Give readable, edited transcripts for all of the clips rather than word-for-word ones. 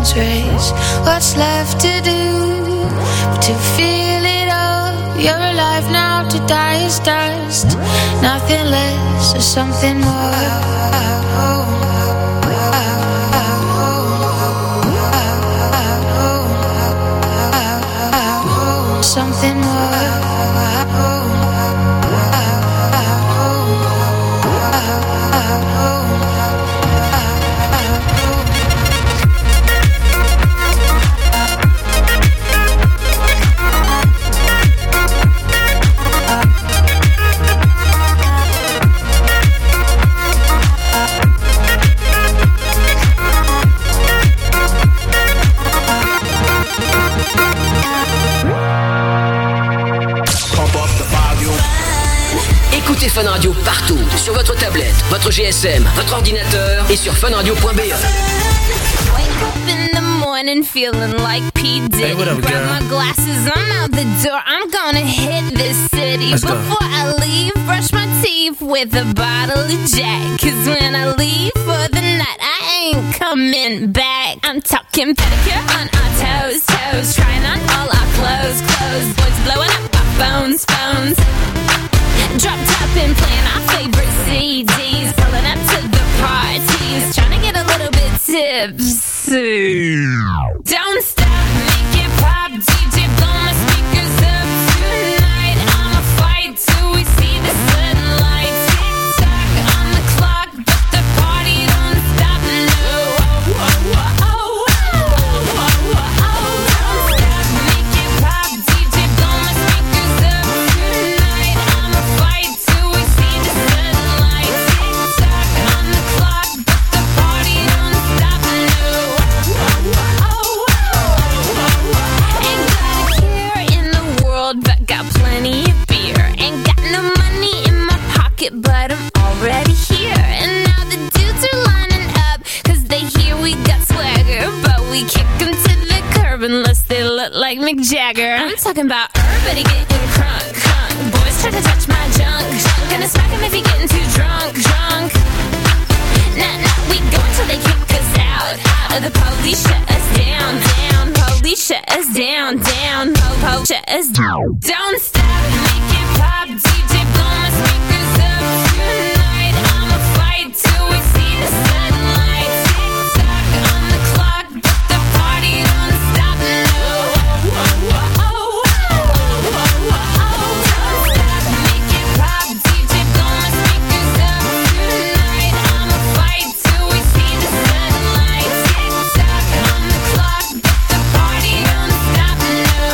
arms race. What's left to do but to feel it all? You're alive now, to die is dust. Nothing less or something more. Something more. Écoutez Fun Radio partout, sur votre tablette, votre GSM, votre ordinateur et sur funradio.be. Wake up in the morning feeling like P. Diddy. Hey, what up, girl? Grab my glasses, I'm out the door. I'm gonna hit this city. Let's go. Before I leave, brush my teeth with a bottle of Jack. Cause when I leave for the night, I ain't coming back. I'm talking pedicure on our toes, toes. Trying on all our clothes, clothes. Boys blowing up our phones, phones. Drop top and playing our favorite CDs. Pulling up to the parties. Trying to get a little bit tipsy. Don't stop, make it pop. DJ, blow my speakers up tonight. I'ma fight till we see the sunlight. Tick-tock on the clock, but the party don't stop, no. Don't stop, make it pop. DJ, blow my speakers up tonight. I'ma fight till we see the sunlight. Tick-tock on the clock, but the party don't stop, no. Ain't got a care in the world, but got plenty of beer. Ain't got no money in my pocket, but I'm already here. And now the dudes are lining up, cause they hear we got swagger. But we kick them to the curb unless they look like Mick Jagger. I'm talking about everybody getting crunk, crunk. Boys try to touch my junk, junk. Gonna smack him if he getting too drunk, drunk. Nah, nah, we go until they kick us out, out. The police shut us down, down. Police shut us down, down. Po-po shut us down. Don't stop, make it pop. DJ, blow my speakers up tonight. I'ma fight till we see the sunlight. Tick-tock on the clock, but the party don't stop, no. Don't stop, make it pop. DJ, blow my speakers up tonight. I'ma fight till we see the sunlight. Tick-tock on the clock, but the party don't stop, no.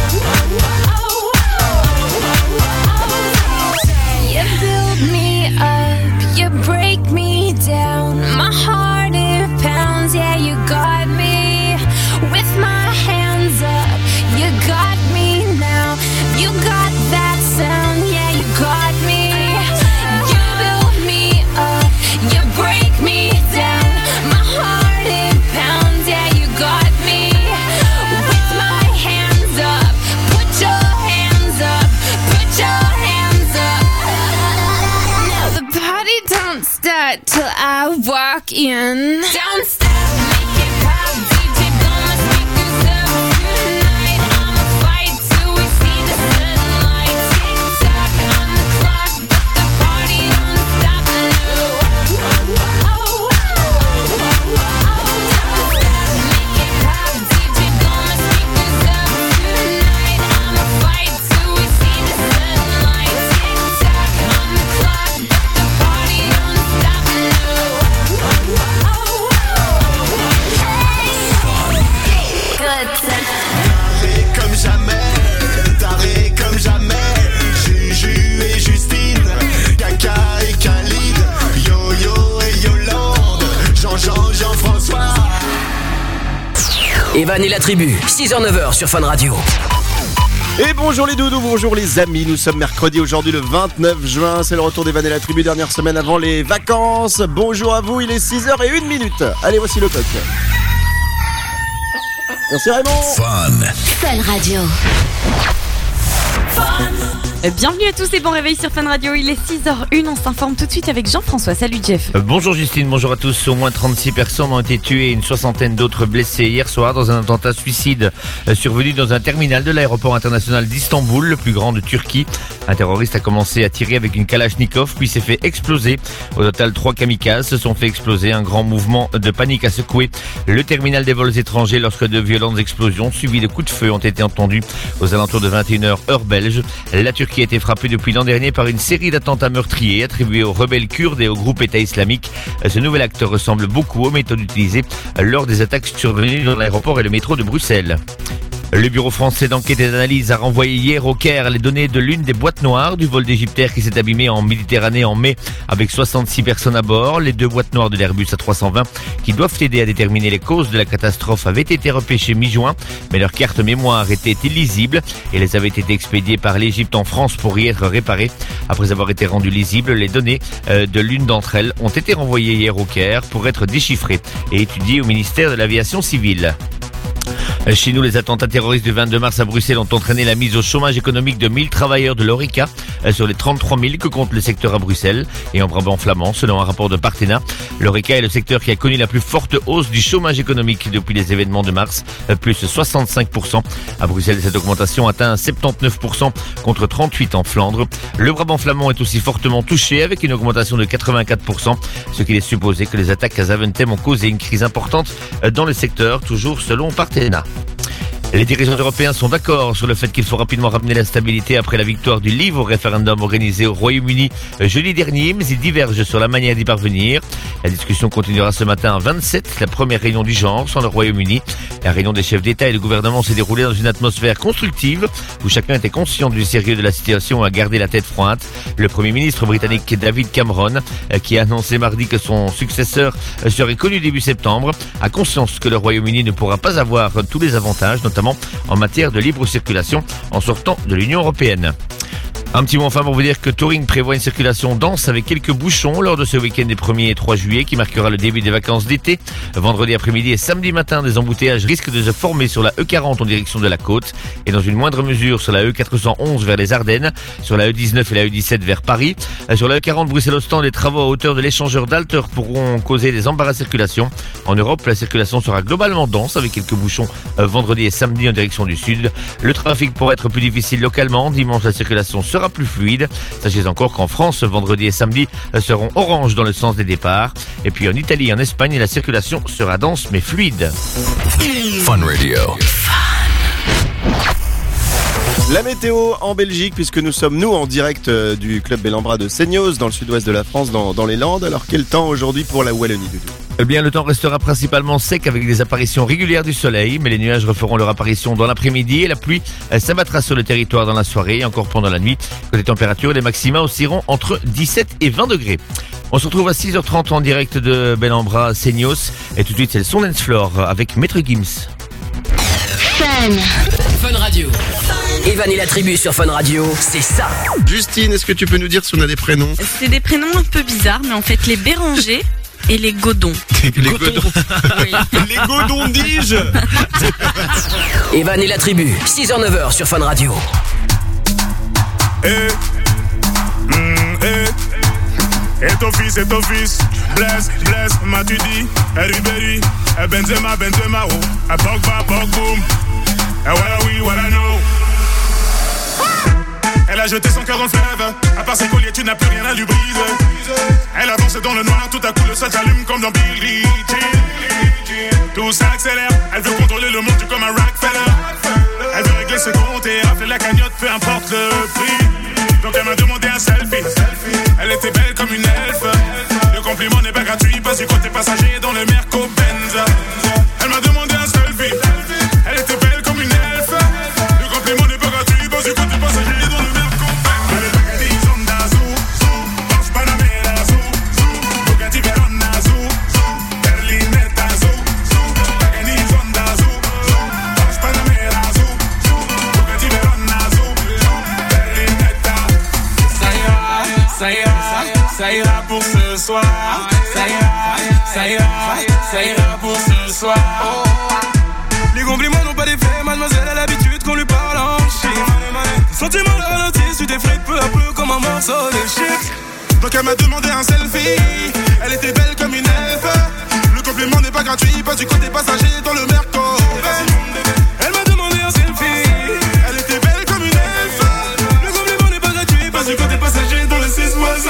You build me up, you break me down. My heart it pounds, yeah, you got me. With my hands up, you got me now. You got that sound, yeah, you got me. You build me up, you break me down. My heart it pounds, yeah, you got me. With my hands up, put your hands up, put your hands up. Now the party don't start till I walk in. Don't stop, make it pop. DJ, blow my speakers up tonight. I'ma fight till we see the sunlight. Tick-tock on the clock, but the party don't stop, no. Don't stop, make it pop. DJ, blow my speakers up tonight. I'ma fight till we see the sunlight. Tick-tock on the clock, but the party don't stop, no. Good time. Comme jamais, taré comme jamais. Juju et Justine, Kaka et Khalid, Yo-Yo et Yolande, Jean-Jean, Jean-François. Evan et la tribu, 6h-9h sur Fun Radio. Et bonjour les doudous, bonjour les amis, nous sommes mercredi aujourd'hui le 29 juin, c'est le retour d'Evan et la tribu, dernière semaine avant les vacances. Bonjour à vous, il est 6h01. Allez, voici le coq. Merci Raymond. Fun Radio. Fun. Bienvenue à tous et bon réveil sur Fun Radio, il est 6h01, on s'informe tout de suite avec Jean-François. Salut Jeff. Bonjour Justine, bonjour à tous. Au moins 36 personnes ont été tuées et une soixantaine d'autres blessées hier soir dans un attentat suicide survenu dans un terminal de l'aéroport international d'Istanbul, le plus grand de Turquie. Un terroriste a commencé à tirer avec une Kalachnikov puis s'est fait exploser. Au total, 3 kamikazes se sont fait exploser. Un grand mouvement de panique a secoué le terminal des vols étrangers lorsque de violentes explosions suivies de coups de feu ont été entendues aux alentours de 21h heure belge. La Turquie a été frappée depuis l'an dernier par une série d'attentats meurtriers attribués aux rebelles kurdes et au groupe État islamique. Ce nouvel acte ressemble beaucoup aux méthodes utilisées lors des attaques survenues dans l'aéroport et le métro de Bruxelles. Le bureau français d'enquête et d'analyse a renvoyé hier au Caire les données de l'une des boîtes noires du vol d'Égyptair qui s'est abîmé en Méditerranée en mai avec 66 personnes à bord. Les 2 boîtes noires de l'Airbus A320 qui doivent aider à déterminer les causes de la catastrophe avaient été repêchées mi-juin, mais leur carte mémoire était illisible et elles avaient été expédiées par l'Égypte en France pour y être réparées. Après avoir été rendues lisibles, les données de l'une d'entre elles ont été renvoyées hier au Caire pour être déchiffrées et étudiées au ministère de l'Aviation civile. Chez nous, les attentats terroristes du 22 mars à Bruxelles ont entraîné la mise au chômage économique de 1000 travailleurs de l'Orica sur les 33 000 que compte le secteur à Bruxelles et en Brabant flamand, selon un rapport de Partena. L'Orica est le secteur qui a connu la plus forte hausse du chômage économique depuis les événements de mars, plus 65%. À Bruxelles, cette augmentation atteint 79% contre 38% en Flandre. Le Brabant flamand est aussi fortement touché avec une augmentation de 84%, ce qui laisse supposer que les attaques à Zaventem ont causé une crise importante dans le secteur, toujours selon Partena. Les dirigeants européens sont d'accord sur le fait qu'il faut rapidement ramener la stabilité après la victoire du Leave au référendum organisé au Royaume-Uni jeudi dernier, mais ils divergent sur la manière d'y parvenir. La discussion continuera ce matin à 27, la première réunion du genre sans le Royaume-Uni. La réunion des chefs d'État et de gouvernement s'est déroulée dans une atmosphère constructive où chacun était conscient du sérieux de la situation et a gardé la tête froide. Le Premier ministre britannique David Cameron, qui a annoncé mardi que son successeur serait connu début septembre, a conscience que le Royaume-Uni ne pourra pas avoir tous les avantages, notamment en matière de libre circulation en sortant de l'Union européenne. Un petit mot enfin pour vous dire que Touring prévoit une circulation dense avec quelques bouchons lors de ce week-end des 1er et 3 juillet qui marquera le début des vacances d'été. Vendredi après-midi et samedi matin, des embouteillages risquent de se former sur la E40 en direction de la côte et dans une moindre mesure sur la E411 vers les Ardennes, sur la E19 et la E17 vers Paris. Sur la E40 Bruxelles-Ostende, des travaux à hauteur de l'échangeur d'Alter pourront causer des embarras de circulation. En Europe, la circulation sera globalement dense avec quelques bouchons vendredi et samedi en direction du sud. Le trafic pourrait être plus difficile localement. Dimanche, la circulation sera plus fluide. Sachez encore qu'en France, vendredi et samedi seront orange dans le sens des départs. Et puis en Italie et en Espagne, la circulation sera dense mais fluide. Fun Radio. La météo en Belgique, puisque nous sommes en direct du club Bellambra de Seignos, dans le sud-ouest de la France, dans les Landes. Alors quel temps aujourd'hui pour la Wallonie, Doudou ? Eh bien, le temps restera principalement sec avec des apparitions régulières du soleil, mais les nuages referont leur apparition dans l'après-midi et la pluie s'abattra sur le territoire dans la soirée et encore pendant la nuit. Côté température, les maxima oscilleront entre 17 et 20 degrés. On se retrouve à 6h30 en direct de Bellambra, Seignos. Et tout de suite, c'est le son Dance Floor avec Maître Gims. Fun Radio. Evan et la tribu sur Fun Radio, c'est ça. Justine, est-ce que tu peux nous dire si on a des prénoms ? C'est des prénoms un peu bizarres, mais en fait les Bérangers et les Godons. Les Godons. Oui. Les Godons, dis-je. Evan et la tribu, 6h-9h sur Fun Radio. Et ton fils, Blaise, m'as-tu dit, Ribéry, Benzema, oh, Pogba, boum, what I know. Elle a jeté son cœur en fleuve, à part ses colliers, tu n'as plus rien à lui briser. Elle avance dans le noir, tout à coup le sol s'allume comme dans Billie Jean. Tout s'accélère, elle veut contrôler le monde comme un Rockefeller. Elle veut régler ses comptes et rafler la cagnotte, peu importe le prix. Donc elle m'a demandé un selfie. Elle était belle comme une elfe. Le compliment n'est pas gratuit, pas du côté passager dans le Merco-Benz. Elle m'a demandé un selfie. Elle était belle comme une elfe. Le compliment n'est pas gratuit, pas du côté passager dans le Merco-Benz. Elle est Bugatti Zonda Zoo, Porsche Panamera Zoo, Bugatti Verona Zoo, Berlinetta Zoo, Bugatti Zonda Zoo, Porsche Panamera Zoo, Bugatti Verona Zoo, Berlinetta. Ça ira pour ce soir. Ça ira pour ce soir. Les compliments n'ont pas d'effet, mademoiselle a l'habitude qu'on lui parle en chiffres. Sentiments le ralentissent, tu t'effrite peu à peu comme un morceau de chips. Donc elle m'a demandé un selfie. Elle était belle comme une elfe. Le compliment n'est pas gratuit, pas du côté passager dans le Merco. Elle m'a demandé un selfie. Elle était belle comme une elfe. Le compliment n'est pas gratuit, pas du côté passager dans le 6x5.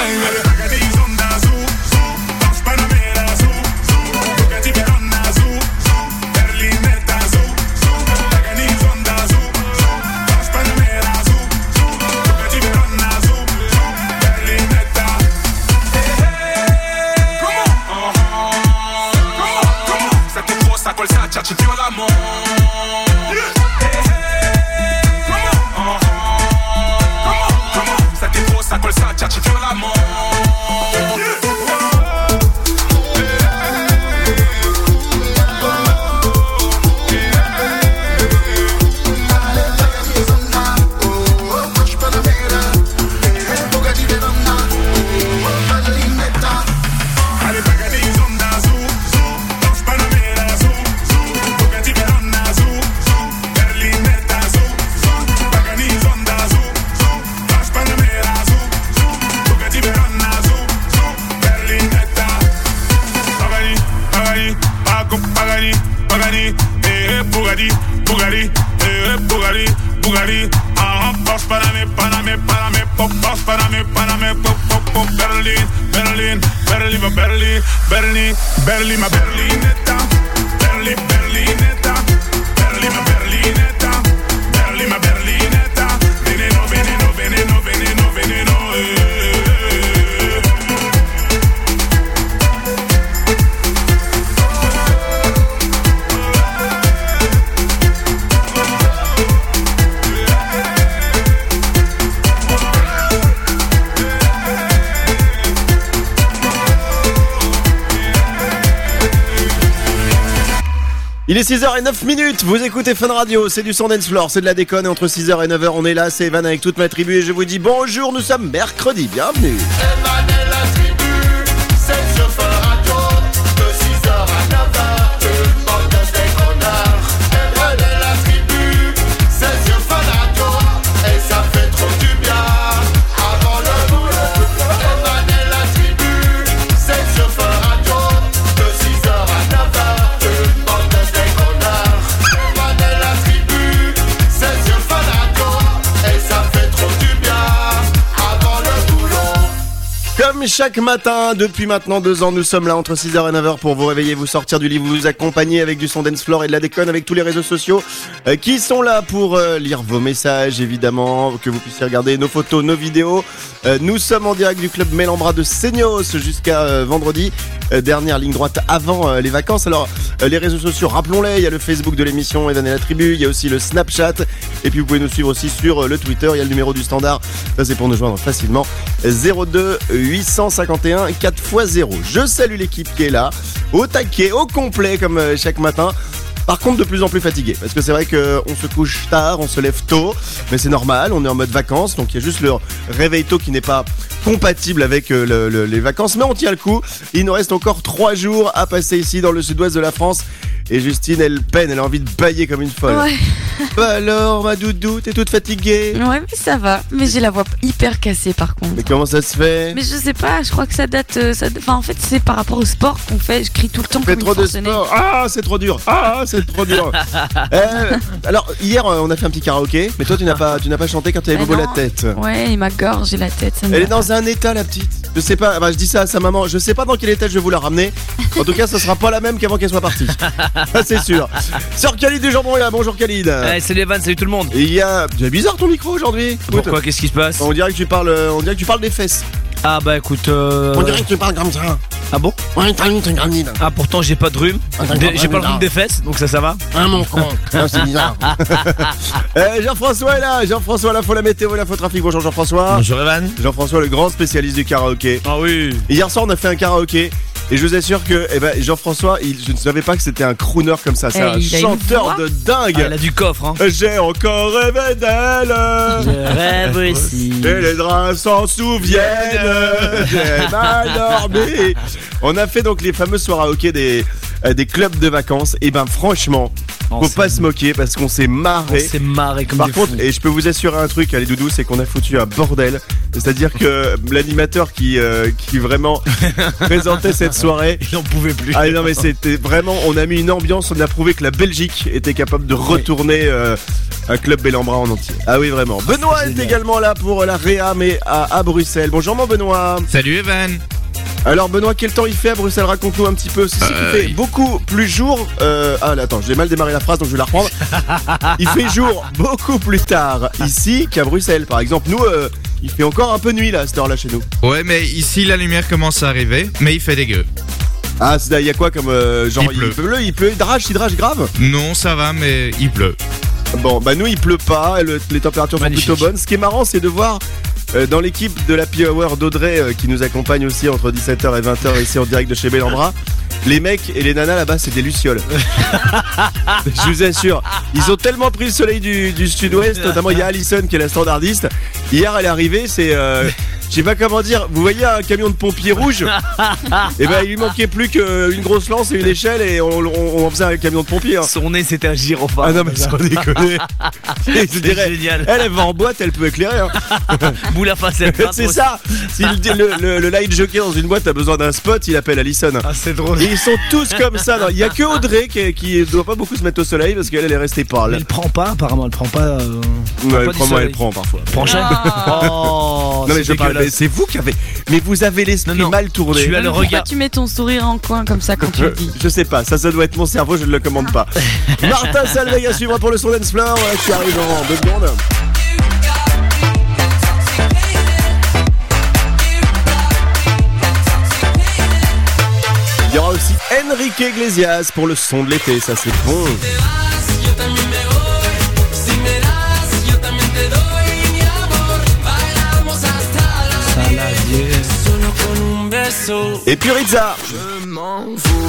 Tu tires la mort. Comment ça t'est trop, ça colle, ça tu tires la mort. Bugatti, Porsche Panamé, Porsche Panamé, pop, Berlin, ma Berlinetta, Berlinetta, ma Berlinetta, ma Berlinetta, veneno, Il est 6h09, vous écoutez Fun Radio, c'est du son dance floor, c'est de la déconne, et entre 6h et 9h on est là, c'est Evan avec toute ma tribu et je vous dis bonjour, nous sommes mercredi, bienvenue. Evan et la tribu, c'est sur Fun Radio, de 6h à 9h, une bande de déconneurs. Evan et la tribu, c'est sur Fun Radio, et ça fait trop du bien, avant le boulot. Evan et la tribu, c'est sur Fun Radio, de 6h à 9h, une bande de déconneurs. Evan et la tribu, c'est sur Fun Radio, et ça fait trop du bien, avant le boulot. Comme chaque matin, depuis maintenant 2 ans, nous sommes là entre 6h et 9h pour vous réveiller, vous sortir du lit, vous accompagner avec du son dance floor et de la déconne avec tous les réseaux sociaux qui sont là pour lire vos messages, évidemment, que vous puissiez regarder nos photos, nos vidéos. Nous sommes en direct du club Mélambra de Seignos jusqu'à vendredi, dernière ligne droite avant les vacances. Alors, les réseaux sociaux, rappelons-les, il y a le Facebook de l'émission Evan et la tribu, il y a aussi le Snapchat, et puis vous pouvez nous suivre aussi sur le Twitter, il y a le numéro du standard, ça c'est pour nous joindre facilement, 02 851 4x0. Je salue l'équipe qui est là, au taquet, au complet comme chaque matin. Par contre, de plus en plus fatigué, parce que c'est vrai qu'on se couche tard, on se lève tôt, mais c'est normal, on est en mode vacances, donc il y a juste le réveil tôt qui n'est pas compatible avec les vacances, mais on tient le coup. Il nous reste encore 3 jours à passer ici dans le sud-ouest de la France. Et Justine, elle peine, elle a envie de bâiller comme une folle. Ouais. Bah alors, ma doudou, t'es toute fatiguée? Ouais, mais ça va. Mais j'ai la voix hyper cassée par contre. Mais comment ça se fait? Mais je sais pas, je crois que ça date. Enfin, en fait, c'est par rapport au sport qu'on fait. Je crie tout le temps comme une trop de forcenée. sport. Ah, c'est trop dur. Ah, c'est trop dur. Alors, hier, on a fait un petit karaoké, mais toi, tu n'as pas chanté quand tu avais bobo la tête. Ouais, et ma gorge et la tête. Ça me Elle va est dans un état, la petite. Je sais pas, bah, je dis ça à sa maman. Je sais pas dans quel état je vais vous la ramener. En tout cas, ça sera pas la même qu'avant qu'elle soit partie. Ça, c'est sûr. Sœur Khalid du Jambon est là. Bonjour Khalid. Salut Evan, salut tout le monde. Et il y a. C'est bizarre ton micro aujourd'hui. Pourquoi? Qu'est-ce qui se passe? On dirait que tu parles des fesses. Ah bah écoute. On dirait que tu parles comme ça. Ah bon? Ouais, t'as une granine. Ah pourtant j'ai pas de rhume. J'ai pas le rhume des fesses, donc ça va. Ah mon con. Non, c'est bizarre. Jean-François est là. Jean-François, l'info, la météo, l'info trafic. Bonjour Jean-François. Bonjour Evan. Jean-François, le grand spécialiste du karaoké. Ah oui. Hier soir, on a fait un karaoké. Et je vous assure que Jean-Françoi, je ne savais pas que c'était un crooner comme ça. C'est un chanteur de dingue. Ah, il a du coffre, hein. J'ai encore rêvé d'elle. Je rêve aussi. Et les draps s'en souviennent. J'ai mal dormi. On a fait donc les fameuses soirées hockey des clubs de vacances. Et ben franchement, faut pas se moquer parce qu'on s'est marré. On s'est marré comme Par des contre, fous. et je peux vous assurer un truc, allez Doudou, c'est qu'on a foutu un bordel. C'est-à-dire que l'animateur qui vraiment présentait cette soirée, Il en pouvait plus. ah non mais c'était vraiment, on a mis une ambiance, on a prouvé que la Belgique était capable de retourner un club Bellambra en entier. Ah oui vraiment. Benoît est également là pour la Réa mais à Bruxelles. Bonjour mon Benoît. Salut Evan. Alors Benoît, quel temps il fait à Bruxelles? Raconte-nous un petit peu. C'est qu'il fait beaucoup plus jour. Ah là, attends, j'ai mal démarré la phrase donc je vais la reprendre. Il fait jour beaucoup plus tard ici qu'à Bruxelles. Par exemple, nous, il fait encore un peu nuit là à cette heure-là chez nous. Ouais, mais ici la lumière commence à arriver, mais il fait dégueu. Ah, il y a quoi comme genre il pleut, il drache grave? Non, ça va, mais il pleut. Bon, bah nous il pleut pas, les températures sont plutôt bonnes. Ce qui est marrant, c'est de voir dans l'équipe de l'Happy Hour d'Audrey qui nous accompagne aussi entre 17h et 20h ici en direct de chez Bellambra. Les mecs et les nanas là-bas, c'est des lucioles. Je vous assure, ils ont tellement pris le soleil du sud-ouest, notamment il y a Alison qui est la standardiste. Hier elle est arrivée, c'est je sais pas comment dire, vous voyez un camion de pompiers rouge? Et ben il lui manquait plus qu'une grosse lance et une échelle et on faisait un camion de pompiers. Hein. Son nez c'était un gyrophare. Ah non mais sans déconner. Je dirais, génial. elle va en boîte, elle peut éclairer. Hein. Boule à facette. C'est ça. Si le light jockey dans une boîte a besoin d'un spot, il appelle Alison. Ah c'est drôle. Et ils sont tous comme ça. Il y a que Audrey qui doit pas beaucoup se mettre au soleil parce qu'elle est restée pâle. Mais elle prend pas apparemment, elle prend pas. Ouais, elle prend parfois. Prend cher. Oh, non mais je parle. C'est vous qui avez. Mais vous avez l'esprit mal tourné. Tu as le Pourquoi regard. tu mets ton sourire en coin comme ça quand tu le dis? Je sais pas. Ça doit être mon cerveau. Je ne le commande pas. Martin Solveig à suivre pour le son Dance Floor qui arrive en 2 secondes. Il y aura aussi Enrique Iglesias pour le son de l'été, ça c'est bon. Et puis Rizza. Je m'en fous.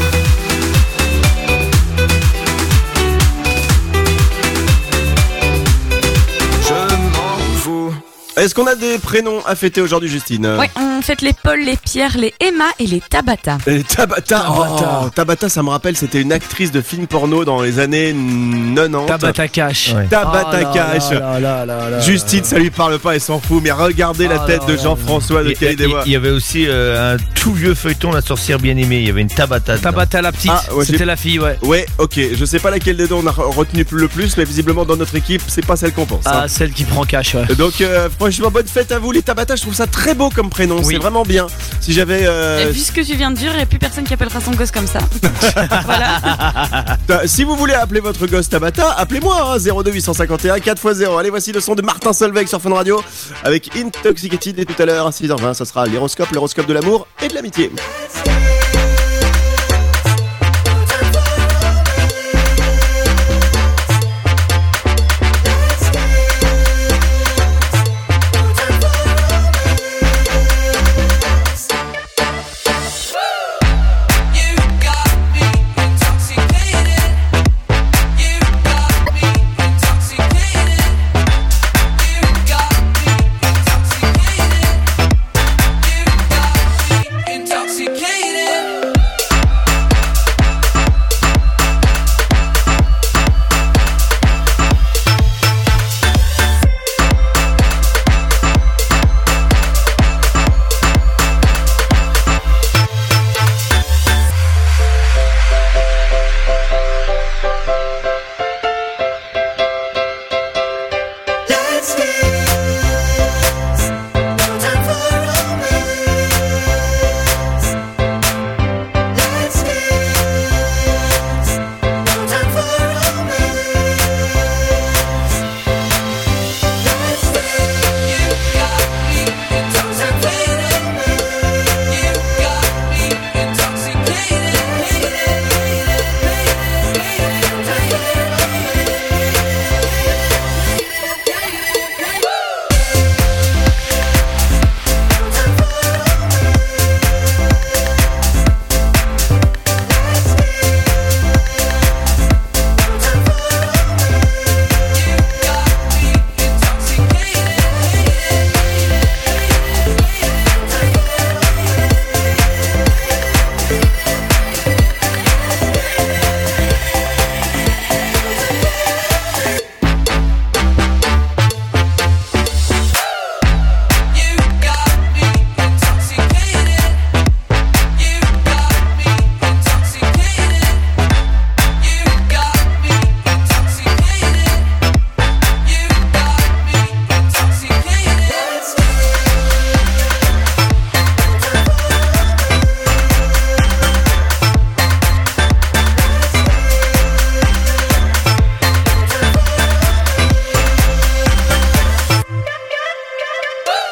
Est-ce qu'on a des prénoms à fêter aujourd'hui, Justine? Ouais, on fête les Paul, les Pierre, les Emma et les Tabata. Les Tabata. Oh, Tabata, ça me rappelle, c'était une actrice de film porno dans les années 90. Tabata Cash. Ouais. Tabata Cash. Justine, ça lui parle pas, elle s'en fout. Mais regardez la tête de Jean-François de Kelly Desmois. Il y avait aussi un tout vieux feuilleton, La sorcière bien aimée. Il y avait une Tabata. Tabata la petite. Ouais, c'était la fille, ouais. Ouais, ok. Je sais pas laquelle des deux on a retenu le plus, mais visiblement dans notre équipe, c'est pas celle qu'on pense. Ah, celle qui prend cash, ouais. Donc, franchement, bonne fête à vous, les Tabata. Je trouve ça très beau comme prénom. Oui. C'est vraiment bien. Si j'avais. Et vu ce que tu viens de dire, il n'y a plus personne qui appellera son gosse comme ça. Voilà. Si vous voulez appeler votre gosse Tabata, appelez-moi 02 851 4x0. Allez, voici le son de Martin Solveig sur Fun Radio avec Intoxicated. Et tout à l'heure à 6h20, ça sera l'horoscope de l'amour et de l'amitié.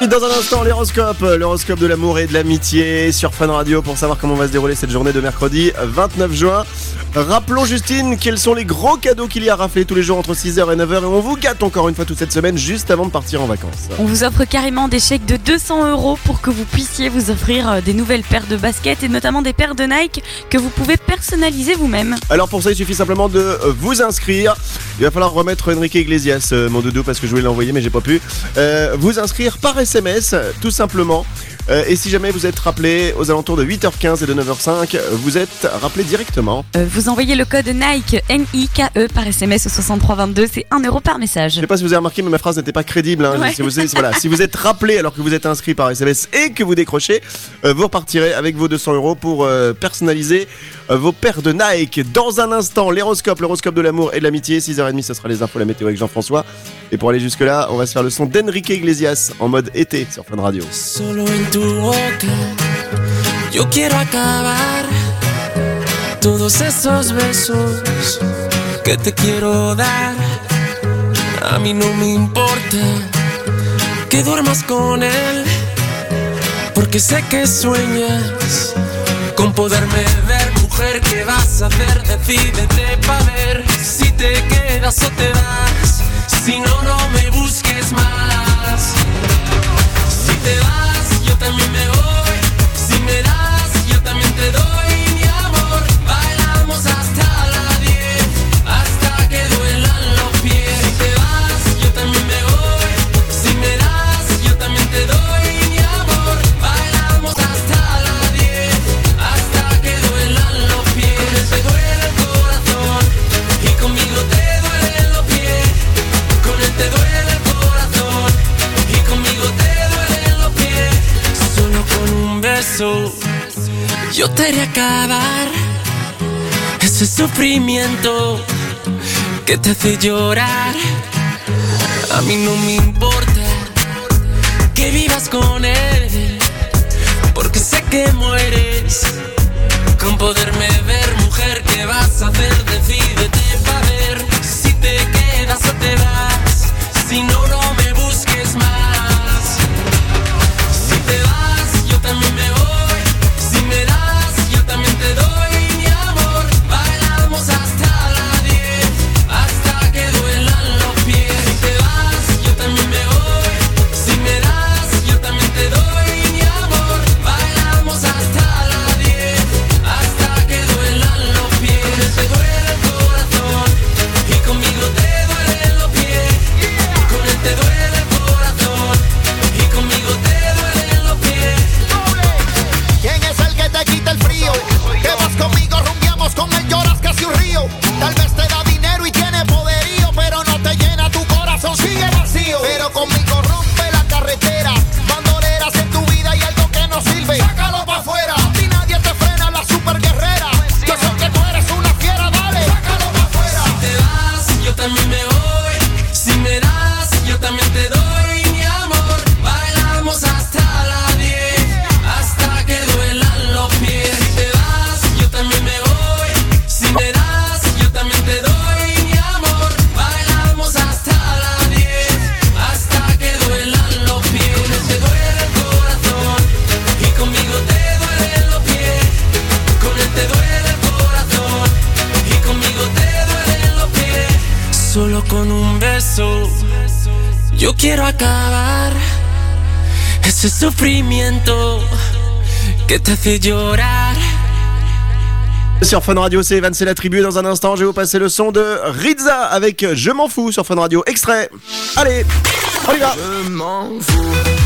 Dans un instant, l'horoscope de l'amour et de l'amitié sur Fun Radio pour savoir comment va se dérouler cette journée de mercredi 29 juin. Rappelons Justine, quels sont les gros cadeaux qu'il y a à rafler tous les jours entre 6h et 9h et on vous gâte encore une fois toute cette semaine juste avant de partir en vacances. On vous offre carrément des chèques de 200 € pour que vous puissiez vous offrir des nouvelles paires de baskets et notamment des paires de Nike que vous pouvez personnaliser vous-même. Alors pour ça, il suffit simplement de vous inscrire. Il va falloir remettre Enrique Iglesias, mon doudou, parce que je voulais l'envoyer mais j'ai pas pu. Vous inscrire par SMS, tout simplement. Et si jamais vous êtes rappelé aux alentours de 8h15 et de 9h05, vous êtes rappelé directement. Vous envoyez le code Nike, N-I-K-E par SMS au 6322, c'est 1 € par message. Je sais pas si vous avez remarqué, mais ma phrase n'était pas crédible. Hein. Ouais. Si vous êtes rappelé alors que vous êtes inscrit par SMS et que vous décrochez, vous repartirez avec vos 200 € pour personnaliser vos paires de Nike. Dans un instant, l'horoscope de l'amour et de l'amitié. 6h30, ce sera les infos, la météo avec Jean-François. Et pour aller jusque-là, on va se faire le son d'Enrique Iglesias en mode été sur Fun Radio. Solo en tu boca, yo quiero acabar todos esos besos que te quiero dar. A mí no me importa que duermas con él, porque sé que sueñas con poderme ver. Mujer, ¿qué vas a hacer? Decídete pa' ver si te quedas o te vas. Si no, no me busques más. Si te vas, yo también me voy. Si me das, yo también te doy. Mi amor, bailamos hasta las 10, hasta que duelan los pies. Si te vas, yo también me voy. Si me das, yo también te doy. Mi amor, bailamos hasta las 10, hasta que duelan los pies. Te duele el corazón y conmigo te duelen los pies. Con él te duele el corazón y conmigo te duelen los pies. Solo con un beso yo te haré acabar ese sufrimiento que te hace llorar. A mí no me importa que vivas con él, porque sé que mueres con poderme ver. Mujer, ¿qué vas a hacer? Decídete pa' ver si te quedas o te vas. Si no, no me busques más. Si te vas, yo también me voy. Si me das, yo también te doy. Mi amor, bailamos hasta las 10, hasta que duelan los pies. Si te vas, yo también me voy. Si me das, yo también te doy. Mi amor, bailamos hasta las 10, hasta que duelan los pies. Te duele el corazón y conmigo te duelen los pies. Con él te duele el corazón y conmigo te duelen los pies. ¿Quién es el que te quita el frío? Que vas conmigo, rumbiamos con él, lloras casi un río. Tal vez te da dinero y tiene poderío, pero no te llena tu corazón, sigue vacío. Pero conmigo rompe la carretera, bandoleras en tu vida y algo que no sirve, sácalo pa' afuera. A ti nadie te frena, la super guerrera. Yo sé que tú eres una fiera, dale, sácalo pa' afuera. Si te vas, yo también me voy. Si me das, yo también te doy. Mi amor, bailamos hasta las 10, hasta que duelan los pies. Si te vas, yo también me voy. Si me das, yo también te doy. Mi amor, bailamos hasta las 10, hasta que duelan los pies. Con él te duele el corazón y conmigo te duelen los pies. Con él te duele el corazón y conmigo te duelen los pies. Solo con un beso yo quiero acabar ese sufrimiento que te hace llorar. Sur Fun Radio, c'est Evan, c'est la tribu. Dans un instant, je vais vous passer le son de Rizza avec Je m'en fous sur Fun Radio. Extrait. Allez, on y va. Je m'en fous.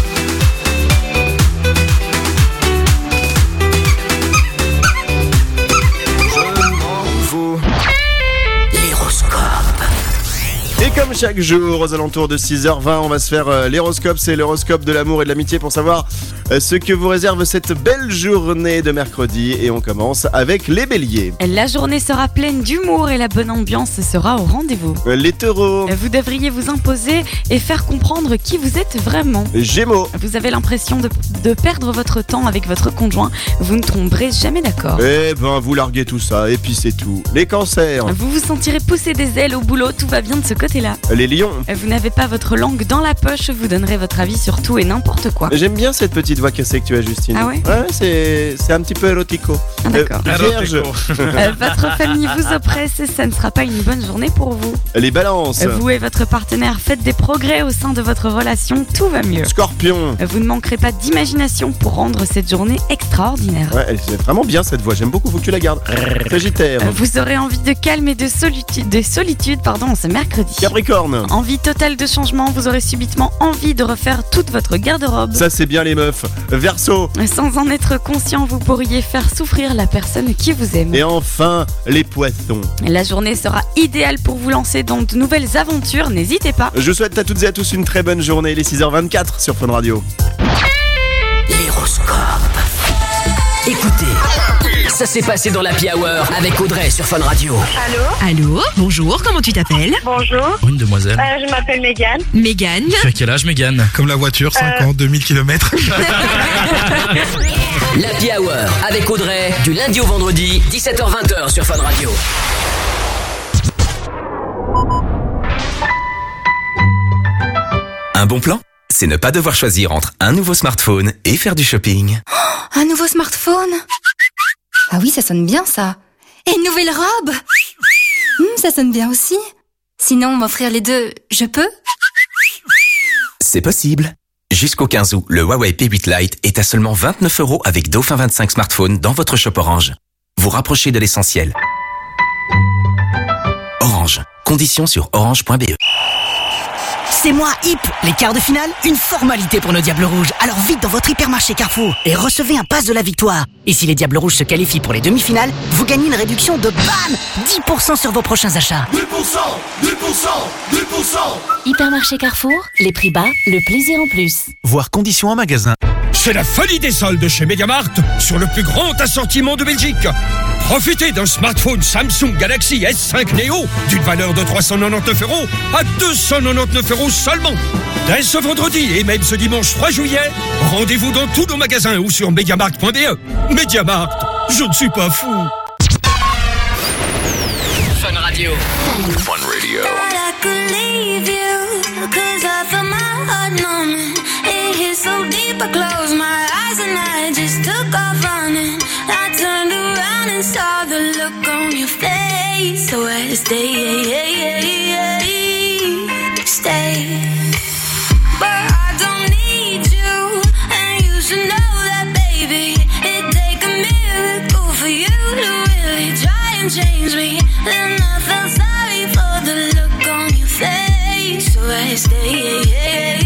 Et comme chaque jour, aux alentours de 6h20, on va se faire l'horoscope. C'est l'horoscope de l'amour et de l'amitié pour savoir ce que vous réserve cette belle journée de mercredi. Et on commence avec les béliers. La journée sera pleine d'humour et la bonne ambiance sera au rendez-vous. Les taureaux. Vous devriez vous imposer et faire comprendre qui vous êtes vraiment. Gémeaux. Vous avez l'impression de perdre votre temps avec votre conjoint. Vous ne tomberez jamais d'accord. Eh ben, vous larguez tout ça et puis c'est tout. Les cancers. Vous vous sentirez pousser des ailes au boulot. Tout va bien de ce côté-là. Sheila. Les lions. Vous n'avez pas votre langue dans la poche, vous donnerez votre avis sur tout et n'importe quoi. J'aime bien cette petite voix cassée que tu as, Justine. Ah ouais? Ouais, c'est un petit peu érotico. Ah, d'accord. Vierge. Votre famille vous oppresse et ça ne sera pas une bonne journée pour vous. Les balances. Vous et votre partenaire faites des progrès au sein de votre relation, tout va mieux. Scorpion. Vous ne manquerez pas d'imagination pour rendre cette journée extraordinaire. Ouais, c'est vraiment bien cette voix, j'aime beaucoup, faut que tu la gardes. Sagittaire. Vous aurez envie de calme et de solitude ce mercredi. Capricorne. Envie totale de changement, vous aurez subitement envie de refaire toute votre garde-robe. Ça c'est bien les meufs. Verseau. Sans en être conscient, vous pourriez faire souffrir la personne qui vous aime. Et enfin, les poissons. La journée sera idéale pour vous lancer dans de nouvelles aventures, n'hésitez pas. Je souhaite à toutes et à tous une très bonne journée, il est 6h24 sur Fun Radio. L'horoscope. Écoutez, ça s'est passé dans l'Happy Hour avec Audrey sur Fun Radio. Allô, bonjour, comment tu t'appelles? Bonjour. Une demoiselle. Je m'appelle Mégane. Mégane. Tu as quel âge, Mégane? Comme la voiture, 5 ans, 2000 km. L'Happy Hour avec Audrey, du lundi au vendredi, 17h-20h sur Fun Radio. Un bon plan, c'est ne pas devoir choisir entre un nouveau smartphone et faire du shopping. Un nouveau smartphone? Ah oui, ça sonne bien ça. Et une nouvelle robe? Ça sonne bien aussi. Sinon, m'offrir les deux, je peux? C'est possible. Jusqu'au 15 août, le Huawei P8 Lite est à seulement 29 € avec Dauphin 25 smartphone dans votre shop Orange. Vous rapprochez de l'essentiel. Orange. Conditions sur orange.be. C'est moi, Hip. Les quarts de finale, une formalité pour nos Diables Rouges. Alors vite dans votre hypermarché Carrefour et recevez un pass de la victoire. Et si les Diables Rouges se qualifient pour les demi-finales, vous gagnez une réduction de BAM 10% sur vos prochains achats. 10%. Hypermarché Carrefour, les prix bas, le plaisir en plus. Voir conditions en magasin. C'est la folie des soldes chez MediaMarkt sur le plus grand assortiment de Belgique. Profitez d'un smartphone Samsung Galaxy S5 Neo d'une valeur de 399 € à 299 € seulement. Dès ce vendredi et même ce dimanche 3 juillet, rendez-vous dans tous nos magasins ou sur MediaMarkt.be. MediaMarkt, je ne suis pas fou. Fun Radio. Fun Radio. I closed my eyes and I just took off running. I turned around and saw the look on your face. So I stay. But I don't need you, and you should know that, baby. It'd take a miracle for you to really try and change me. Then I felt sorry for the look on your face. So I stay.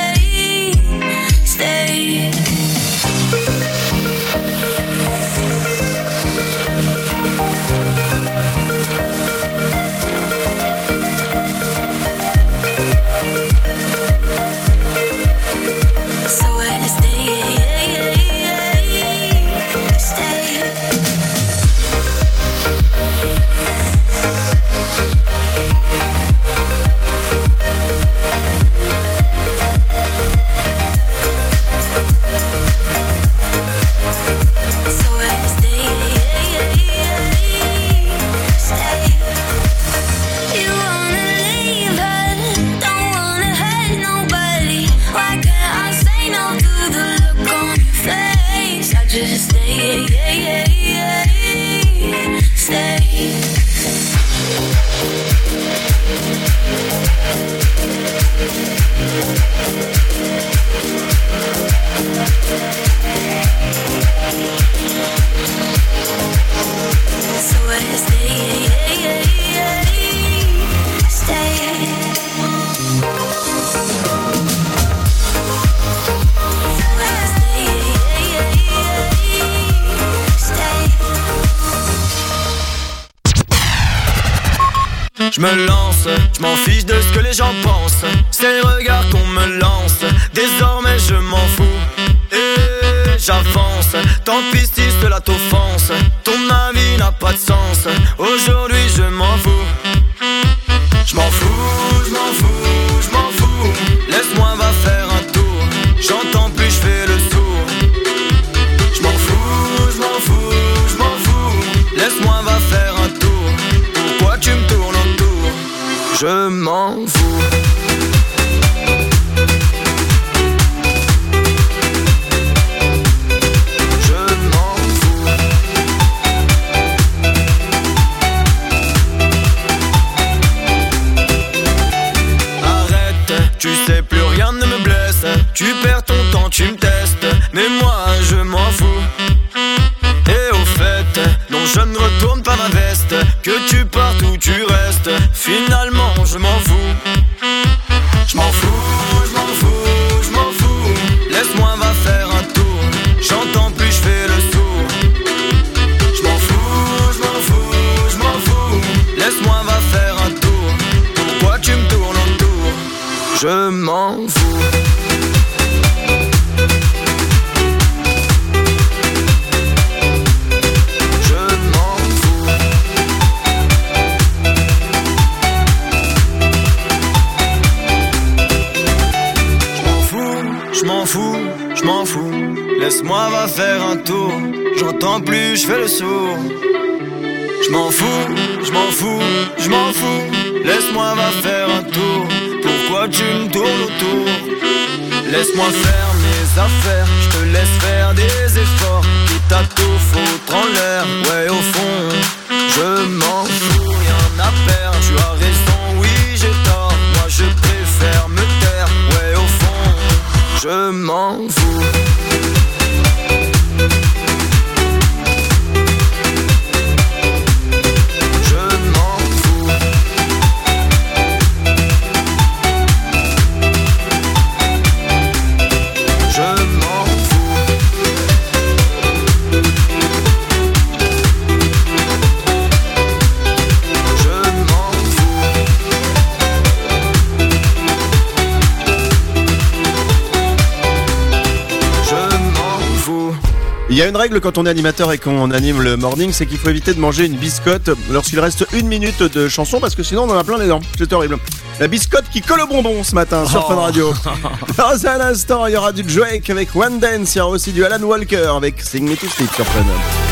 Je me lance, je m'en fiche de ce que les gens pensent. Ces regards qu'on me lance, désormais je m'en fous. Et j'avance, tant pis si cela t'offense. Ton avis n'a pas de sens, aujourd'hui je m'en fous. Je m'en fous, je m'en fous, je m'en fous. Laisse-moi va faire un tour, j'entends plus, je fais le sourd. Je m'en fous, je m'en fous, je m'en fous. Laisse-moi va faire un tour, pourquoi tu me tournes autour? Je m'en fous. plus rien ne me blesse. Tu perds ton temps, tu me testes, mais moi je m'en fous. Et au fait, non je ne retourne pas ma veste. Que tu partes ou tu restes, finalement je m'en fous. Je m'en fous, je m'en fous, je m'en fous. Laisse-moi va faire un tour. J'entends plus, je fais le sourd. Je m'en fous, je m'en fous, je m'en fous. Laisse-moi va faire un tour. Pourquoi tu me tournes autour? Je m'en fous. Je m'en fous, je m'en fous. Laisse-moi va faire un tour. J'entends plus, je fais le sourd. Je m'en fous, je m'en fous, je m'en fous. Laisse-moi va faire un tour. Pourquoi tu me tournes autour? Laisse-moi faire mes affaires. Je te laisse faire des efforts. Quitte à tout foutre en l'air. Ouais au fond, je m'en fous, rien à perdre. Tu as raison, oui j'ai tort. Moi je préfère me taire. Ouais au fond, je m'en fous. Il y a une règle quand on est animateur et qu'on anime le morning, c'est qu'il faut éviter de manger une biscotte lorsqu'il reste 1 minute de chanson parce que sinon on en a plein les dents. C'est horrible. La biscotte qui colle au bonbon ce matin sur Fun Radio. Dans un instant, il y aura du Drake avec One Dance, il y aura aussi du Alan Walker avec Sing Me to Sleep sur Fun.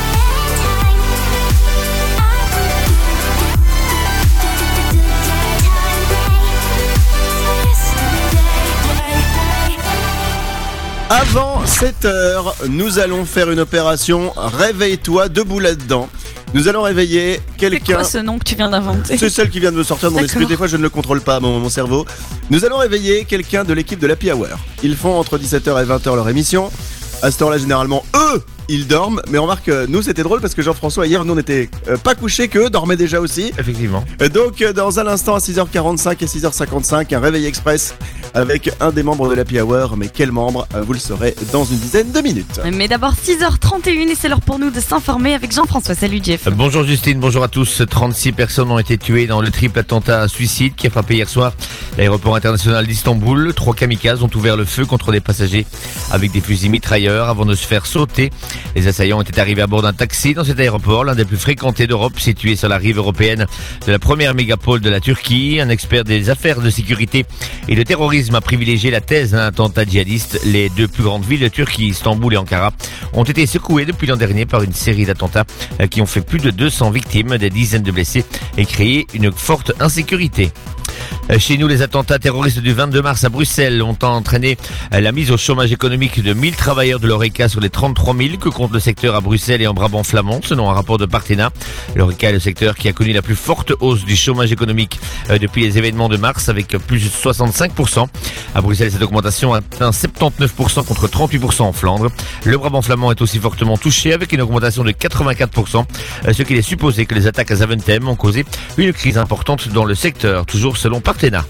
Avant 7h, nous allons faire une opération Réveille-toi debout là-dedans. Nous allons réveiller quelqu'un. C'est quoi ce nom que tu viens d'inventer? C'est celle qui vient de me sortir de mon esprit. Des fois, je ne le contrôle pas, mon cerveau. Nous allons réveiller quelqu'un de l'équipe de l'Happy Hour. Ils font entre 17h et 20h leur émission. À cette heure-là, généralement, eux, ils dorment. Mais remarque, nous, c'était drôle parce que Jean-François, hier, nous, on n'était pas couchés, qu'eux dormaient déjà aussi. Effectivement. Donc, dans un instant, à 6h45 et 6h55, un réveil express avec un des membres de l'Happy Hour. Mais quel membre? Vous le saurez dans une dizaine de minutes. Mais d'abord, 6h31 et c'est l'heure pour nous de s'informer avec Jean-François. Salut Jeff. Bonjour Justine, bonjour à tous. 36 personnes ont été tuées dans le triple attentat suicide qui a frappé hier soir l'aéroport international d'Istanbul. 3 kamikazes ont ouvert le feu contre des passagers avec des fusils mitrailleurs avant de se faire sauter. Les assaillants étaient arrivés à bord d'un taxi dans cet aéroport, l'un des plus fréquentés d'Europe, situé sur la rive européenne de la première mégapole de la Turquie. Un expert des affaires de sécurité et de terrorisme a privilégié la thèse d'un attentat djihadiste. Les 2 plus grandes villes de Turquie, Istanbul et Ankara, ont été secouées depuis l'an dernier par une série d'attentats qui ont fait plus de 200 victimes, des dizaines de blessés et créé une forte insécurité. Chez nous, les attentats terroristes du 22 mars à Bruxelles ont entraîné la mise au chômage économique de 1000 travailleurs de l'Horeca sur les 33 000 que compte le secteur à Bruxelles et en Brabant flamand, selon un rapport de Partena. L'Horeca est le secteur qui a connu la plus forte hausse du chômage économique depuis les événements de mars, avec plus de 65%. À Bruxelles, cette augmentation atteint 79% contre 38% en Flandre. Le Brabant flamand est aussi fortement touché avec une augmentation de 84%, ce qui est supposé que les attaques à Zaventem ont causé une crise importante dans le secteur, toujours selon Partena.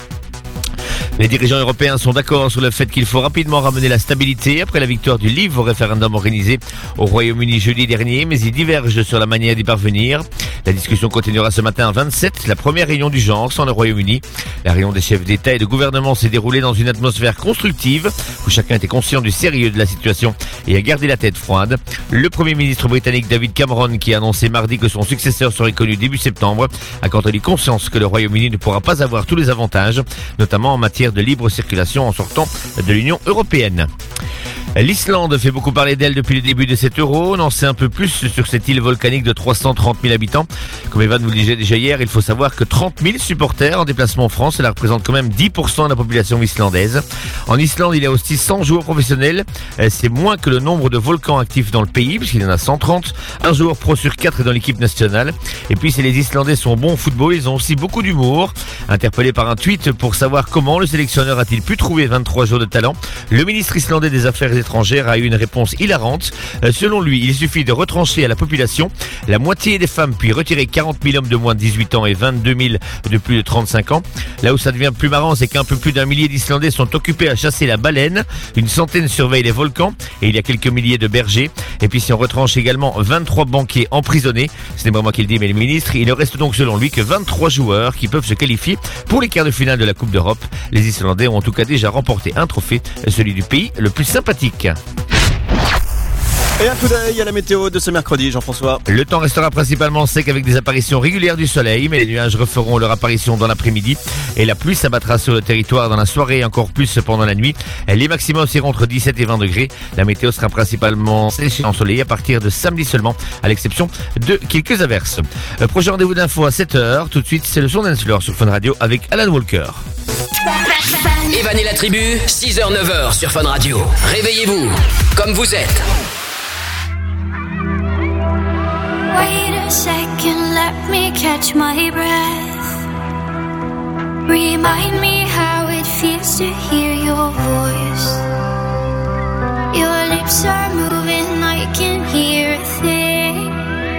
Les dirigeants européens sont d'accord sur le fait qu'il faut rapidement ramener la stabilité après la victoire du Leave au référendum organisé au Royaume-Uni jeudi dernier, mais ils divergent sur la manière d'y parvenir. La discussion continuera ce matin à 27, la première réunion du genre sans le Royaume-Uni. La réunion des chefs d'État et de gouvernement s'est déroulée dans une atmosphère constructive où chacun était conscient du sérieux de la situation et a gardé la tête froide. Le Premier ministre britannique David Cameron, qui a annoncé mardi que son successeur serait connu début septembre, a quant à lui conscience que le Royaume-Uni ne pourra pas avoir tous les avantages, notamment en matière de libre circulation en sortant de l'Union européenne. L'Islande fait beaucoup parler d'elle depuis le début de cet Euro. On en sait un peu plus sur cette île volcanique de 330 000 habitants. Comme Evan vous le disait déjà hier, il faut savoir que 30 000 supporters en déplacement en France, cela représente quand même 10% de la population islandaise. En Islande, il y a aussi 100 joueurs professionnels. C'est moins que le nombre de volcans actifs dans le pays, puisqu'il y en a 130. Un joueur pro sur 4 est dans l'équipe nationale. Et puis, si les Islandais sont bons au football, ils ont aussi beaucoup d'humour. Interpellé par un tweet pour savoir comment le sélectionneur a-t-il pu trouver 23 joueurs de talent, le ministre islandais des Affaires étrangères a eu une réponse hilarante. Selon lui, il suffit de retrancher à la population la moitié des femmes, puis retirer 40 000 hommes de moins de 18 ans et 22 000 de plus de 35 ans. Là où ça devient plus marrant, c'est qu'un peu plus d'1 millier d'Islandais sont occupés à chasser la baleine. Une centaine surveillent les volcans et il y a quelques milliers de bergers. Et puis si on retranche également 23 banquiers emprisonnés, ce n'est pas moi qui le dis mais le ministre, il ne reste donc selon lui que 23 joueurs qui peuvent se qualifier pour les quarts de finale de la Coupe d'Europe. Les Islandais ont en tout cas déjà remporté un trophée, celui du pays le plus sympathique. Et un coup d'œil à la météo de ce mercredi, Jean-François. Le temps restera principalement sec avec des apparitions régulières du soleil, mais les nuages referont leur apparition dans l'après-midi et la pluie s'abattra sur le territoire dans la soirée et encore plus pendant la nuit. Les maximums seront entre 17 et 20 degrés. La météo sera principalement sèche et ensoleillée à partir de samedi seulement, à l'exception de quelques averses. Prochain rendez-vous d'infos à 7h. Tout de suite, c'est le son Dance Floor sur Fun Radio avec Alan Walker. Evan et la tribu, 6h-9h sur Fun Radio. Réveillez-vous, comme vous êtes. Wait a second, let me catch my breath. Remind me how it feels to hear your voice. Your lips are moving, I can hear a thing.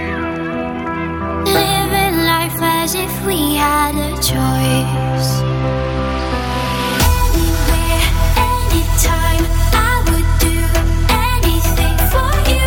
Living life as if we had a choice. Anywhere, anytime, I would do anything for you.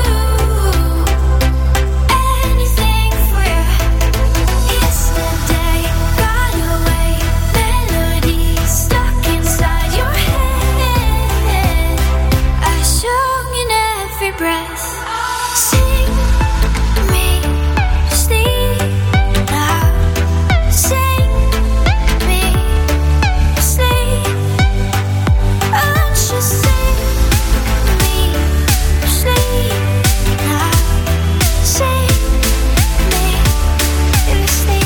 Breath. Sing me sleep now. Sing me sleep. Won't you sing me sleep now? Sing me sleep.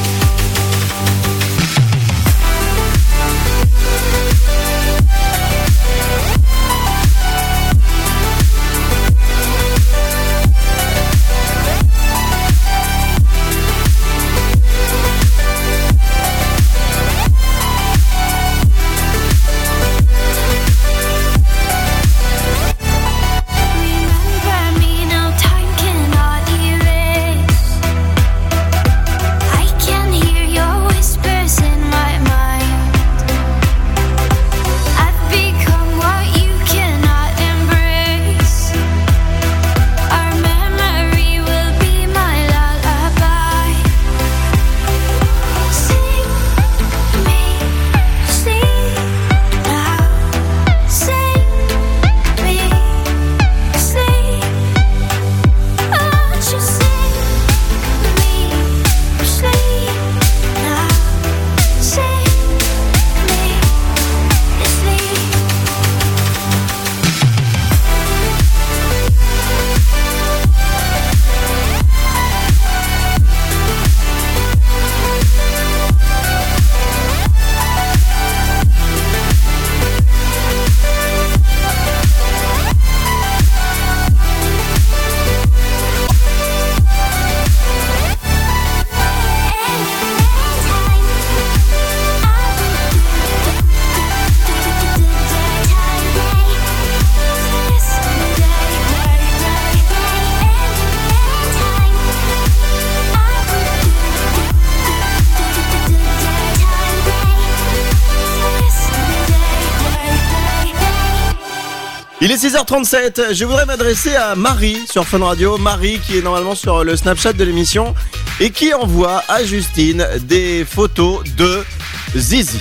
Il est 6h37, je voudrais m'adresser à Marie sur Fun Radio. Marie qui est normalement sur le Snapchat de l'émission et qui envoie à Justine des photos de Zizi.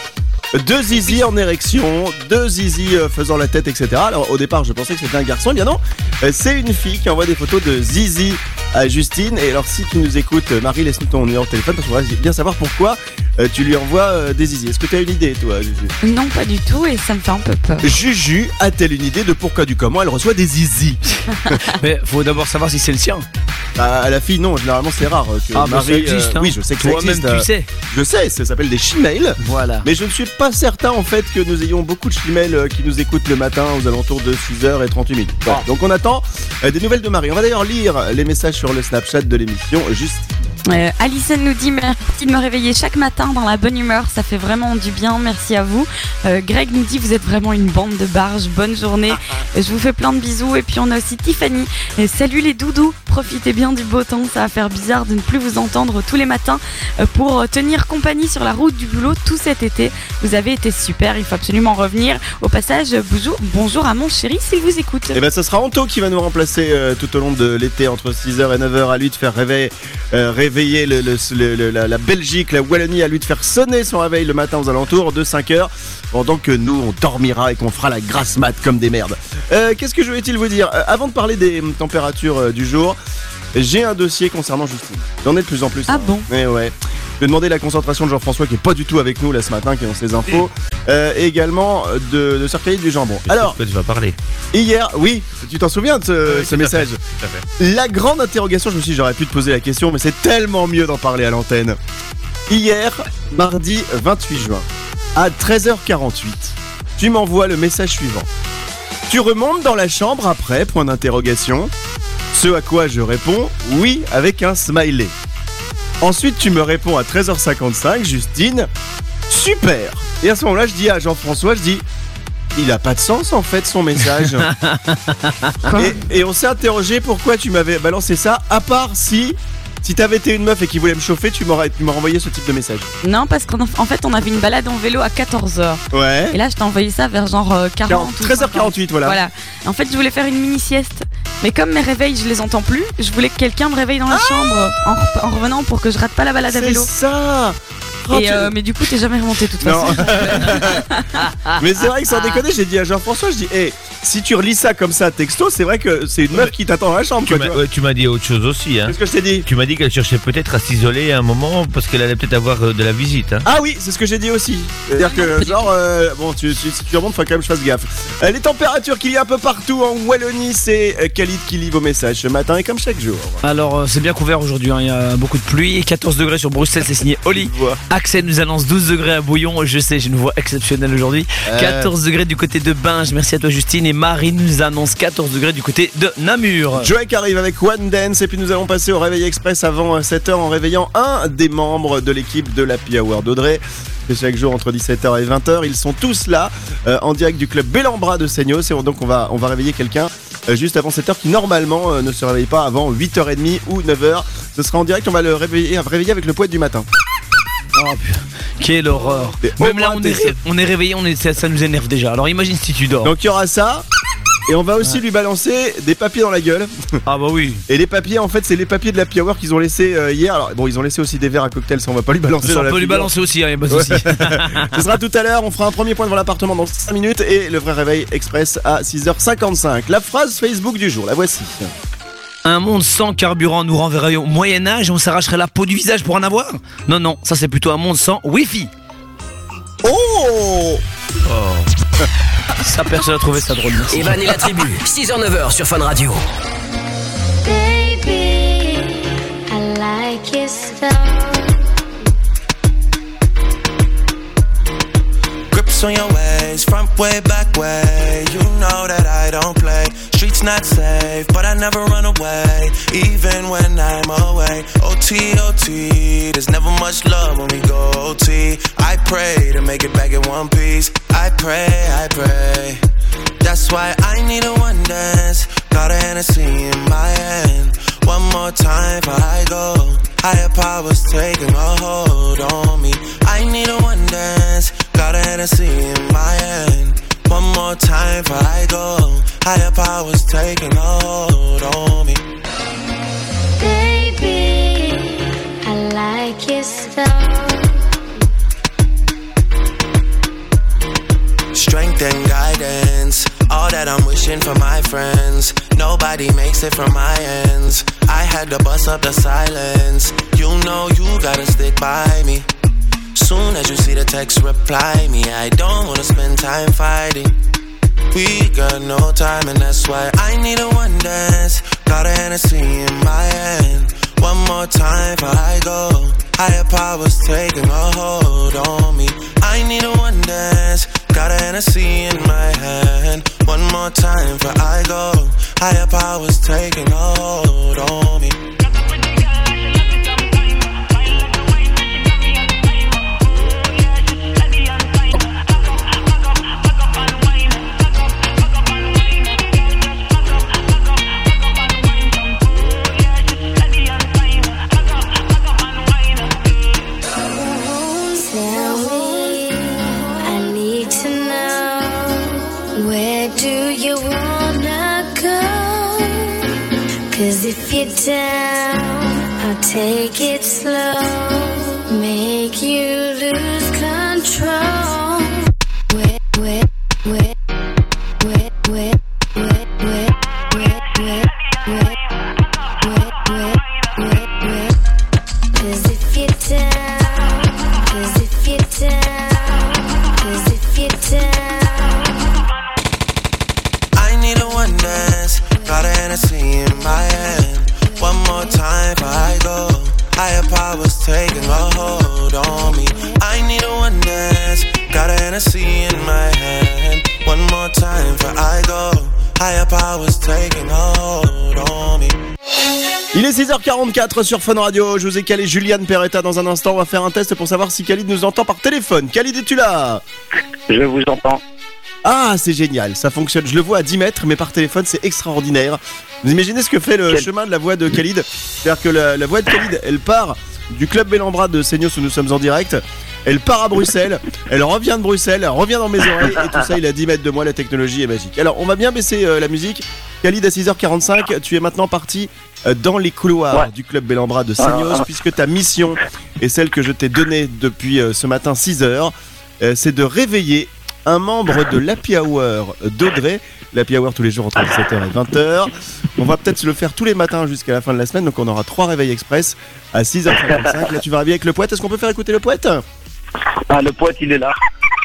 Deux Zizi en érection, deux Zizi faisant la tête, etc. Alors au départ je pensais que c'était un garçon, eh bien non, c'est une fille qui envoie des photos de Zizi à Justine. Et alors si tu nous écoutes, Marie, laisse-nous ton numéro de téléphone parce qu'on va bien savoir pourquoi tu lui envoies des zizi. Est-ce que tu as une idée, toi, Juju? Non, pas du tout, et ça me fait un peu peur. Juju a-t-elle une idée de pourquoi du comment elle reçoit des zizi? Mais faut d'abord savoir si c'est le sien. À la fille, non, généralement c'est rare que Marie, ça existe, hein. Oui, je sais que ça existe. Toi-même, tu sais. Je sais, ça s'appelle des chimails. Voilà. Mais je ne suis pas certain en fait que nous ayons beaucoup de chimails qui nous écoutent le matin aux alentours de 6h38 minutes. Voilà. Donc on attend des nouvelles de Marie. On va d'ailleurs lire les messages sur le Snapchat de l'émission juste. Alison nous dit merci de me réveiller chaque matin dans la bonne humeur, ça fait vraiment du bien, merci à vous. Greg nous dit vous êtes vraiment une bande de barges, bonne journée, je vous fais plein de bisous. Et puis on a aussi Tiffany, salut les doudous, profitez bien du beau temps, ça va faire bizarre de ne plus vous entendre tous les matins pour tenir compagnie sur la route du boulot tout cet été, vous avez été super, il faut absolument revenir. Au passage, bonjour à mon chéri s'il vous écoute. Et ben ce sera Anto qui va nous remplacer tout au long de l'été entre 6h et 9h, à lui de faire réveiller la Belgique, la Wallonie, à lui de faire sonner son réveil le matin aux alentours de 5h, pendant que nous on dormira et qu'on fera la grasse mat comme des merdes. Qu'est-ce que je voulais-il vous dire avant de parler des températures du jour, j'ai un dossier concernant Justine. J'en ai de plus en plus. Ah bon? Mais ouais. Je vais demander la concentration de Jean-François qui est pas du tout avec nous là ce matin, qui ont ses infos, et également de Sir Khalid du jambon. Alors, tu vas parler. Hier, oui, tu t'en souviens de ce message? Tout à fait. La grande interrogation, je me suis dit j'aurais pu te poser la question, mais c'est tellement mieux d'en parler à l'antenne. Hier, mardi 28 juin, à 13h48, tu m'envoies le message suivant. Tu remontes dans la chambre après, point d'interrogation. Ce à quoi je réponds oui avec un smiley. Ensuite, tu me réponds à 13h55, Justine, super. Et à ce moment-là, je dis à Jean-François, il a pas de sens en fait son message. et on s'est interrogé pourquoi tu m'avais balancé ça, à part si t'avais été une meuf et qui voulait me chauffer, tu m'aurais envoyé ce type de message. Non, parce qu'en fait, on avait une balade en vélo à 14h. Ouais. Et là, je t'ai envoyé ça vers genre 13h48, voilà. En fait, je voulais faire une mini-sieste. Mais comme mes réveils, je les entends plus, je voulais que quelqu'un me réveille dans la chambre en revenant pour que je rate pas la balade à vélo. C'est ça. Mais du coup, t'es jamais remonté de toute façon. Mais c'est vrai que sans déconner, j'ai dit à Jean-François, si tu relis ça comme ça texto, c'est vrai que c'est une meuf qui t'attend dans la chambre. Tu m'as dit autre chose aussi. Hein. Qu'est-ce que je t'ai dit? Tu m'as dit qu'elle cherchait peut-être à s'isoler à un moment parce qu'elle allait peut-être avoir de la visite. Hein. Ah oui, c'est ce que j'ai dit aussi. C'est-à-dire que genre, si tu remontes, faut quand même que je fasse gaffe. Les températures qu'il y a un peu partout en Wallonie, c'est Khalid qui lit vos messages ce matin et comme chaque jour. Alors c'est bien couvert aujourd'hui, hein. Il y a beaucoup de pluie, 14 degrés sur Bruxelles, c'est signé Oli. Axel nous annonce 12 degrés à Bouillon, je sais, j'ai une voix exceptionnelle aujourd'hui. 14 degrés du côté de Binge, merci à toi Justine. Et Marie nous annonce 14 degrés du côté de Namur. Joey qui arrive avec One Dance et puis nous allons passer au Réveil Express avant 7h en réveillant un des membres de l'équipe de l'Happy Hour d'Audrey. C'est chaque jour entre 17h et 20h, ils sont tous là en direct du club Bellambra de Seignos. Et donc on va réveiller quelqu'un juste avant 7h qui normalement ne se réveille pas avant 8h30 ou 9h. Ce sera en direct, on va le réveiller avec le poète du matin. Oh putain, quelle horreur. Même là on est réveillé, ça nous énerve déjà. Alors imagine si tu dors. Donc il y aura ça. Et on va aussi lui balancer des papiers dans la gueule. Ah bah oui. Et les papiers, en fait, c'est les papiers de l'Happy Hour qu'ils ont laissé hier. Alors bon, ils ont laissé aussi des verres à cocktail, ça on va pas lui balancer. Ça on peut lui balancer aussi, hein, y a pas de souci. Ce sera tout à l'heure, on fera un premier point devant l'appartement dans 5 minutes et le vrai réveil express à 6h55. La phrase Facebook du jour, la voici. Un monde sans carburant nous renverrait au Moyen-Âge et on s'arracherait la peau du visage pour en avoir? Non, ça c'est plutôt un monde sans Wi-Fi. Oh. Ça, personne n'a trouvé ça drôle. Evan et la tribu, 6h-9h sur Fun Radio. Baby, I like your stuff. Grips on your ways, front way, back way. You know that I don't play. Streets not safe, but I never run away, even when I'm away. OT, there's never much love when we go OT. I pray to make it back in one piece. I pray. That's why I need a one dance. Got a Hennessy in my hand. One more time before I go. Higher powers taking a hold on me. I need a one dance. Got a Hennessy in my hand. One more time before I go. Higher powers taking a hold on me. Baby, I like your stuff. Strength and guidance. All that I'm wishing for my friends. Nobody makes it from my ends. I had to bust up the silence. You know you gotta stick by me. Soon as you see the text, reply me. I don't wanna spend time fighting. We got no time and that's why I need a one dance. Got a Hennessy in my hand. One more time before I go. Higher powers taking a hold on me. I need a one dance. Got a Hennessy in my hand. One more time before I go. Higher powers taking a hold on me. If you're down, I'll take it slow. Make you lose control. Wet, wet, wet, wet, wet, wet, wet, wet, wet, wet, wet, wet, wet, wet. 'Cause if you're down, 'cause if you're down, 'cause if you're down. I need a one dance. Got a Hennessy in my hand. One more time before I go. Higher powers taking a hold on me. I need a one dance. Got a Hennessy in my hand. One more time before I go. Higher powers taking a hold on me. Il est 6h44 sur Fun Radio. Je vous ai calé Juliane Peretta dans un instant. On va faire un test pour savoir si Khalid nous entend par téléphone. Khalid, es-tu là? Je vous entends. Ah, c'est génial, ça fonctionne. Je le vois à 10 mètres, mais par téléphone, c'est extraordinaire. Vous imaginez ce que fait le chemin de la voix de Khalid? C'est-à-dire que la voix de Khalid, elle part du club Bellambra de Seignos où nous sommes en direct. Elle part à Bruxelles, elle revient de Bruxelles, elle revient dans mes oreilles, et tout ça, il est à 10 mètres de moi, la technologie est magique. Alors, on va bien baisser la musique. Khalid, à 6h45, tu es maintenant parti dans les couloirs du club Bellambra de Seignos, puisque ta mission est celle que je t'ai donnée depuis ce matin 6h, c'est de réveiller un membre de l'Happy Hour d'Audrey. L'Happy Hour tous les jours entre 17h et 20h. On va peut-être se le faire tous les matins jusqu'à la fin de la semaine. Donc on aura 3 réveils express à 6h55. Là tu vas réveiller avec le poète. Est-ce qu'on peut faire écouter le poète? Ah, le poète il est là.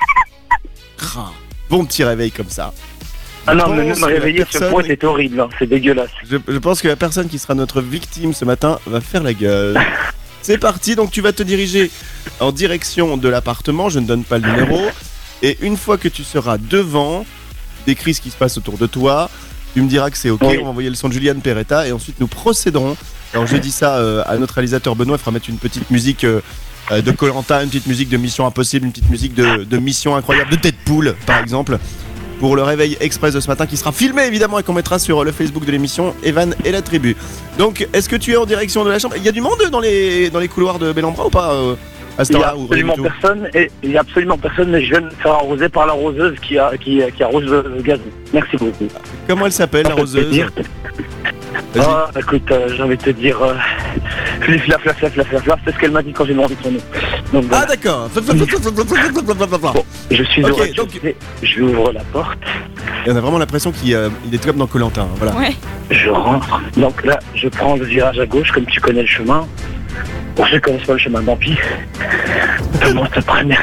Bon petit réveil comme ça. Ah non, mais me réveiller ce poète est horrible, hein. C'est dégueulasse. Je pense que la personne qui sera notre victime ce matin va faire la gueule. C'est parti, donc tu vas te diriger en direction de l'appartement. Je ne donne pas le numéro. Et une fois que tu seras devant, décris ce qui se passe autour de toi, tu me diras que c'est ok, on va envoyer le son de Juliane Peretta et ensuite nous procéderons. Alors je dis ça à notre réalisateur Benoît, il fera mettre une petite musique de Koh-Lanta, une petite musique de Mission Impossible, une petite musique de Mission Incroyable, de Deadpool par exemple, pour le réveil express de ce matin qui sera filmé évidemment et qu'on mettra sur le Facebook de l'émission Evan et la tribu. Donc est-ce que tu es en direction de la chambre? Il y a du monde dans les couloirs de Bellambra ou pas Il n'y a absolument personne, mais je viens de me faire arroser par la roseuse qui arrose le gazon. Merci beaucoup. Comment elle s'appelle, la roseuse? Ah, écoute, j'ai envie de te dire, flaf, c'est ce qu'elle m'a dit quand j'ai demandé son nom. Donc, voilà. Ah d'accord. Bon, je suis au rez-de-chaussée, je ouvre la porte. Et on a vraiment l'impression qu'il est comme dans Koh-Lanta, voilà. Ouais. Je rentre, donc là, je prends le virage à gauche, comme tu connais le chemin. Bon, je ne connais pas le chemin, tant pis. Je monte au premier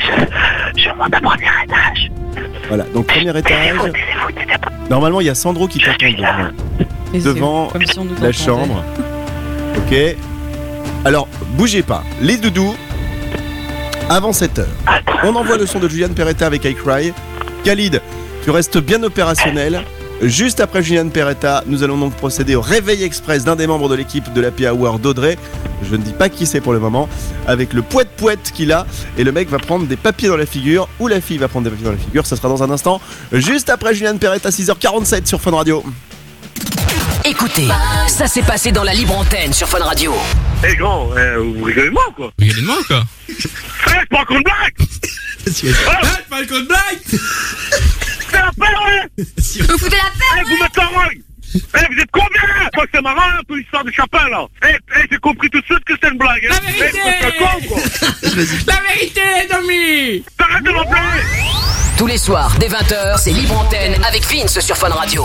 étage. Voilà, donc premier étage. Normalement, il y a Sandro qui t'attend devant la chambre. Ok. Alors, bougez pas. Les doudous, avant 7h. On envoie le son de Juliane Peretta avec I Cry. Khalid, tu restes bien opérationnel. Juste après Juliane Peretta, nous allons donc procéder au réveil express d'un des membres de l'équipe de l'Happy Hour d'Audrey. Je ne dis pas qui c'est pour le moment. Avec le poète qu'il a. Et le mec va prendre des papiers dans la figure. Ou la fille va prendre des papiers dans la figure. Ça sera dans un instant. Juste après Juliane Peretta, 6h47 sur Fun Radio. Écoutez, ça s'est passé dans la libre antenne sur Fun Radio. Eh grand, vous rigolez de moi ou quoi? Vous rigolez de moi ou quoi? C'est pas qu'on blague. C'est pas qu'on blague. C'est la paix, ouais. Vous foutez la paix, vous mettez en règle. Vous êtes combien? Quoi, c'est marrant un peu l'histoire de Chapin là. J'ai compris tout de suite que c'est une blague. La vérité. La vérité, Tommy. T'arrêtes de m'appeler. Tous les soirs, dès 20h, c'est Libre Antenne avec Vince sur Fun Radio.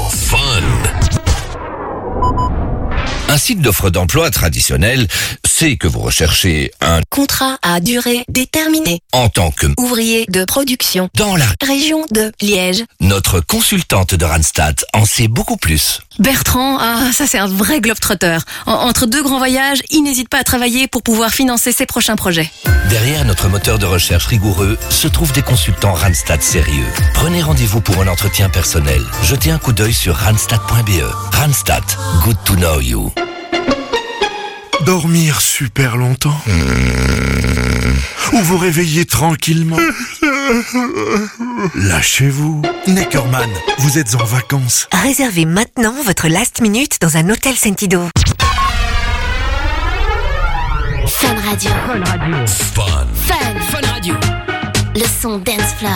Un site d'offre d'emploi traditionnel, c'est que vous recherchez un contrat à durée déterminée en tant que ouvrier de production dans la région de Liège. Notre consultante de Randstad en sait beaucoup plus. Bertrand, ça c'est un vrai globe-trotter. Entre deux grands voyages, il n'hésite pas à travailler pour pouvoir financer ses prochains projets. Derrière notre moteur de recherche rigoureux se trouvent des consultants Randstad sérieux. Prenez rendez-vous pour un entretien personnel. Jetez un coup d'œil sur randstad.be. Randstad, good to know you. Dormir super longtemps ou vous réveiller tranquillement. Lâchez-vous. Neckerman, vous êtes en vacances. Réservez maintenant votre last minute dans un hôtel Sentido. Fun Radio. Fun. Fun Radio. Le son dance floor.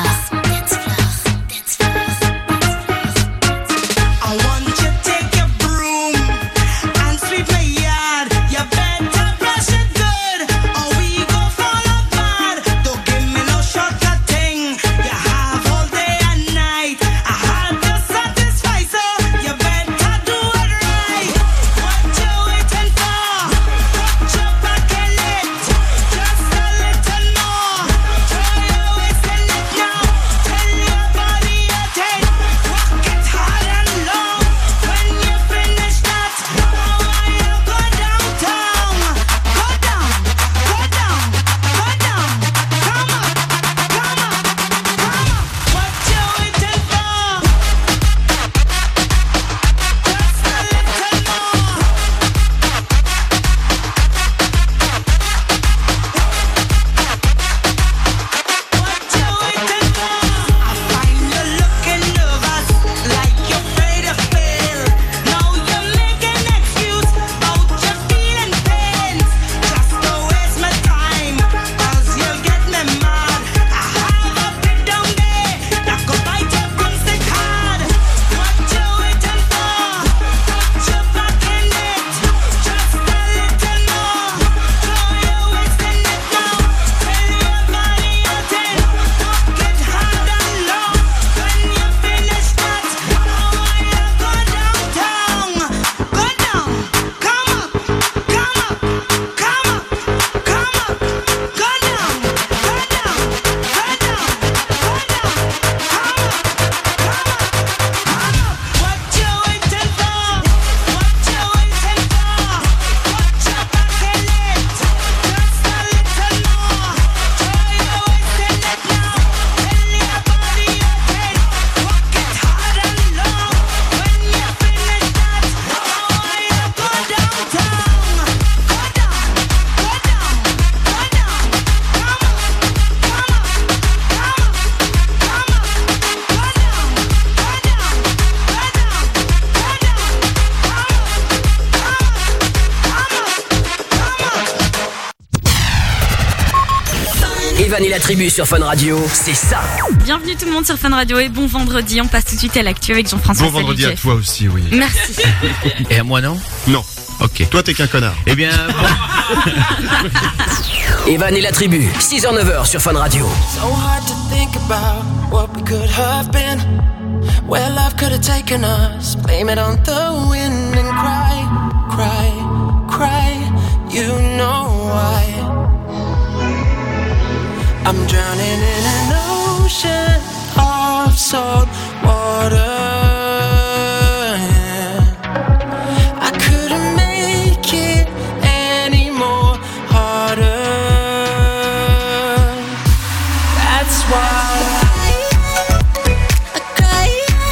Evan et la tribu sur Fun Radio, c'est ça. Bienvenue tout le monde sur Fun Radio et bon vendredi. On passe tout de suite à l'actu avec Jean-François. Bon vendredi Salut, à toi aussi, oui. Merci. Et à moi non? Non. Ok. Toi t'es qu'un connard. Eh bien, bon. Evan et la tribu, 6h-9h sur Fun Radio. So hard to think about what we could have been, where love could have taken us. Blame it on the wind and cry, cry, cry. You know why. I'm drowning in an ocean of salt water. I couldn't make it any more harder. That's why I cry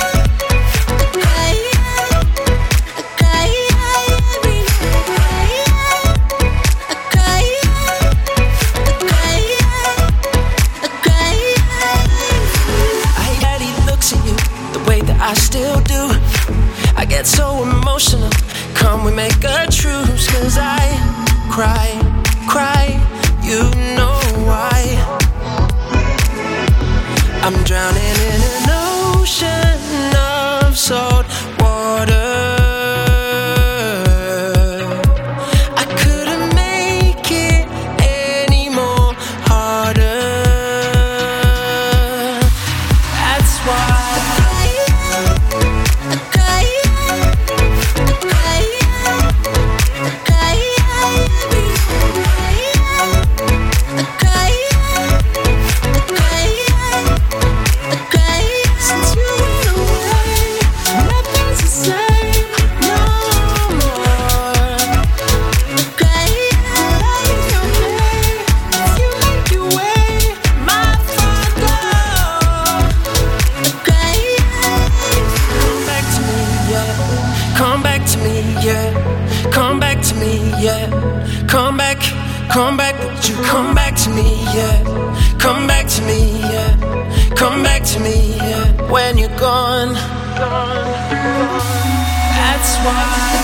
I still do. I get so emotional. Come we make a truce. Cause I cry, cry. You know why. I'm drowning in an ocean of salt water. I couldn't make it any more harder. Come back, would you come back to me, yeah. Come back to me, yeah. Come back to me, yeah. When you're gone. That's why.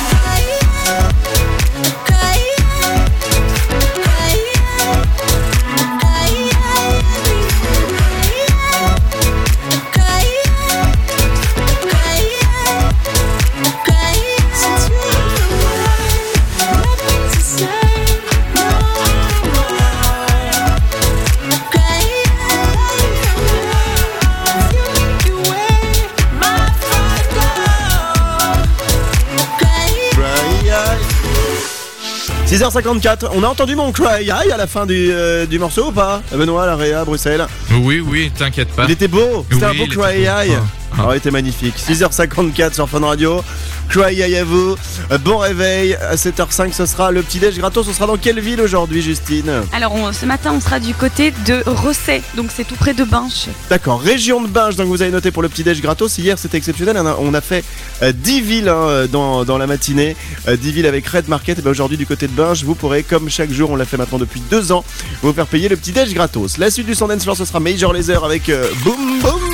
« 6h54, on a entendu mon cry aïe à la fin du morceau ou pas? Benoît, la Réa, Bruxelles. Oui, t'inquiète pas. Il était beau, c'était un beau il cry aïe. Oh, il était magnifique. 6h54 sur Fun Radio. Cry aïe à vous. Bon réveil. À 7h05, ce sera le petit-déj gratos. On sera dans quelle ville aujourd'hui, Justine? Alors, ce matin, on sera du côté de Rosset. Donc, c'est tout près de Binche. D'accord, région de Binche. Donc, vous avez noté pour le petit-déj gratos. Hier, c'était exceptionnel. On a fait 10 villes dans la matinée. 10 villes avec Red Market. Et bien, aujourd'hui, du côté de Binche, vous pourrez, comme chaque jour, on l'a fait maintenant depuis 2 ans, vous faire payer le petit-déj gratos. La suite du son dance floor, ce sera Major Lazer avec Boom Boom.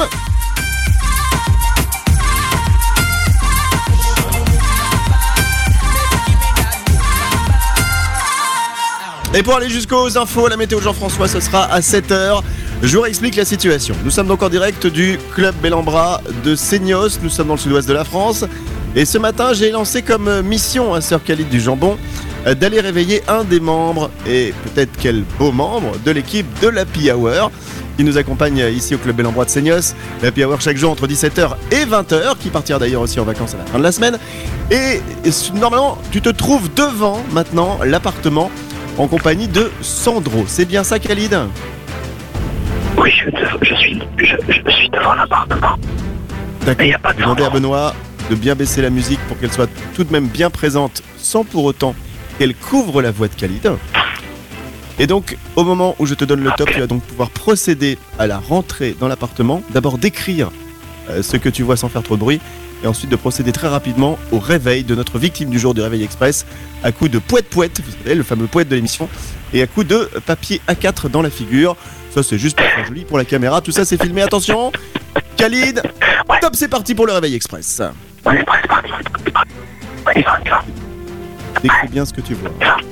Et pour aller jusqu'aux infos, la météo de Jean-François, ce sera à 7h. Je vous réexplique la situation. Nous sommes donc en direct du club Bellambra de Seignos. Nous sommes dans le sud-ouest de la France. Et ce matin, j'ai lancé comme mission à Sœur Khalid du Jambon d'aller réveiller un des membres, et peut-être quel beau membre, de l'équipe de l'Happy Hour qui nous accompagne ici au club Bellambra de Seignos. L'Happy Hour chaque jour entre 17h et 20h, qui partira d'ailleurs aussi en vacances à la fin de la semaine. Et normalement, tu te trouves devant maintenant l'appartement en compagnie de Sandro. C'est bien ça, Khalid? Oui, je suis devant l'appartement. D'accord. Demandez à Benoît de bien baisser la musique pour qu'elle soit tout de même bien présente, sans pour autant qu'elle couvre la voix de Khalid. Et donc, au moment où je te donne le top, tu vas donc pouvoir procéder à la rentrée dans l'appartement. D'abord décrire ce que tu vois sans faire trop de bruit, et ensuite de procéder très rapidement au réveil de notre victime du jour du Réveil Express, à coup de poète-poète, vous savez, le fameux poète de l'émission, et à coup de papier A4 dans la figure. Ça, c'est juste pour faire joli pour la caméra. Tout ça, c'est filmé. Attention, Khalid, top, c'est parti pour le Réveil Express. Ouais, c'est parti. Ouais, décris bien ce que tu vois.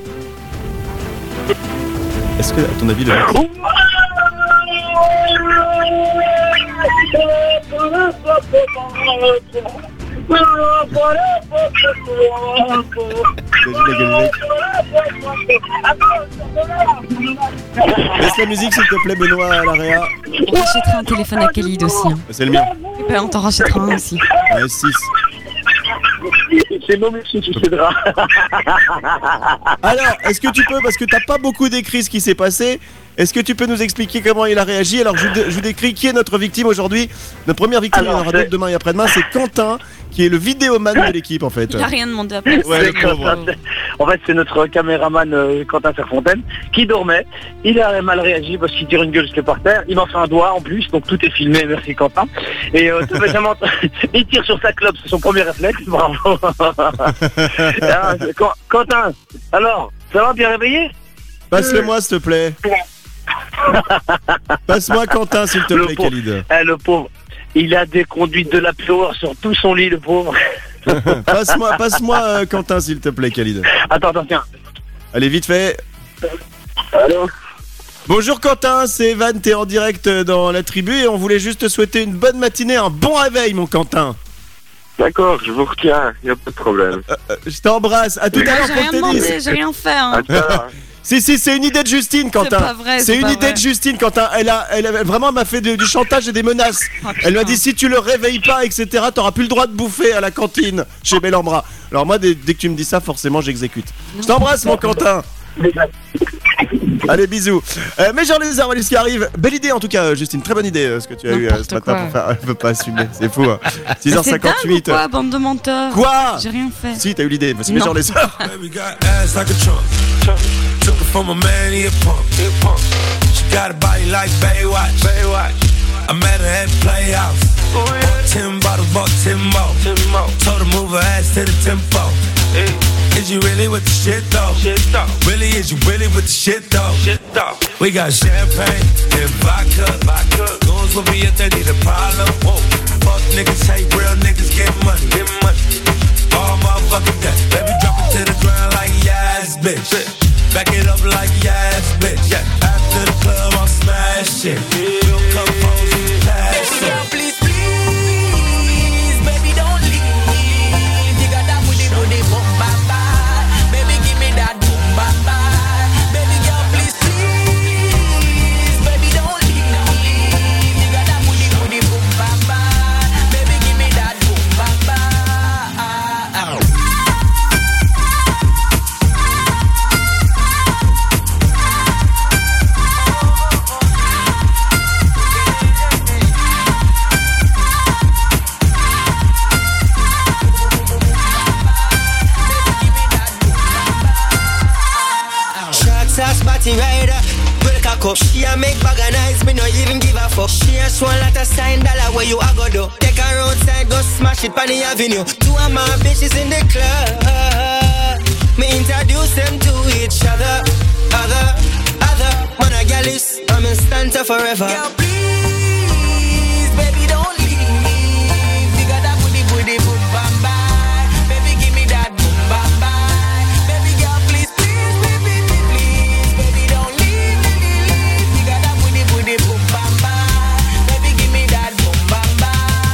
Est-ce que, à ton avis, le laisse la musique s'il te plaît, Benoît, à l'Area. On rachètera un téléphone à Khalid aussi. Hein. C'est le mien. Et ben, on t'en rachètera un aussi. Ouais, 6. C'est bon, monsieur, tu céderas. Alors, est-ce que tu peux, parce que t'as pas beaucoup décrit ce qui s'est passé, est-ce que tu peux nous expliquer comment il a réagi? Alors, je vous décris qui est notre victime aujourd'hui. Notre première victime, il y en aura d'autres demain et après-demain, c'est Quentin, qui est le vidéoman de l'équipe en fait. Il a rien demandé à personne. Ouais, en fait, c'est notre caméraman Quentin Serfontaine qui dormait. Il a mal réagi parce qu'il tire une gueule jusqu'à par terre. Il m'en fait un doigt en plus, donc tout est filmé. Merci Quentin. Et tout bêtement, il tire sur sa clope, c'est son premier réflexe. Bravo. Quentin, alors, ça va, bien réveillé? Passe-le-moi s'il te plaît. Passe-moi Quentin s'il te plaît, Khalid. Le pauvre. Il a des conduites de la plour sur tout son lit, le pauvre. Passe-moi Quentin, s'il te plaît, Khalid. Attends, tiens. Allez, vite fait. Allô? Bonjour Quentin, c'est Evan, t'es en direct dans la tribu et on voulait juste te souhaiter une bonne matinée, un bon réveil, mon Quentin. D'accord, je vous retiens, y a pas de problème. Je t'embrasse, à tout à l'heure pour le tennis. J'ai rien fait, hein. Si, c'est une idée de Justine, Quentin. C'est pas vrai. C'est une idée de Justine, Quentin. Elle vraiment m'a fait du chantage et des menaces. Oh, elle m'a dit si tu le réveilles pas, etc., t'auras plus le droit de bouffer à la cantine chez Bellambra. Alors moi, dès que tu me dis ça, forcément, j'exécute. Je t'embrasse, mon Quentin. Allez, bisous. Mais genre les arbres, ce qui arrive. Belle idée en tout cas, Justine. Très bonne idée ce que tu as eu ce matin pour faire. Elle veut pas assumer, c'est fou. Hein. 6h58. Quoi, bande de menteurs? Quoi? J'ai rien fait. Si, t'as eu l'idée. C'est mes genre les arbres. Took it from a man, he a punk. She got a body like Baywatch. I met her at the Playhouse. Bought 10 bottles, bought 10 more. Told her move her ass to the tempo. Is you really with the shit though? Really, is you really with the shit though? We got champagne and vodka. Goons will be if they need a problem. Whoa. Fuck niggas, hate real niggas, get money. All motherfucking day. Baby, drop it to the ground like yes, bitch. Back it up like yes, bitch. After the club, I'll smash it. We'll come home and pass it. Please, please, baby, don't leave. You got that booty, boom, bam, bam. Baby, give me that boom, bam, bam. Baby girl, please, please, baby, don't leave. You got that booty, boom, bam, bam. Baby, give me that boom, bam, bam. Spotty rider, with a cock up. She a make bag of nice, me no even give a fuck. She a show a lot of sign dollar where you a go do. Take her outside, go smash it on the avenue. Two of my bitches in the club. Me introduce them to each other. Other, man a gal is, I'm in stanza forever. Girl, please, baby, don't leave. You got that booty, boom, bam, bam. Baby, give me that boom, bam, bam. Baby, girl, please, please, baby, please, baby, don't leave. You got that booty, boom, bam, bam. Baby, give me that boom, bam, bam.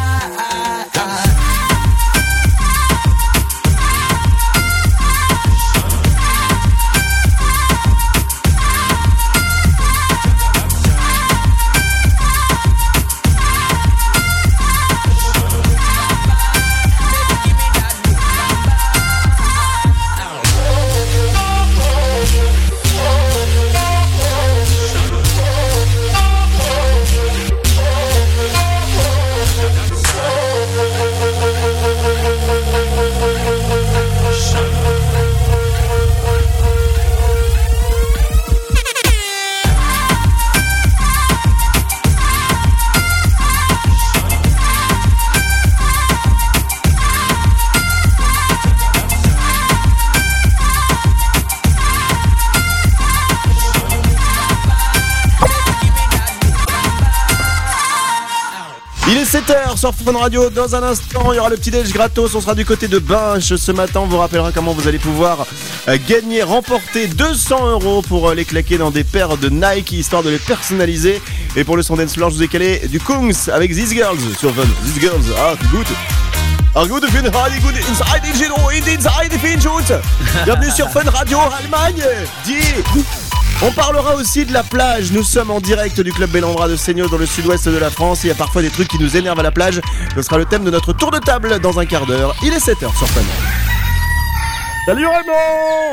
Il est 7h sur Fun Radio. Dans un instant, il y aura le petit déj gratos. On sera du côté de Binche. Ce matin, on vous rappellera comment vous allez pouvoir gagner, remporter 200 € pour les claquer dans des paires de Nike, histoire de les personnaliser. Et pour le son dance floor, je vous ai calé du Kungs avec These Girls sur Fun. These Girls, good. Good inside Bienvenue sur Fun Radio Allemagne. On parlera aussi de la plage. Nous sommes en direct du club Bellandra de Seignos dans le sud-ouest de la France. Il y a parfois des trucs qui nous énervent à la plage. Ce sera le thème de notre tour de table dans un quart d'heure. Il est 7h sur Fun. Salut Raymond.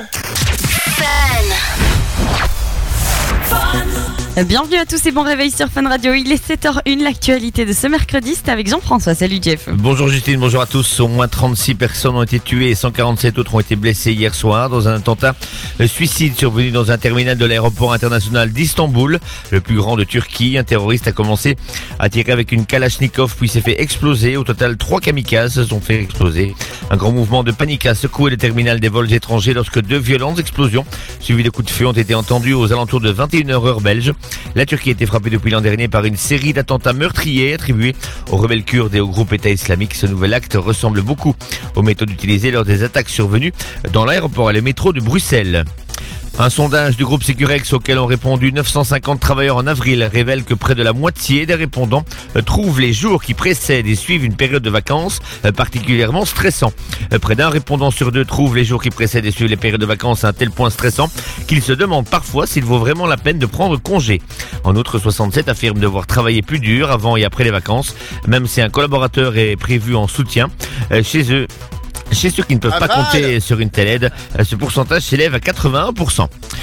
Bienvenue à tous et bon réveil sur Fun Radio. Il est 7h01, l'actualité de ce mercredi, c'est avec Jean-François. Salut Jeff. Bonjour Justine, bonjour à tous. Au moins 36 personnes ont été tuées et 147 autres ont été blessées hier soir dans un attentat suicide survenu dans un terminal de l'aéroport international d'Istanbul, le plus grand de Turquie. Un terroriste a commencé à tirer avec une Kalachnikov puis s'est fait exploser. Au total, 3 kamikazes se sont fait exploser. Un grand mouvement de panique a secoué le terminal des vols étrangers lorsque 2 violentes explosions suivies de coups de feu ont été entendues aux alentours de 21h heure belge. La Turquie a été frappée depuis l'an dernier par une série d'attentats meurtriers attribués aux rebelles kurdes et au groupe État islamique. Ce nouvel acte ressemble beaucoup aux méthodes utilisées lors des attaques survenues dans l'aéroport et le métro de Bruxelles. Un sondage du groupe Sécurex auquel ont répondu 950 travailleurs en avril révèle que près de la moitié des répondants trouvent les jours qui précèdent et suivent une période de vacances particulièrement stressant. Près d'un répondant sur 2 trouve les jours qui précèdent et suivent les périodes de vacances à un tel point stressant qu'il se demande parfois s'il vaut vraiment la peine de prendre congé. En outre, 67 affirment devoir travailler plus dur avant et après les vacances, même si un collaborateur est prévu en soutien chez eux. Chez ceux qui ne peuvent pas compter sur une telle aide, ce pourcentage s'élève à 81%.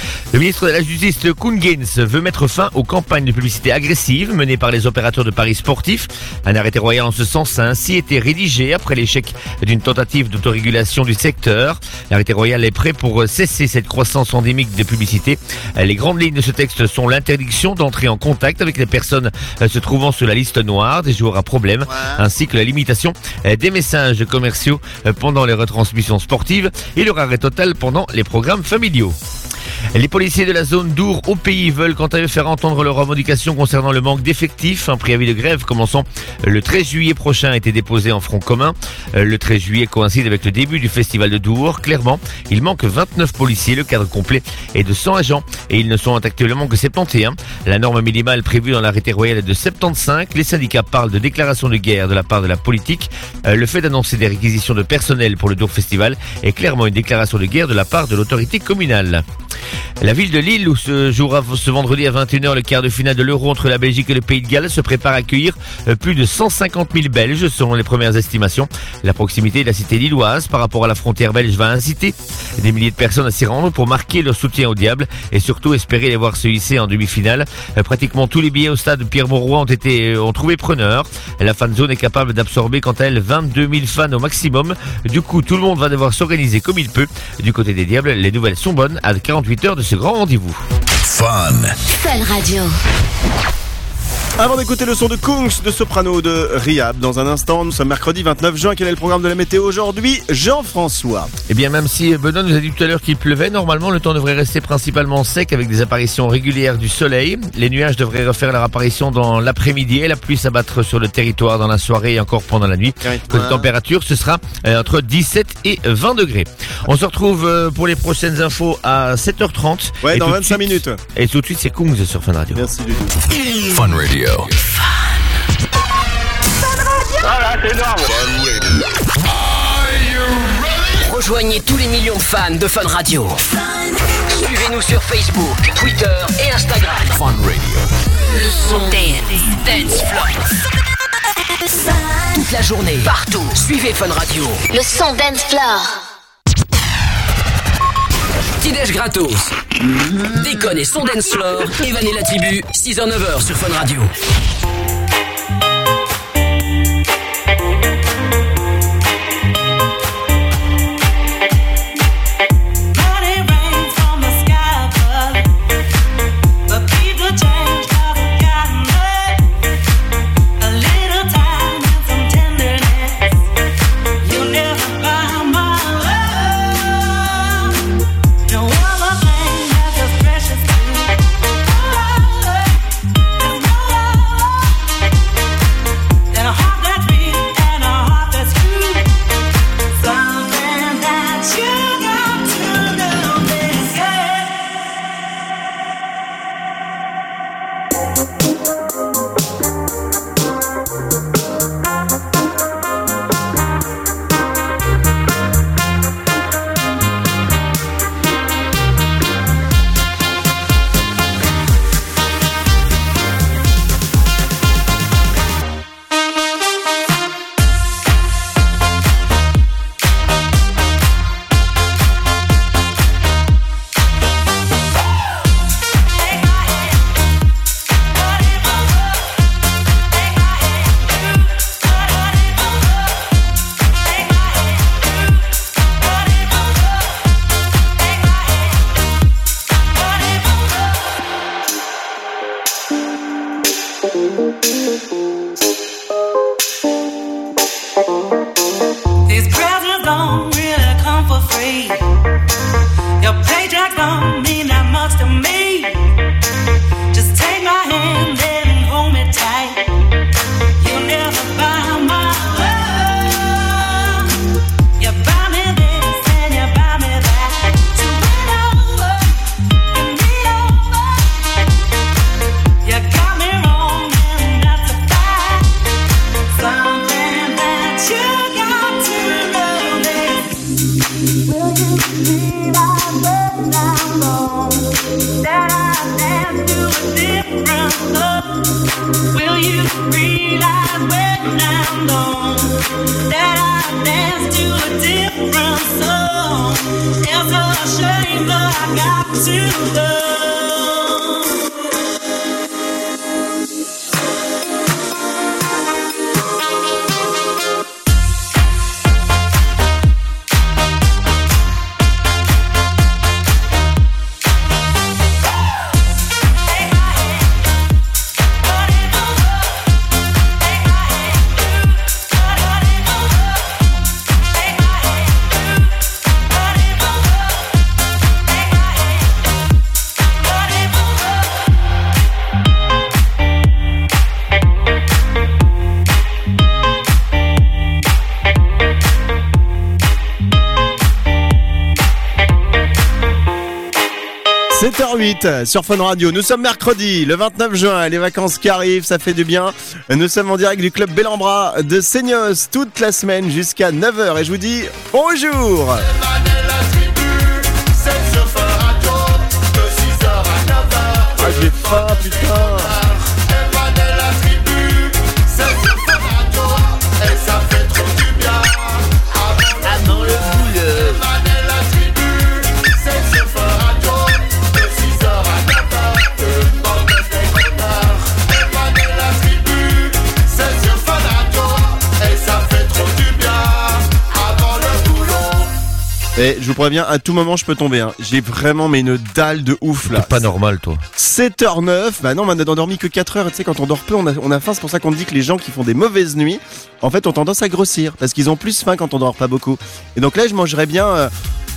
Le ministre de la Justice, le Koen Geens, veut mettre fin aux campagnes de publicité agressives menées par les opérateurs de paris sportifs. Un arrêté royal en ce sens a ainsi été rédigé après l'échec d'une tentative d'autorégulation du secteur. L'arrêté royal est prêt pour cesser cette croissance endémique de publicité. Les grandes lignes de ce texte sont l'interdiction d'entrer en contact avec les personnes se trouvant sur la liste noire des joueurs à problème, ainsi que la limitation des messages commerciaux pendant les retransmissions sportives et leur arrêt total pendant les programmes familiaux. Les policiers de la zone d'Our au pays veulent quant à eux faire entendre leurs revendications concernant le manque d'effectifs. Un préavis de grève commençant le 13 juillet prochain a été déposé en front commun. Le 13 juillet coïncide avec le début du festival de Dour. Clairement, il manque 29 policiers. Le cadre complet est de 100 agents et ils ne sont actuellement que 71. La norme minimale prévue dans l'arrêté royal est de 75. Les syndicats parlent de déclaration de guerre de la part de la politique. Le fait d'annoncer des réquisitions de personnel pour le Dour Festival est clairement une déclaration de guerre de la part de l'autorité communale. La ville de Lille, où se jouera ce vendredi à 21h le quart de finale de l'Euro entre la Belgique et le Pays de Galles, se prépare à accueillir plus de 150 000 Belges selon les premières estimations. La proximité de la cité lilloise par rapport à la frontière belge va inciter des milliers de personnes à s'y rendre pour marquer leur soutien au diable et surtout espérer les voir se hisser en demi-finale. Pratiquement tous les billets au stade Pierre-Mauroy ont trouvé preneur. La fan zone est capable d'absorber quant à elle 22 000 fans au maximum. Du coup, tout le monde va devoir s'organiser comme il peut. Du côté des diables, les nouvelles sont bonnes à 48 heures de ce grand rendez-vous. Fun Radio. Avant d'écouter le son de Kungs de Soprano de Rihab, dans un instant, nous sommes mercredi 29 juin. Quel est le programme de la météo aujourd'hui, Jean-François? Eh bien, même si Benoît nous a dit tout à l'heure qu'il pleuvait, normalement le temps devrait rester principalement sec avec des apparitions régulières du soleil. Les nuages devraient refaire leur apparition dans l'après-midi et la pluie s'abattre sur le territoire dans la soirée et encore pendant la nuit. Côté température, ce sera entre 17 et 20 degrés. On se retrouve pour les prochaines infos à 7h30. Ouais, dans 25 minutes. Et tout de suite, c'est Kungs sur Fun Radio. Merci du tout. Fun Radio. Voilà, c'est énorme. Rejoignez tous les millions de fans de Fun Radio. Suivez-nous sur Facebook, Twitter et Instagram. Fun Radio. Le son Dance Floor. Toute la journée, partout. Suivez Fun Radio. Le son Dance Floor. Petit-déj gratos. Déconne et son Dance Floor. Evan et la tribu, 6h-9h sur Fun Radio. These presents don't really come for free. Your paycheck don't mean that much to me. Just take my hand and hold me tight. You'll never buy my love. You buy me this and you buy me that. So win over and me over. You got me wrong and that's a fact. Something that you got to know is, will you realize when I'm gone that I dance to a different love? Will you realize when and on, that I dance to a different song. It's a shame that I got to love. Sur Fun Radio, nous sommes mercredi, le 29 juin, les vacances qui arrivent, ça fait du bien. Nous sommes en direct du club Bellambra de Seignos toute la semaine jusqu'à 9h et je vous dis bonjour. Ah, j'ai faim, putain. Et je vous préviens, à tout moment je peux tomber, hein. J'ai vraiment une dalle de ouf là. C'est pas normal toi. 7h09, bah non, on n'a dormi que 4 heures. Tu sais, quand on dort peu, on a faim. C'est pour ça qu'on dit que les gens qui font des mauvaises nuits, en fait, ont tendance à grossir. Parce qu'ils ont plus faim quand on dort pas beaucoup. Et donc là, je mangerais bien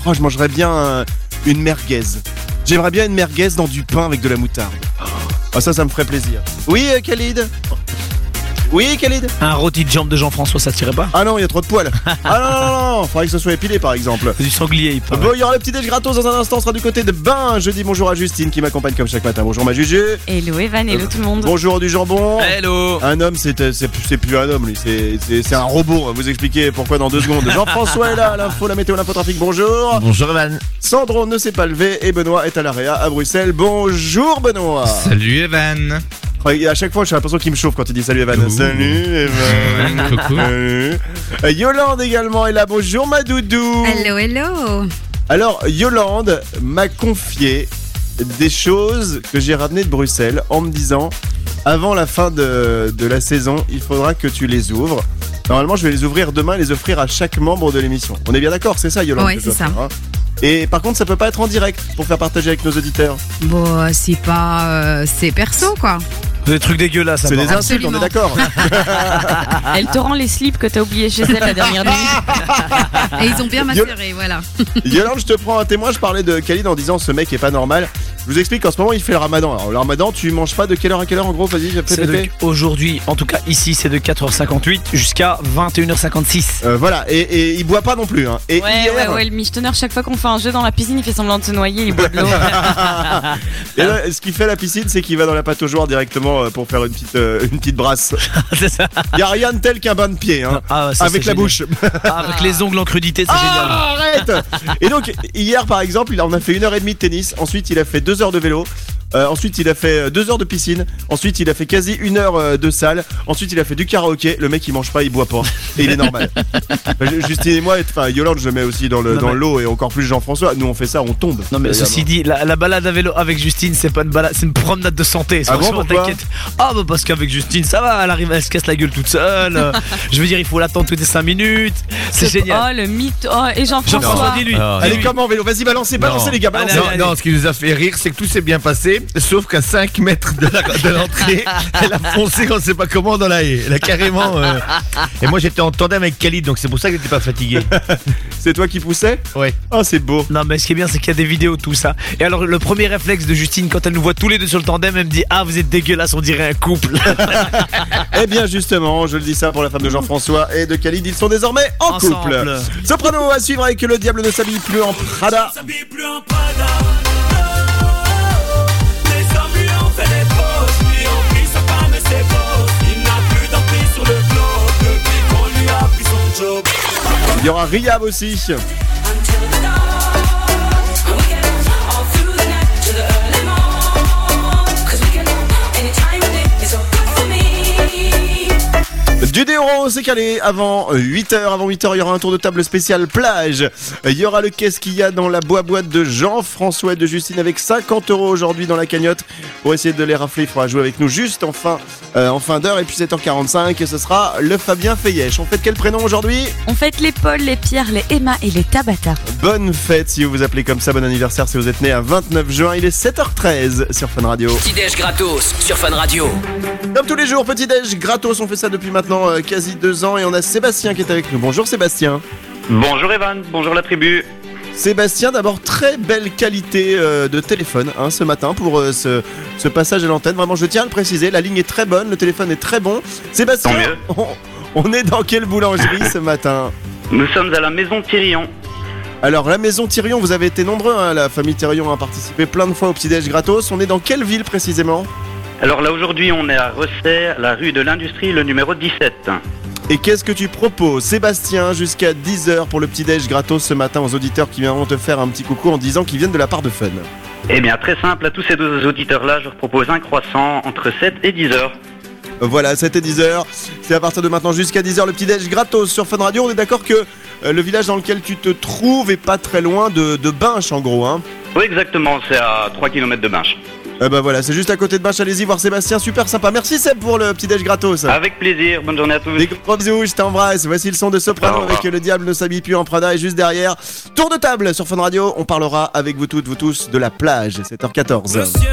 une merguez. J'aimerais bien une merguez dans du pain avec de la moutarde. Oh, ça me ferait plaisir. Oui, Khalid? Oui, Khalid? Un rôti de jambe de Jean-François, ça tirait pas? Ah non, il y a trop de poils. Ah non, faudrait que ce soit épilé par exemple. Du sanglier, il paraît. Bon, il y aura le petit déj gratos dans un instant, on sera du côté de Bain. Je dis bonjour à Justine qui m'accompagne comme chaque matin. Bonjour ma Juju. Hello Evan, hello tout le monde. Bonjour du jambon. Hello. Un homme, c'est plus un homme, lui, c'est un robot. On va vous expliquer pourquoi dans 2 secondes. Jean-François est là, l'info, la météo, l'infotrafic, bonjour. Bonjour Evan. Sandro ne s'est pas levé et Benoît est à l'AREA à Bruxelles. Bonjour Benoît. Salut Evan. À chaque fois, j'ai l'impression qu'il me chauffe quand il dit salut Evan. Ouh. Salut Evan. Coucou. Salut. Yolande également est là. Bonjour ma doudou. Hello. Alors, Yolande m'a confié des choses que j'ai ramenées de Bruxelles en me disant avant la fin de la saison, il faudra que tu les ouvres. Normalement, je vais les ouvrir demain et les offrir à chaque membre de l'émission. On est bien d'accord, c'est ça Yolande? Oui, c'est ça. Faire, hein. Et par contre, ça peut pas être en direct pour faire partager avec nos auditeurs. Bon, c'est pas... c'est perso, quoi. Des trucs dégueulasses. C'est des insultes, on est d'accord. Elle te rend les slips que t'as oubliés chez elle la dernière nuit. Et ils ont bien macéré, voilà. Yolande, je te prends un témoin. Je parlais de Khalid en disant ce mec est pas normal. Je vous explique qu'en ce moment il fait le ramadan. Alors le ramadan, tu manges pas de quelle heure à quelle heure en gros? Vas-y, j'ai fait aujourd'hui, en tout cas ici, c'est de 4h58 jusqu'à 21h56. Voilà, et il boit pas non plus. Hein. Et ouais, le micheteneur, chaque fois qu'on fait un jeu dans la piscine, il fait semblant de se noyer, il boit de l'eau. Et là, ce qu'il fait à la piscine, c'est qu'il va dans la pataugeoire directement pour faire une petite brasse. C'est ça. Il y a rien de tel qu'un bain de pied, hein, ça, avec la bouche. Avec les ongles en crudité, c'est génial. Arrête. Et donc hier par exemple, on a fait 1h30 de tennis. Ensuite, il a fait 2 heures de vélo. Ensuite il a fait 2 heures de piscine. Ensuite il a fait quasi 1 heure de salle. Ensuite il a fait du karaoké. Le mec il mange pas, il boit pas. Et il est normal. Justine et moi, enfin Yolande je mets aussi dans l'eau. Et encore plus Jean-François. Nous on fait ça, on tombe. Non mais ceci dit, la balade à vélo avec Justine, c'est pas une balade, c'est une promenade de santé. Ah bon, pourquoi? T'inquiète. Ah bah parce qu'avec Justine ça va, elle arrive, elle se casse la gueule toute seule. Je veux dire, il faut l'attendre toutes les 5 minutes. C'est génial. Oh le mythe. Oh, et Jean-François, dis-lui. Allez, comment vélo? Vas-y, balancez les gars, balancez. Non, ce qui nous a fait rire, c'est que tout s'est bien passé, sauf qu'à 5 mètres de l'entrée, elle a foncé, on sait pas comment, dans la haie. Elle a carrément. Et moi j'étais en tandem avec Khalid, donc c'est pour ça que j'étais pas fatigué. C'est toi qui poussais? Ouais. Oh, c'est beau. Non, mais ce qui est bien, c'est qu'il y a des vidéos, tout ça. Et alors, le premier réflexe de Justine, quand elle nous voit tous les deux sur le tandem, elle me dit: ah, vous êtes dégueulasse, on dirait un couple. Eh bien, justement, je le dis ça pour la femme de Jean-François et de Khalid, ils sont désormais en couple. Soprano à suivre avec Le Diable ne s'habille plus en Prada. Il y aura Riyab aussi. Du Déoron, c'est calé avant 8h. Avant 8h, il y aura un tour de table spécial plage. Il y aura le qu'est-ce qu'il y a dans la boîte de Jean-François et de Justine avec 50 € aujourd'hui dans la cagnotte. Pour essayer de les rafler, il faudra jouer avec nous juste en fin d'heure. Et puis 7h45, ce sera le Fabien Feyesh. On fête quel prénom aujourd'hui ? On fête les Paul, les Pierre, les Emma et les Tabata. Bonne fête si vous vous appelez comme ça, bon anniversaire si vous êtes né à 29 juin. Il est 7h13 sur Fun Radio. Petit-déj gratos sur Fun Radio. Comme tous les jours, petit-déj gratos, on fait ça depuis maintenant quasi 2 ans et on a Sébastien qui est avec nous. Bonjour Sébastien. Bonjour Evan, bonjour la tribu. Sébastien, d'abord très belle qualité de téléphone ce matin pour ce passage à l'antenne. Vraiment, je tiens à le préciser, la ligne est très bonne, le téléphone est très bon. Sébastien, on est dans quelle boulangerie ce matin ? Nous sommes à la maison Thirion. Alors la maison Thirion, vous avez été nombreux, la famille Thirion a participé plein de fois au petit-déj gratos. On est dans quelle ville précisément ? Alors là aujourd'hui on est à Recet, la rue de l'Industrie, le numéro 17. Et qu'est-ce que tu proposes, Sébastien, jusqu'à 10h pour le petit-déj gratos ce matin aux auditeurs qui viendront te faire un petit coucou en disant qu'ils viennent de la part de Fun ? Eh bien très simple, à tous ces deux auditeurs-là, je leur propose un croissant entre 7 et 10h. Voilà, 7 et 10h, c'est à partir de maintenant jusqu'à 10h le petit-déj gratos sur Fun Radio. On est d'accord que le village dans lequel tu te trouves est pas très loin de Binche en gros, hein ? Oui exactement, c'est à 3 km de Binche. Voilà, c'est juste à côté de Binche, allez-y voir Sébastien, super sympa. Merci Seb pour le petit-déj gratos. Avec plaisir, bonne journée à tous. Des gros bisous, je t'embrasse. Voici le son de Soprano avec Le Diable ne s'habille plus en Prada. Et juste derrière, tour de table sur Fun Radio, on parlera avec vous toutes, vous tous de la plage, 7h14. Monsieur,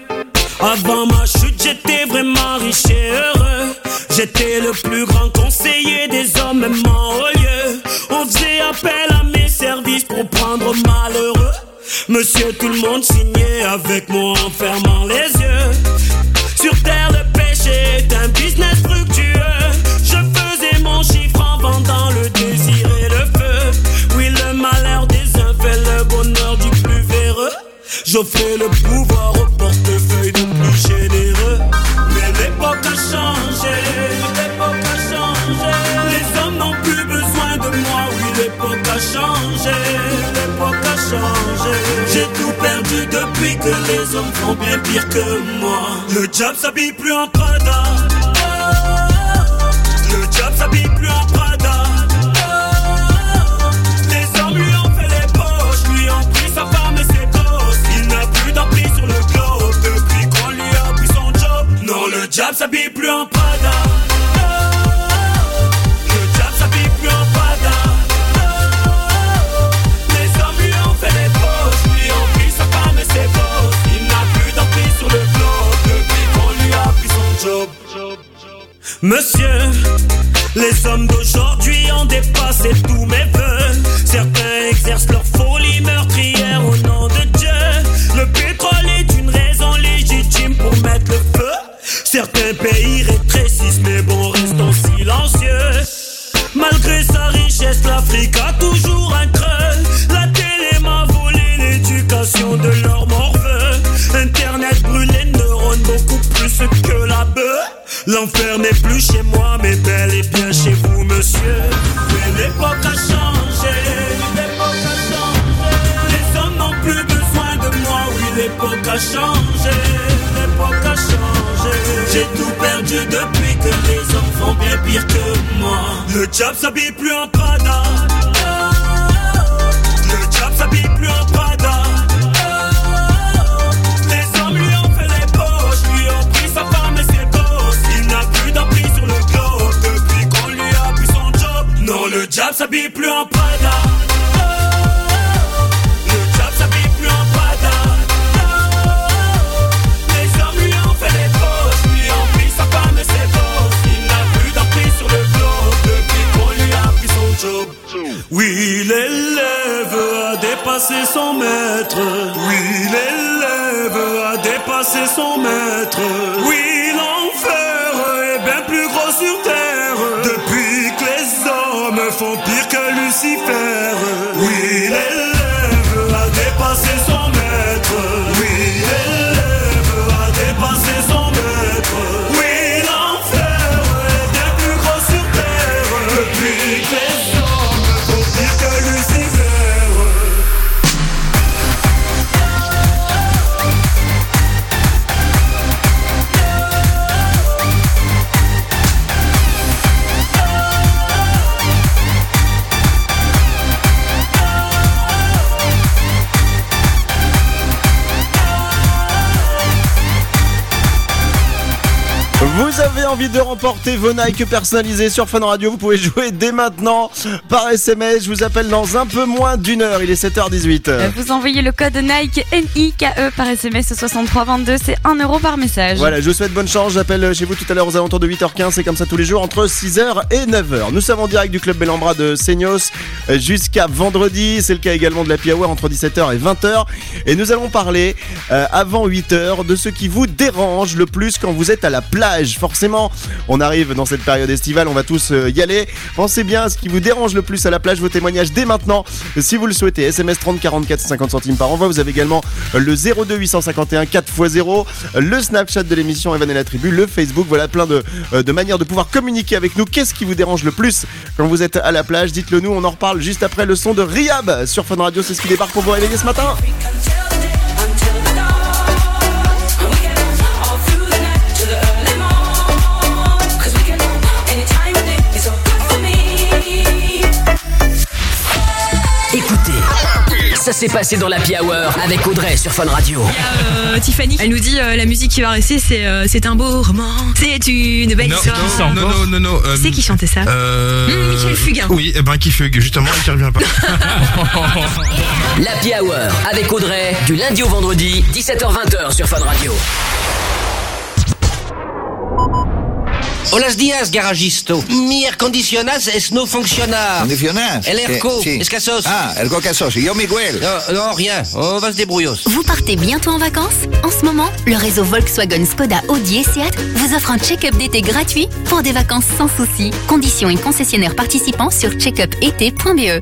avant ma chute, j'étais vraiment riche et heureux. J'étais le plus grand conseiller des hommes, même en haut lieu. On faisait appel à mes services pour prendre malheureux. Monsieur, tout le monde signait avec moi en fermant les yeux. Sur terre, le péché est un business fructueux. Je faisais mon chiffre en vendant le désir et le feu. Oui, le malheur des uns fait le bonheur du plus véreux. J'offrais le pouvoir au portefeuille de plus généreux. Mais l'époque a changé, l'époque a changé. Les hommes n'ont plus besoin de moi, oui, l'époque a changé, l'époque a changé. J'ai tout perdu depuis que les hommes font bien pire que moi. Le diable s'habille plus en Prada. Le diable s'habille plus en Prada. Les hommes lui ont fait les poches, lui ont pris sa femme et ses gosses. Il n'a plus d'emprise sur le globe depuis qu'on lui a pris son job. Non, le diable s'habille plus en Prada. Le diable s'habille plus en Prada. Les hommes lui ont fait les poches, lui ont pris sa femme et ses gosses. Il n'a plus d'emprise sur le globe depuis qu'on lui a pris son job. Monsieur, les hommes d'aujourd'hui ont dépassé tous mes vœux. Certains exercent leur folie meurtrière au nom de Dieu. Le pétrole est une raison légitime pour mettre le feu. Certains pays rétrécissent, mais bon, restons silencieux. Malgré sa richesse, l'Afrique a toujours un creux. La télé m'a volé l'éducation de leur morveux. Internet brûle les neurones beaucoup plus que la bœuf. L'enfer n'est plus chez moi, mais bel et bien chez vous, monsieur. Mais l'époque a changé, l'époque a changé. Les hommes n'ont plus besoin de moi, oui, l'époque a changé, l'époque a changé. J'ai tout perdu depuis que les hommes font bien pire que moi. Le diable s'habille plus en Prada. Le diable s'habille plus en Prada. Les hommes lui ont fait les poches, lui ont pris sa femme et ses gosses. Il n'a plus d'emprise sur le globe depuis qu'on lui a pris son job. Non, le diable s'habille plus en Prada. Le diable s'habille plus en Prada. Les hommes lui ont fait les poches, lui ont pris sa femme et ses gosses. Il n'a plus d'emprise sur le globe depuis qu'on lui a pris son job. Oui, l'élève a dépassé son maître. Oui, l'élève a dépassé son maître. Oui, l'enfer est bien plus gros sur terre depuis que les hommes font pire que Lucifer. Oui, l'élève a dépassé son maître. Oui, l'élève a dépassé son maître. Oui, l'enfer est bien plus gros sur terre depuis que les hommes font pire que Lucifer. envie de remporter vos Nike personnalisés sur Fun Radio, vous pouvez jouer dès maintenant par SMS. Je vous appelle dans un peu moins d'une heure, il est 7h18. Vous envoyez le code Nike NIKE par SMS au 6322, c'est 1 € par message. Voilà, je vous souhaite bonne chance, j'appelle chez vous tout à l'heure aux alentours de 8h15, c'est comme ça tous les jours entre 6h et 9h. Nous sommes en direct du Club Bellambra de Seignos jusqu'à vendredi, c'est le cas également de l'Happy Hour entre 17h et 20h. Et nous allons parler avant 8h de ce qui vous dérange le plus quand vous êtes à la plage. Forcément, on arrive dans cette période estivale, on va tous y aller. Pensez bien à ce qui vous dérange le plus à la plage, vos témoignages dès maintenant si vous le souhaitez. SMS 30 44 50 centimes par envoi. Vous avez également le 02 851 4x0, le Snapchat de l'émission Evan et la Tribu, le Facebook. Voilà plein de manières de pouvoir communiquer avec nous. Qu'est-ce qui vous dérange le plus quand vous êtes à la plage? Dites-le nous, on en reparle juste après le son de Rihab sur Fun Radio. C'est ce qui débarque pour vous réveiller ce matin. Écoutez, ça s'est passé dans l'Happy Hour avec Audrey sur Fun Radio. Tiffany, elle nous dit la musique qui va rester c'est un beau roman, c'est une belle histoire. Non. C'est qui chantait ça? Michel Fugain. Oui, qui fugue, justement, et qui revient pas. L'Happy Hour avec Audrey, du lundi au vendredi, 17h-20h sur Fun Radio. Hola días, garagisto. Mi acondicionas es no funciona. ¿Condicionas? El ERCO, Sí. escasos. Ah, ERCO Casos. Y yo Miguel. Non, rien. On va se débrouiller. Vous partez bientôt en vacances? En ce moment, le réseau Volkswagen Skoda Audi et Seat vous offre un check-up d'été gratuit pour des vacances sans soucis. Conditions et concessionnaires participants sur checkupet.be.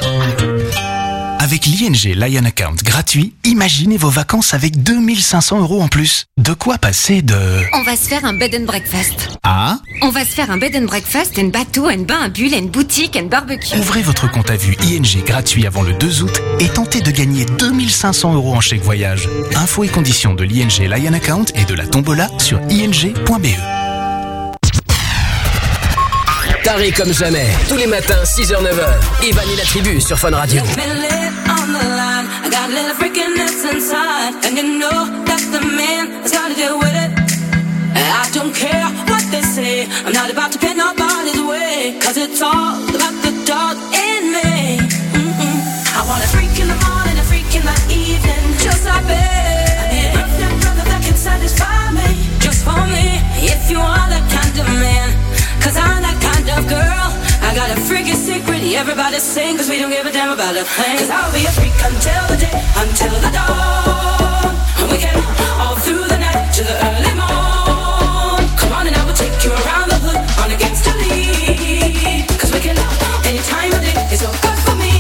Avec l'ING Lion Account gratuit, imaginez vos vacances avec 2500 € en plus. De quoi passer de... On va se faire un bed and breakfast. Ah? On va se faire un bed and breakfast, un bateau, un bain, un bulle, une boutique, un barbecue. Ouvrez votre compte à vue ING gratuit avant le 2 août et tentez de gagner 2500 € en chèque voyage. Infos et conditions de l'ING Lion Account et de la tombola sur ing.be. Taré comme jamais, tous les matins 6h-9h, Evan et la Tribu sur Fun Radio. I got a little freakiness inside, and you know that the man has got to deal with it. And I don't care what they say, I'm not about to pin nobody's way, cause it's all about the dog in me. I want a freak in the morning, a freak in the evening, just like me. I need a perfect brother that can satisfy me, just for me. If you are that kind of man, cause I'm that kind of girl. I got a freaky secret, everybody sing, cause we don't give a damn about a thing. Cause I'll be a freak until the day, until the dawn. And we can all through the night to the early morn. Come on and I will take you around the hood on a gangster lead. Cause we can any time of day, it's so good for me.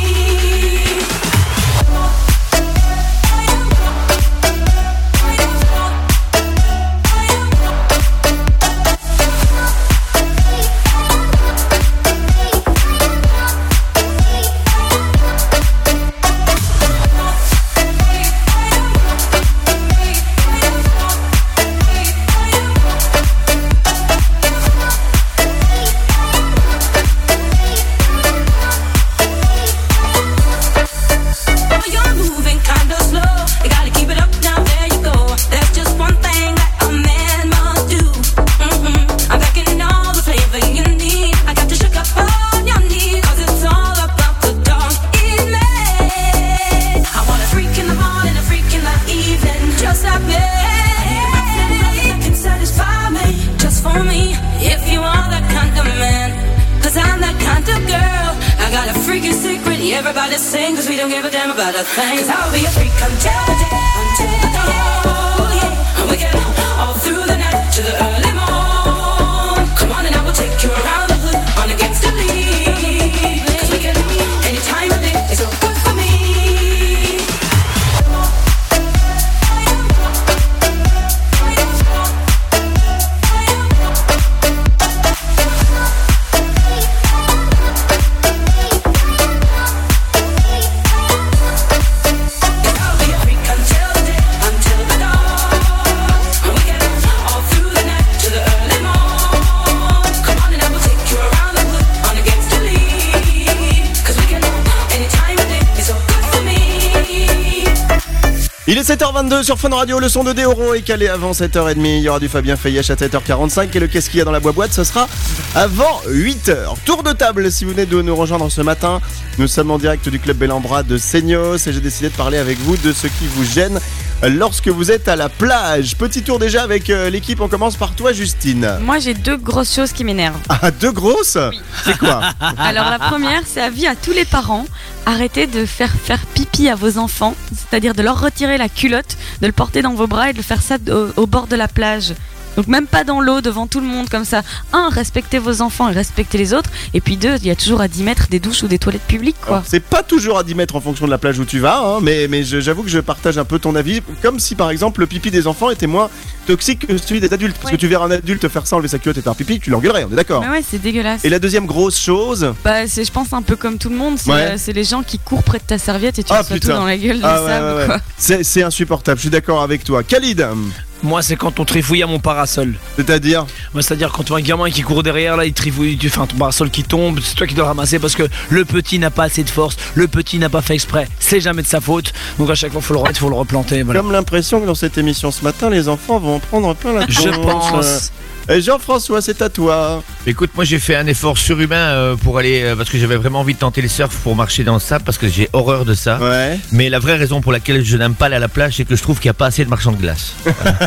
Everybody sing, cause we don't give a damn about a thing. Cause I'll be a freak until the day, until the dawn. Yeah. And we can all through the night to the early morn. Come on and I will take you around the hood on a gangster lead. Cause we can any time of day, it's so good for me. Until the Il est 7h22 sur Fun Radio, le son de Deoro est calé avant 7h30. Il y aura du Fabien Feillèche à 7h45 et le qu'est-ce qu'il y a dans la boîte, ce sera avant 8h. Tour de table, si vous venez de nous rejoindre ce matin, nous sommes en direct du Club Bel-en-Bras de Seignos et j'ai décidé de parler avec vous de ce qui vous gêne lorsque vous êtes à la plage. Petit tour déjà avec l'équipe, on commence par toi Justine. Moi j'ai 2 grosses choses qui m'énervent. Ah, 2 grosses ? Oui. C'est quoi ? Alors la première, c'est avis à tous les parents, arrêtez de faire pipi à vos enfants, c'est-à-dire de leur retirer la culotte, de le porter dans vos bras et de faire ça au bord de la plage. Donc même pas dans l'eau devant tout le monde comme ça. 1, respectez vos enfants et respectez les autres. Et puis 2, il y a toujours à 10 mètres des douches ou des toilettes publiques quoi. Alors, c'est pas toujours à 10 mètres en fonction de la plage où tu vas hein, mais j'avoue que je partage un peu ton avis. Comme si par exemple le pipi des enfants était moins toxique que celui des adultes. Parce que tu verras un adulte faire ça, enlever sa culotte et faire un pipi, tu l'engueulerais, on est d'accord. Mais ouais, c'est dégueulasse. Et la deuxième grosse chose, c'est je pense un peu comme tout le monde, c'est les gens qui courent près de ta serviette et tu reçois tout dans la gueule de sable quoi. C'est insupportable, je suis d'accord avec toi. Khalid. Moi, c'est quand on trifouille à mon parasol. C'est-à-dire ? C'est-à-dire quand tu vois un gamin qui court derrière, là, il trifouille, tu fais un ton parasol qui tombe, c'est toi qui dois le ramasser parce que le petit n'a pas assez de force, le petit n'a pas fait exprès, c'est jamais de sa faute. Donc à chaque fois, faut le replanter. Voilà. Comme l'impression que dans cette émission ce matin, les enfants vont en prendre plein la tronche. Je pense. Jean-François, c'est à toi. Écoute, moi j'ai fait un effort surhumain pour aller parce que j'avais vraiment envie de tenter les surfs pour marcher dans le sable parce que j'ai horreur de ça. Ouais. Mais la vraie raison pour laquelle je n'aime pas aller à la plage, c'est que je trouve qu'il n'y a pas assez de marchands de glace.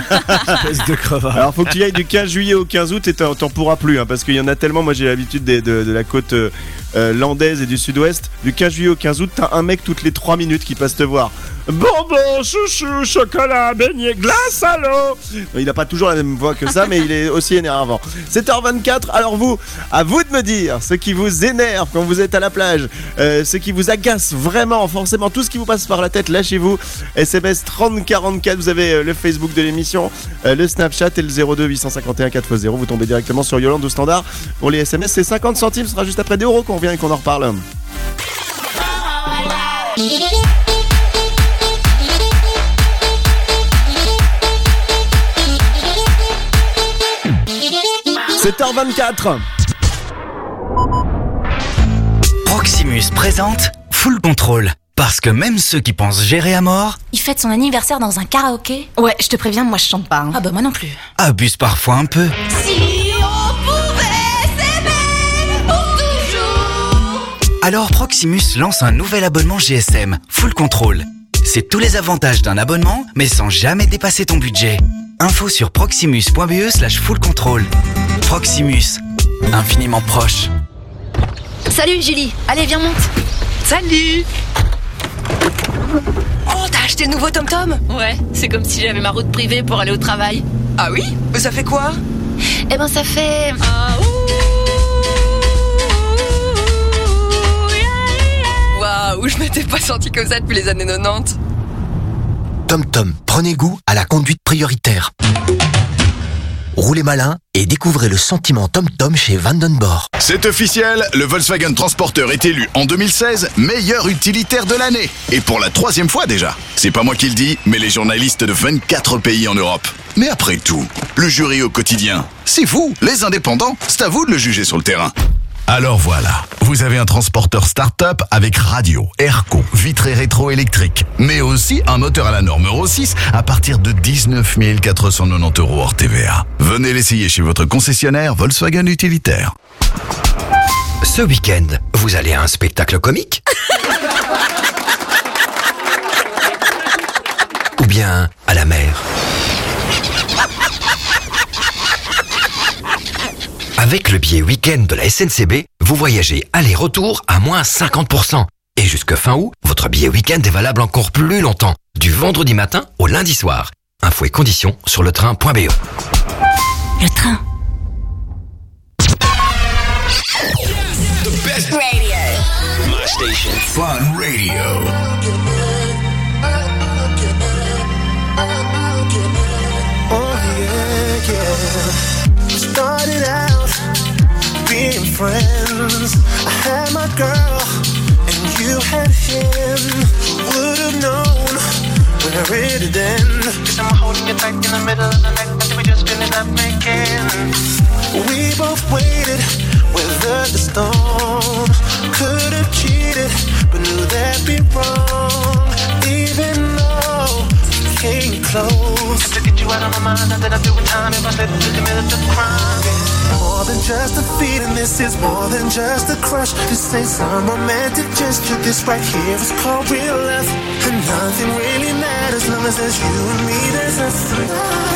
Espèce de crevard. Alors faut que tu y ailles du 15 juillet au 15 août et t'en pourras plus hein, parce qu'il y en a tellement. Moi j'ai l'habitude de la côte landaise et du sud-ouest. Du 15 juillet au 15 août, t'as un mec toutes les 3 minutes qui passe te voir. Bonbon, chouchou, chocolat, beignet, glace, allô. Il n'a pas toujours la même voix que ça, mais il est aussi énervant. 7h24, alors vous, à vous de me dire ce qui vous énerve quand vous êtes à la plage, ce qui vous agace vraiment, forcément, tout ce qui vous passe par la tête, lâchez-vous. SMS 3044, vous avez le Facebook de l'émission, le Snapchat et le 02 851 4x0. Vous tombez directement sur Yolande au standard. Pour les SMS, c'est 50 centimes, ce sera juste après 2 € qu'on revient et qu'on en reparle. C'est 7h24. Proximus présente Full Control. Parce que même ceux qui pensent gérer à mort... Il fête son anniversaire dans un karaoké. Ouais, je te préviens, moi je chante pas. Hein. Ah bah moi non plus. Abusent parfois un peu. Si on pouvait s'aimer pour toujours. Alors Proximus lance un nouvel abonnement GSM, Full Control. C'est tous les avantages d'un abonnement, mais sans jamais dépasser ton budget. Info sur proximus.be/full control. Proximus, infiniment proche. Salut Julie, allez viens monte. Salut. Oh t'as acheté le nouveau TomTom ? Ouais, c'est comme si j'avais ma route privée pour aller au travail. Ah oui ? Mais ça fait quoi ? Eh ben ça fait... Waouh, je m'étais pas sentie comme ça depuis les années 90. TomTom, prenez goût à la conduite prioritaire. Roulez malin et découvrez le sentiment TomTom chez Vandenborg. C'est officiel, le Volkswagen Transporter est élu en 2016 meilleur utilitaire de l'année. Et pour la 3e fois déjà. C'est pas moi qui le dis, mais les journalistes de 24 pays en Europe. Mais après tout, le jury au quotidien, c'est vous, les indépendants, c'est à vous de le juger sur le terrain. Alors voilà, vous avez un transporteur start-up avec radio, airco, vitrée rétro-électrique, mais aussi un moteur à la norme Euro 6 à partir de 19 490 € hors TVA. Venez l'essayer chez votre concessionnaire Volkswagen utilitaire. Ce week-end, vous allez à un spectacle comique ? Ou bien à la mer ? Avec le billet week-end de la SNCB, vous voyagez aller-retour à moins 50%. Et jusque fin août, votre billet week-end est valable encore plus longtemps, du vendredi matin au lundi soir. Infos et conditions sur letrain.be. Le train. The best radio. My station. Fun Radio. Started out being friends. I had my girl and you had him. Would have known where it'd end. Cause I'm holding you tight in the middle of the night, but we just ended up making. We both waited, weathered the storm. Could have cheated, but knew that'd be wrong. Even though mind, nothing I'm doing time. If I slip, you commit a crime. More than just a feeling, this is more than just a crush. This ain't some romantic gesture, this right here is called real love. And nothing really matters, as long as there's you and me, there's nothing.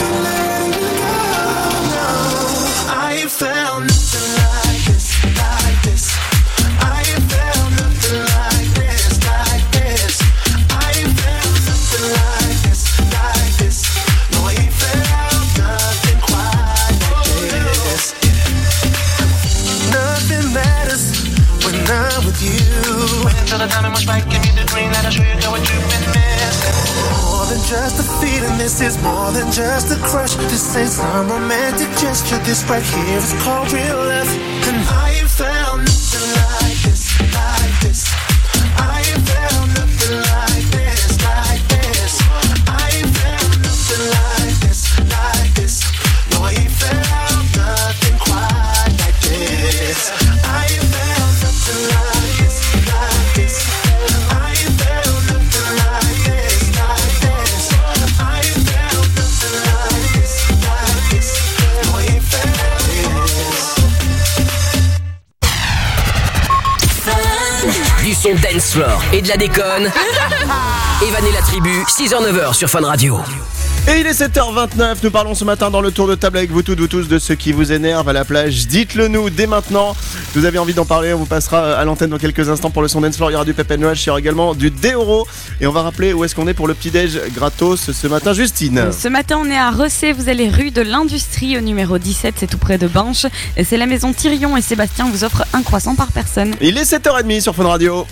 I ain't found nothing like this, like this. I ain't found nothing like this, like this. I ain't found nothing like this, like this. No, I ain't found nothing quite like this. Nothing matters when I'm with you. Wait until the timing was right, give me the green light, I'll show you what you've been missing. More than just a feeling, this is more than just a crush. This ain't some romantic gesture, this right here is called real love. And I ain't found nothing like this, like this. I ain't found nothing like this, like this. I ain't found nothing like this, like this. No, I ain't found nothing quite like this. I ain't found nothing like this, like this. I ain't found nothing like this, like this. I ain't found nothing like this, like this. No, I ain't found Du son dance floor et de la déconne. Evan et la tribu, 6h-9h sur Fun Radio. Et il est 7h29, nous parlons ce matin dans le tour de table avec vous toutes, vous tous de ce qui vous énerve à la plage. Dites-le nous dès maintenant. Si vous avez envie d'en parler, on vous passera à l'antenne dans quelques instants pour le son dance floor. Il y aura du Pep & Nuage, il y aura également du Deoro. Et on va rappeler où est-ce qu'on est pour le petit-déj gratos ce matin, Justine. Ce matin, on est à Ressé, vous allez rue de l'Industrie au numéro 17, c'est tout près de Binche. Et c'est la maison Thirion et Sébastien vous offrent un croissant par personne. Il est 7h30 sur Fun Radio.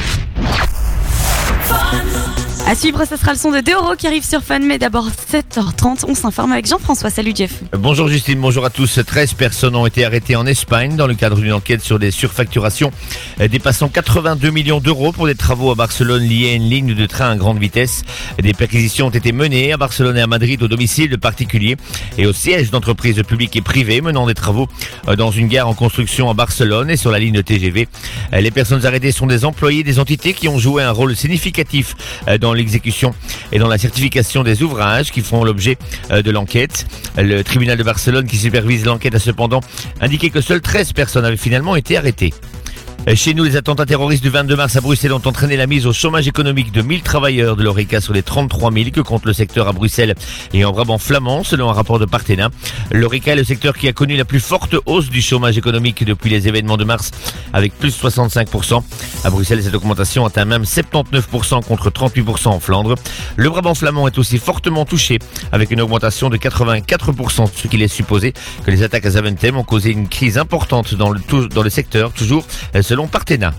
À suivre, ça sera le son de Deoro qui arrive sur Fun, mais d'abord 7h30, on s'informe avec Jean-François. Salut Jeff. Bonjour Justine, bonjour à tous. 13 personnes ont été arrêtées en Espagne dans le cadre d'une enquête sur des surfacturations dépassant 82 millions d'euros pour des travaux à Barcelone liés à une ligne de train à grande vitesse. Des perquisitions ont été menées à Barcelone et à Madrid au domicile de particuliers et au siège d'entreprises publiques et privées menant des travaux dans une gare en construction à Barcelone et sur la ligne de TGV. Les personnes arrêtées sont des employés des entités qui ont joué un rôle significatif dans l'exécution et dans la certification des ouvrages qui font l'objet de l'enquête. Le tribunal de Barcelone qui supervise l'enquête a cependant indiqué que seules 13 personnes avaient finalement été arrêtées. Chez nous, les attentats terroristes du 22 mars à Bruxelles ont entraîné la mise au chômage économique de 1000 travailleurs de l'Horeca sur les 33 000 que compte le secteur à Bruxelles et en Brabant flamand, selon un rapport de Partena. L'Horeca est le secteur qui a connu la plus forte hausse du chômage économique depuis les événements de mars, avec plus de 65%. À Bruxelles, cette augmentation atteint même 79% contre 38% en Flandre. Le Brabant flamand est aussi fortement touché, avec une augmentation de 84%, ce qui laisse supposer que les attaques à Zaventem ont causé une crise importante dans le secteur, toujours selon Partena.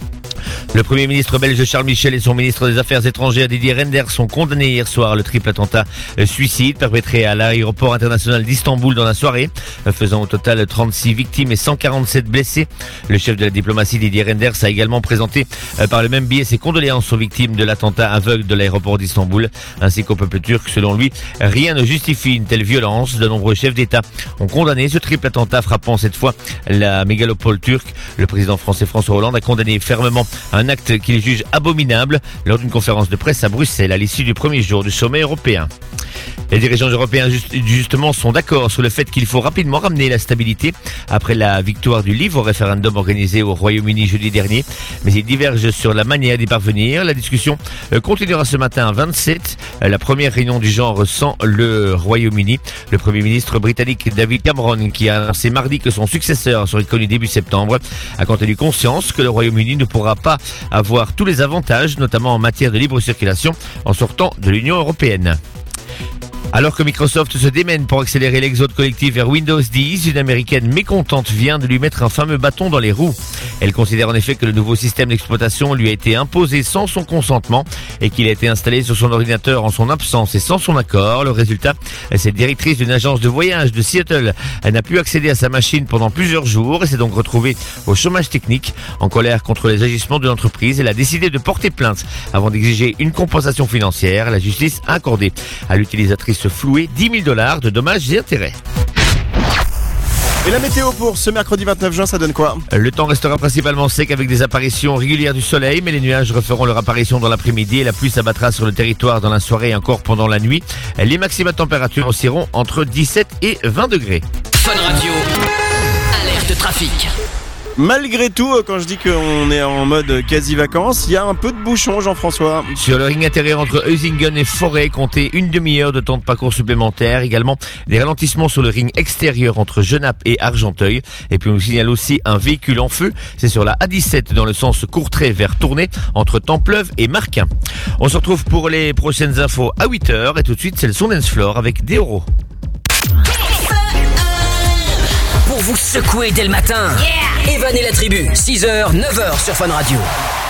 Le Premier ministre belge Charles Michel et son ministre des Affaires étrangères Didier Reynders sont condamnés hier soir à le triple attentat suicide perpétré à l'aéroport international d'Istanbul dans la soirée, faisant au total 36 victimes et 147 blessés. Le chef de la diplomatie Didier Reynders a également présenté par le même biais ses condoléances aux victimes de l'attentat aveugle de l'aéroport d'Istanbul, ainsi qu'au peuple turc. Selon lui, rien ne justifie une telle violence. De nombreux chefs d'État ont condamné ce triple attentat frappant cette fois la mégalopole turque. Le président français François Hollande a condamné fermement un acte qu'il juge abominable lors d'une conférence de presse à Bruxelles à l'issue du premier jour du sommet européen. Les dirigeants européens justement sont d'accord sur le fait qu'il faut rapidement ramener la stabilité après la victoire du Leave au référendum organisé au Royaume-Uni jeudi dernier, mais ils divergent sur la manière d'y parvenir. La discussion continuera ce matin à 27, la première réunion du genre sans le Royaume-Uni. Le Premier ministre britannique David Cameron, qui a annoncé mardi que son successeur serait connu début septembre, a quant à lui conscience que le Royaume-Uni ne pourra pas avoir tous les avantages, notamment en matière de libre circulation, en sortant de l'Union européenne. Alors que Microsoft se démène pour accélérer l'exode collectif vers Windows 10, une américaine mécontente vient de lui mettre un fameux bâton dans les roues. Elle considère en effet que le nouveau système d'exploitation lui a été imposé sans son consentement et qu'il a été installé sur son ordinateur en son absence et sans son accord. Le résultat, cette directrice d'une agence de voyage de Seattle n'a pu accéder à sa machine pendant plusieurs jours et s'est donc retrouvée au chômage technique. En colère contre les agissements de l'entreprise, elle a décidé de porter plainte avant d'exiger une compensation financière. La justice a accordé à l'utilisatrice flouée $10 000 de dommages et intérêts. Et la météo pour ce mercredi 29 juin, ça donne quoi? Le temps restera principalement sec avec des apparitions régulières du soleil, mais les nuages referont leur apparition dans l'après-midi et la pluie s'abattra sur le territoire dans la soirée et encore pendant la nuit. Les maxima températures oscilleront entre 17 et 20 degrés. Fun Radio, alerte trafic. Malgré tout, quand je dis qu'on est en mode quasi-vacances, il y a un peu de bouchon, Jean-François. Sur le ring intérieur entre Eusingen et Forêt, comptez une demi-heure de temps de parcours supplémentaire. Également, des ralentissements sur le ring extérieur entre Genappe et Argenteuil. Et puis, on nous signale aussi un véhicule en feu. C'est sur la A17 dans le sens Courtrai vers Tournai, entre Templeuve et Marquin. On se retrouve pour les prochaines infos à 8h. Et tout de suite, c'est le son Dance Floor avec Deoro. Pour vous secouer dès le matin. Evan et la tribu, 6h, 9h sur Fun Radio.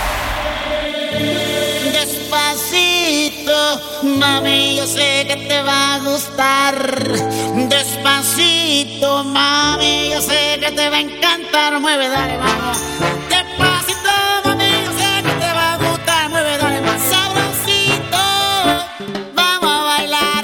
Despacito, mami, yo sé que te va a gustar. Despacito, mami, yo sé que te va a encantar. Mueve, dale, vamos. Despacito, mami, yo sé que te va a gustar. Mueve, dale, más sabrosito. Vamos a bailar.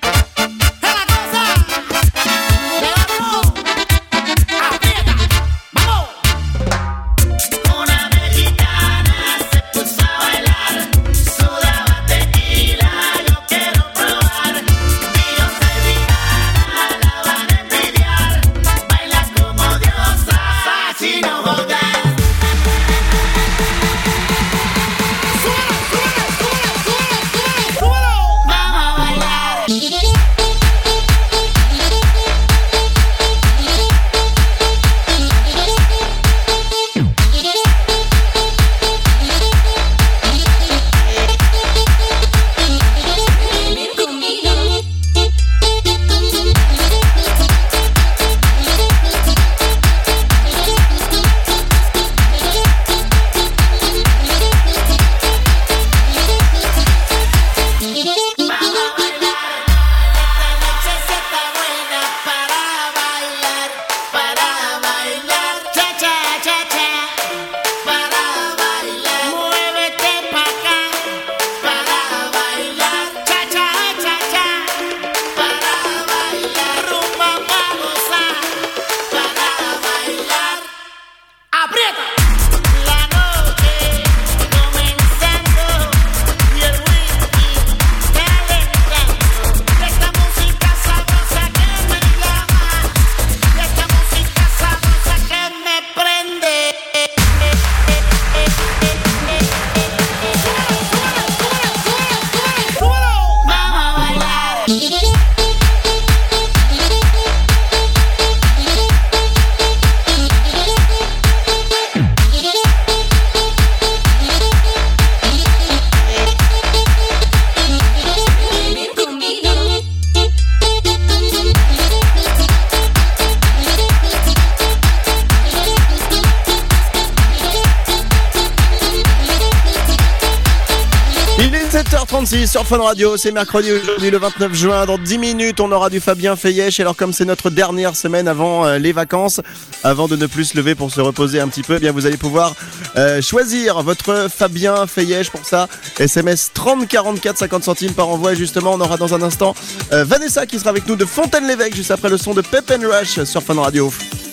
Sur Fun Radio, c'est mercredi aujourd'hui le 29 juin. Dans 10 minutes, on aura du Fabien Feyesh. Alors comme c'est notre dernière semaine avant les vacances, avant de ne plus se lever pour se reposer un petit peu, eh bien vous allez pouvoir choisir votre Fabien Feyesh. Pour ça, SMS 30 44 50 centimes par envoi. Et justement, on aura dans un instant Vanessa qui sera avec nous de Fontaine-l'Évêque juste après le son de Pep & Rush sur Fun Radio.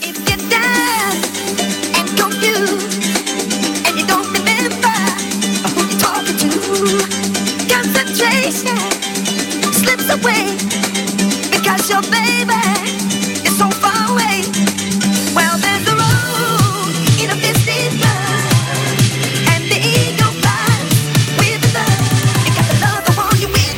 Slips away because your baby is so far away. Well, there's a road in a misty blood, and the eagle flies with the love. You got the love I want you with.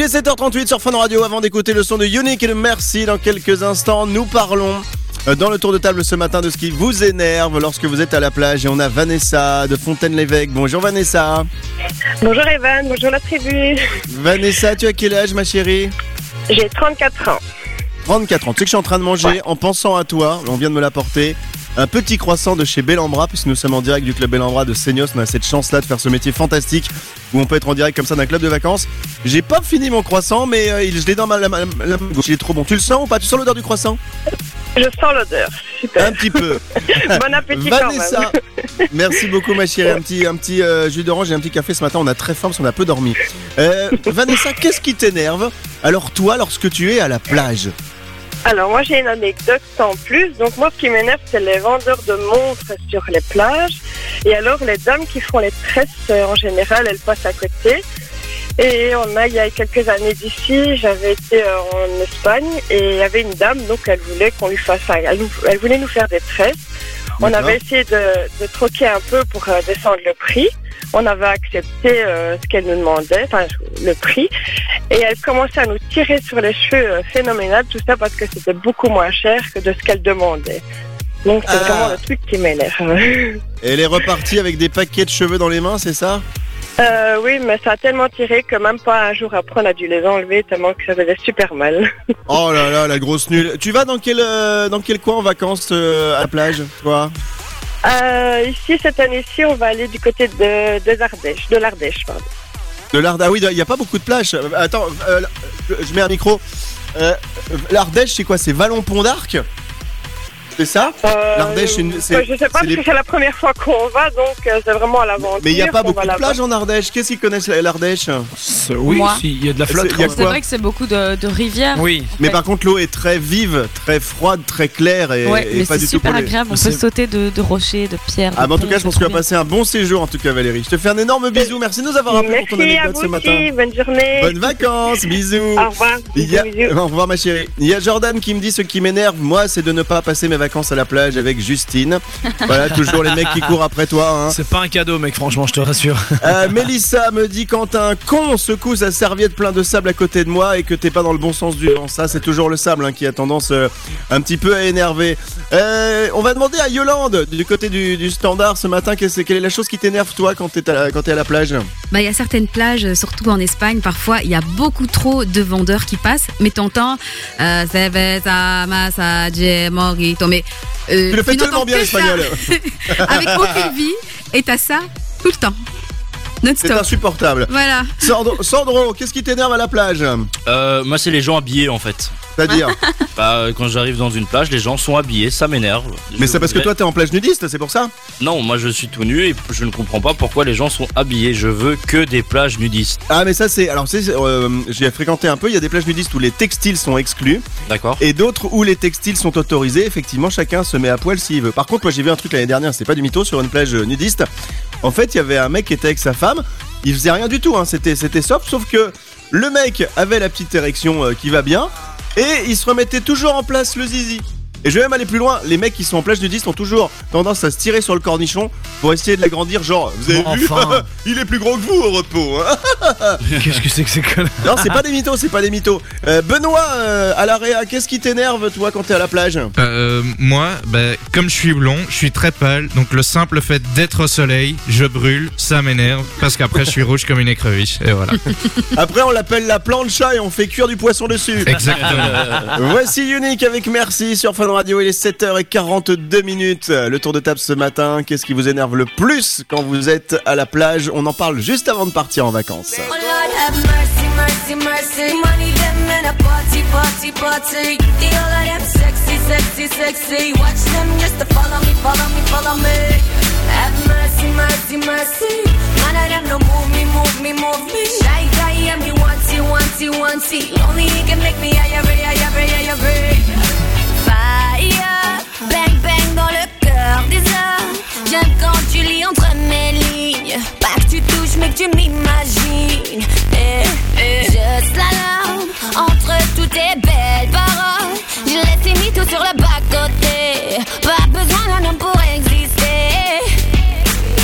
est 7h38 sur Fun Radio. Avant d'écouter le son de Unique et de Merci dans quelques instants, nous parlons dans le tour de table ce matin de ce qui vous énerve lorsque vous êtes à la plage. Et on a Vanessa de Fontaine-l'Évêque. Bonjour Vanessa. Bonjour Evan, bonjour la tribu. Vanessa, tu as quel âge ma chérie? J'ai 34 ans. 34 ans. Tu sais que je suis en train de manger en pensant à toi. On vient de me l'apporter. Un petit croissant de chez Bellambra, puisque nous sommes en direct du club Bellambra de Seignos. On a cette chance-là de faire ce métier fantastique où on peut être en direct comme ça d'un club de vacances. J'ai pas fini mon croissant, mais je l'ai dans la main gauche. Il est trop bon. Tu le sens ou pas? Tu sens l'odeur du croissant? Je sens l'odeur. Super. Un petit peu. Bon appétit Vanessa, quand même. merci beaucoup ma chérie. Un petit jus d'orange et un petit café ce matin. On a très faim parce qu'on a peu dormi. Vanessa, qu'est-ce qui t'énerve alors toi lorsque tu es à la plage? Alors moi j'ai une anecdote en plus. Donc moi ce qui m'énerve c'est les vendeurs de montres sur les plages. Et alors les dames qui font les tresses en général elles passent à côté. Et il y a quelques années d'ici, j'avais été en Espagne et il y avait une dame, donc elle voulait qu'on lui fasse elle voulait nous faire des tresses. On avait essayé de troquer un peu pour descendre le prix. On avait accepté ce qu'elle nous demandait, enfin le prix. Et elle commençait à nous tirer sur les cheveux phénoménal, tout ça parce que c'était beaucoup moins cher que de ce qu'elle demandait. Donc c'est vraiment le truc qui m'énerve. Et elle est repartie avec des paquets de cheveux dans les mains, c'est ça? Oui, mais ça a tellement tiré que même pas un jour après on a dû les enlever tellement que ça faisait super mal. Oh là là, la grosse nulle. Tu vas dans quel coin en vacances à la plage, toi? Ici, cette année-ci, on va aller du côté de l'Ardèche, pardon. De l'Ardèche, ah oui, il n'y a pas beaucoup de plages. Attends, je mets un micro. L'Ardèche, c'est quoi? C'est Vallon-Pont d'Arc? C'est ça? L'Ardèche, je sais pas parce que c'est la première fois qu'on va, donc c'est vraiment à l'aventure. Mais il n'y a pas beaucoup de plages en Ardèche. Qu'est-ce qu'ils connaissent l'Ardèche? Oui, il y a de la flotte. C'est vrai que c'est beaucoup de rivières. Oui, mais par contre l'eau est très vive, très froide, très claire et, mais pas c'est du tout super agréable. On peut sauter de rochers, de pierres. En tout cas, je pense que tu vas passer un bon séjour en tout cas, Valérie. Je te fais un énorme bisou. Merci de nous avoir rappelé pour ton anecdote ce matin. Merci, bonne journée. Bonnes vacances, bisous. Au revoir. Bisous. Au revoir ma chérie. Il y a Jordan qui me dit ce qui m'énerve, moi, c'est de ne pas passer mes vacances à la plage avec Justine. Voilà, toujours les mecs qui courent après toi. Hein. C'est pas un cadeau, mec, franchement, je te rassure. Mélissa me dit quand un con secoue sa serviette plein de sable à côté de moi et que t'es pas dans le bon sens du vent. Ça, c'est toujours le sable qui a tendance un petit peu à énerver. On va demander à Yolande du côté du standard ce matin quelle est la chose qui t'énerve toi quand t'es à la plage? Il y a certaines plages, surtout en Espagne, parfois il y a beaucoup trop de vendeurs qui passent, mais t'entends cerveza, massage, mojito, mais tu le fais tellement bien l'espagnol. Avec aucune vie, et t'as ça tout le temps. C'est insupportable. Voilà. Sandro, qu'est-ce qui t'énerve à la plage? Moi, c'est les gens habillés en fait. C'est-à-dire? Quand j'arrive dans une plage, les gens sont habillés, ça m'énerve. Mais c'est parce que toi t'es en plage nudiste, c'est pour ça? Non, moi je suis tout nu et je ne comprends pas pourquoi les gens sont habillés. Je veux que des plages nudistes. Ah mais ça c'est... Alors j'ai fréquenté un peu, il y a des plages nudistes où les textiles sont exclus. D'accord. Et d'autres où les textiles sont autorisés. Effectivement, chacun se met à poil s'il veut. Par contre, moi j'ai vu un truc l'année dernière, c'est pas du mytho, sur une plage nudiste. En fait, il y avait un mec qui était avec sa femme. Il faisait rien du tout, c'était soft, sauf que le mec avait la petite érection qui va bien. Et il se remettait toujours en place le zizi. Et je vais même aller plus loin, les mecs qui sont en plage nudiste ont toujours tendance à se tirer sur le cornichon pour essayer de l'agrandir, genre, vous avez vu, il est plus gros que vous au repos. Hein. Qu'est-ce que c'est que ces conneries? Non, c'est pas des mythos, Benoît, à l'Area, qu'est-ce qui t'énerve toi quand t'es à la plage? Moi, comme je suis blond, je suis très pâle, donc le simple fait d'être au soleil, je brûle, ça m'énerve, parce qu'après je suis rouge comme une écrevisse, et voilà. Après on l'appelle la plancha et on fait cuire du poisson dessus. Exactement. Voici Unique avec Merci sur Fun Radio, il est 7h42. Le tour de table ce matin, qu'est-ce qui vous énerve le plus quand vous êtes à la plage? On en parle juste avant de partir en vacances. Bang bang dans le cœur des heures. J'aime quand tu lis entre mes lignes. Pas que tu touches mais que tu m'imagines. Je slalom entre toutes tes belles paroles. Je laisse tes mythos sur le bas-côté. Pas besoin d'un homme pour exister.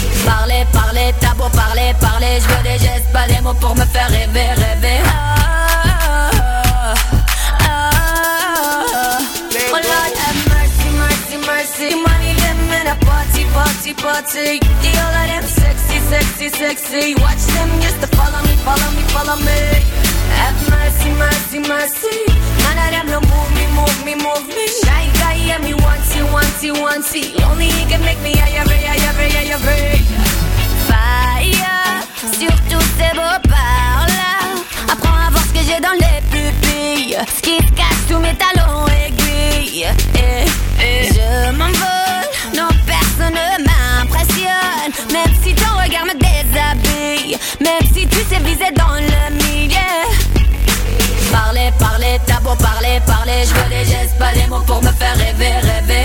Parler, t'as beau parler. Je veux des gestes, pas des mots pour me faire rêver. party. The all of them sexy, sexy, sexy. Watch them used to follow me, follow me, follow me. Have mercy, mercy, mercy. None of them no move me, move me, move me. Shy guy, yeah, me once, only he can make me higher, higher, higher. Fire, surtout ces beaux paroles. Apprends à voir ce que j'ai dans les pupilles. Ce qui se cache sous mes talons aiguilles. Je m'envole, non personne ne m'impressionne. Même si ton regard me déshabille. Même si tu sais viser dans le milieu. Parler, parler, t'as beau parler, parler. Je veux des gestes, pas des mots pour me faire rêver, rêver.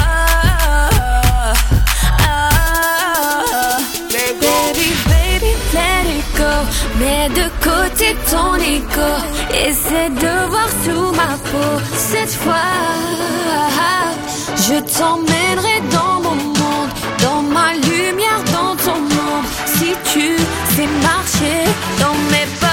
Baby, baby, let it go. Mets de côté ton ego. Essaie de voir sous ma peau. Cette fois, je t'emmènerai dans mon monde. Dans ma lumière, dans ton monde. Si tu sais marcher dans mes pas.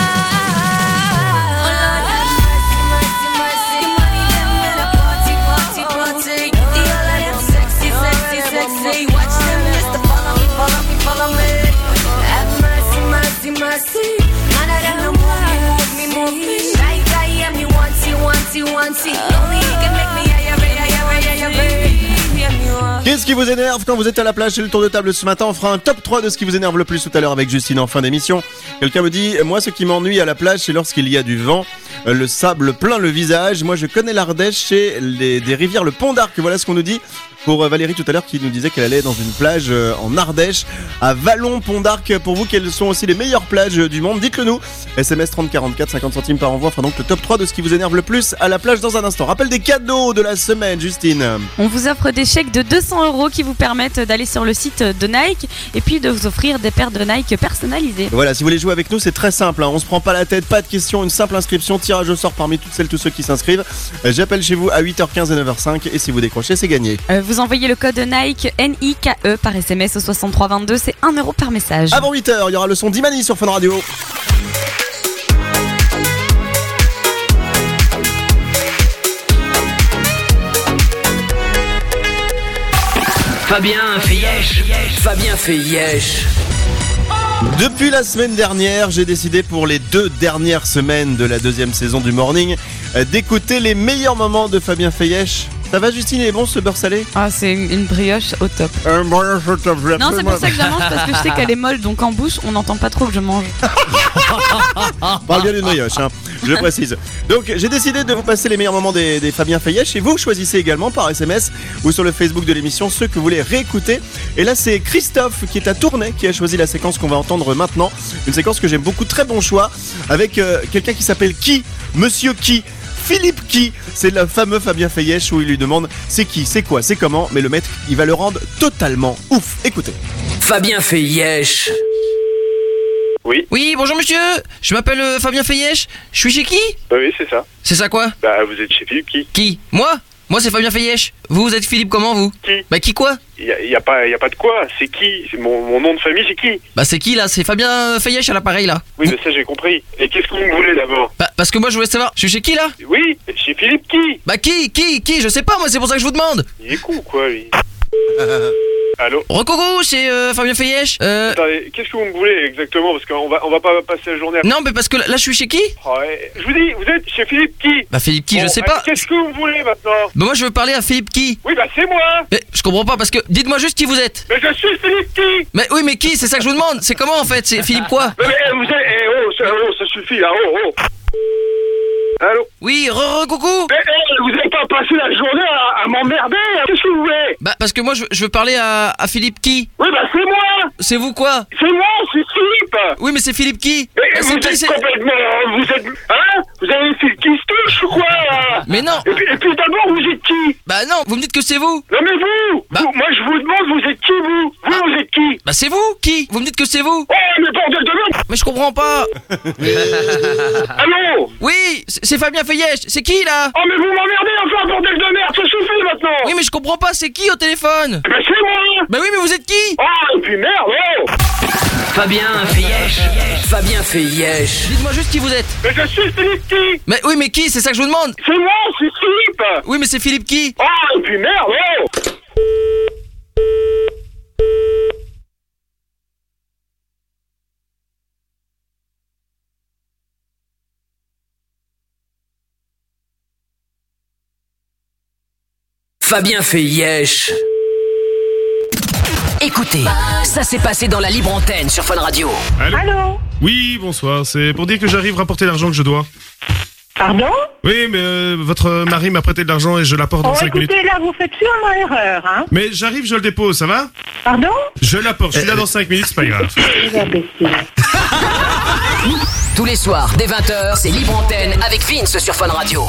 Qu'est-ce qui vous énerve quand vous êtes à la plage? C'est le tour de table ce matin. On fera un top 3 de ce qui vous énerve le plus tout à l'heure avec Justine en fin d'émission. Quelqu'un me dit, moi ce qui m'ennuie à la plage c'est lorsqu'il y a du vent, le sable plein le visage. Moi je connais l'Ardèche et des rivières, le Pont d'Arc. Voilà ce qu'on nous dit pour Valérie tout à l'heure qui nous disait qu'elle allait dans une plage en Ardèche à Vallon, Pont d'Arc. Pour vous, quelles sont aussi les meilleures plages du monde? Dites-le nous. SMS 3044, 50 centimes par envoi. Fera donc le top 3 de ce qui vous énerve le plus à la plage dans un instant. Rappel des cadeaux de la semaine, Justine. On vous offre des chèques de 200 € qui vous permettent d'aller sur le site de Nike et puis de vous offrir des paires de Nike personnalisées. Voilà, si vous voulez jouer avec nous, c'est très simple. On se prend pas la tête, pas de questions, une simple inscription, tirage au sort parmi toutes celles, tous ceux qui s'inscrivent. J'appelle chez vous à 8h15 et 9h05 et si vous décrochez, c'est gagné. Vous envoyez le code Nike NIKE par SMS au 6322, c'est 1 € par message. Avant 8h, il y aura le son d'Imani sur Fun Radio. Fabien Fayèche. Fabien Fayèche. Depuis la semaine dernière, j'ai décidé pour les 2 dernières semaines de la 2e saison du Morning d'écouter les meilleurs moments de Fabien Fayèche. Ça va Justine, il est bon ce beurre salé? Ah, c'est une brioche au top. Brioche au top. Non, c'est pour ça que je la mange parce que je sais qu'elle est molle, donc en bouche, on n'entend pas trop que je mange. Parle bien d'une brioche, hein, je précise. Donc j'ai décidé de vous passer les meilleurs moments des Fabien Fayèche et vous choisissez également par SMS ou sur le Facebook de l'émission ceux que vous voulez réécouter. Et là c'est Christophe qui est à Tournai qui a choisi la séquence qu'on va entendre maintenant. Une séquence que j'aime beaucoup, très bon choix, avec quelqu'un qui s'appelle Qui, Monsieur Qui, Philippe Qui. C'est le fameux Fabien Fayèche où il lui demande c'est qui, c'est quoi, c'est comment, mais le maître il va le rendre totalement ouf. Écoutez. Fabien Fayèche. Oui. Oui, bonjour monsieur, je m'appelle Fabien Fayèche, je suis chez qui? Oui, c'est ça. C'est ça quoi? Bah, vous êtes chez Philippe Qui? Qui? Moi c'est Fabien Fayèche. Vous êtes Philippe comment vous? Qui? Bah qui quoi? Y a pas de quoi, c'est qui? C'est mon nom de famille, c'est qui? Bah c'est qui là? C'est Fabien Fayèche à l'appareil là. Oui, mais ça j'ai compris. Et qu'est-ce que vous me voulez d'abord? Bah parce que moi je voulais savoir, je suis chez qui là? Oui, chez Philippe Qui? Bah qui? Je sais pas moi, c'est pour ça que je vous demande. Il est con ou quoi lui? Allô? Recoucou, c'est Fabien Fayèche. Attendez, qu'est-ce que vous me voulez exactement? Parce qu'on va pas passer la journée à... Non, mais parce que là je suis chez qui? Ouais. Je vous dis, vous êtes chez Philippe Qui? Bah Philippe Qui, je sais pas. Qu'est-ce que vous me voulez maintenant? Bah moi je veux parler à Philippe Qui. Oui, bah c'est moi. Mais je comprends pas parce que dites-moi juste qui vous êtes. Mais je suis Philippe Qui? Mais oui, mais qui? C'est ça que je vous demande. C'est comment en fait? C'est Philippe quoi? Mais vous êtes... ça suffit là, Allô? Oui, coucou. Mais vous n'avez pas passé la journée à m'emmerder. Qu'est-ce que vous voulez? Bah parce que moi je veux parler à Philippe Qui. Oui, bah c'est moi. C'est vous quoi? C'est moi, c'est Philippe. Oui, mais c'est Philippe Qui. Mais vous êtes complètement... Vous êtes... Hein? Vous avez fait le kistoche ou quoi là? Mais non. Et puis d'abord, vous êtes qui? Bah non, vous me dites que c'est vous. Non mais vous, moi je vous demande, vous êtes qui vous? Vous êtes qui? Bah c'est vous. Qui? Vous me dites que c'est vous. Oh mais bordel de merde. Mais je comprends pas. Allô? Oui, c'est Fabien Fayèche. C'est qui là? Oh mais vous m'emmerdez enfin, bordel de merde, ça suffit maintenant. Oui mais je comprends pas, c'est qui au téléphone? Bah c'est moi. Bah oui mais vous êtes qui? Oh et puis merde, oh. Fabien Fayèche. Fabien Fayèche. Dites-moi juste qui vous êtes. Mais je suis Philippe Qui. Mais oui mais qui? C'est ça que je vous demande. C'est moi, c'est Philippe. Oui mais c'est Philippe Qui. Oh et puis merde, oh. Fabien fait yesh. Écoutez, ça s'est passé dans la libre antenne sur Fun Radio. Allô? Oui, bonsoir. C'est pour dire que j'arrive rapporter l'argent que je dois. Pardon? Oui, mais votre mari m'a prêté de l'argent et je l'apporte dans 5 minutes. Écoutez, là, vous faites sûrement erreur, hein? Mais j'arrive, je le dépose, ça va? Pardon? Je l'apporte, je suis là dans 5 minutes, c'est pas grave. Tous les soirs, dès 20h, c'est libre antenne avec Vince sur Fun Radio.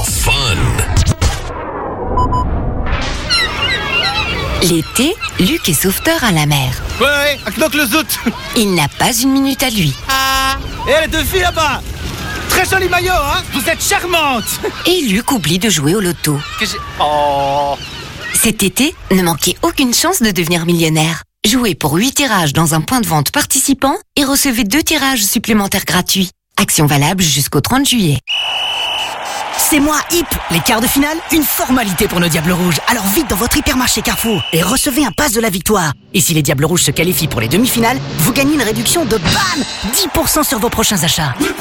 L'été, Luc est sauveteur à la mer. Ouais, knock le zout. Il n'a pas une minute à lui. Et les deux filles là-bas. Très joli maillot, hein? Vous êtes charmante. Et Luc oublie de jouer au loto. Oh. Cet été, ne manquez aucune chance de devenir millionnaire. Jouez pour 8 tirages dans un point de vente participant et recevez 2 tirages supplémentaires gratuits. Action valable jusqu'au 30 juillet. C'est moi, Hip. Les quarts de finale, une formalité pour nos Diables Rouges. Alors vite dans votre hypermarché Carrefour et recevez un pass de la victoire. Et si les Diables Rouges se qualifient pour les demi-finales, vous gagnez une réduction de BAM 10% sur vos prochains achats. 10%.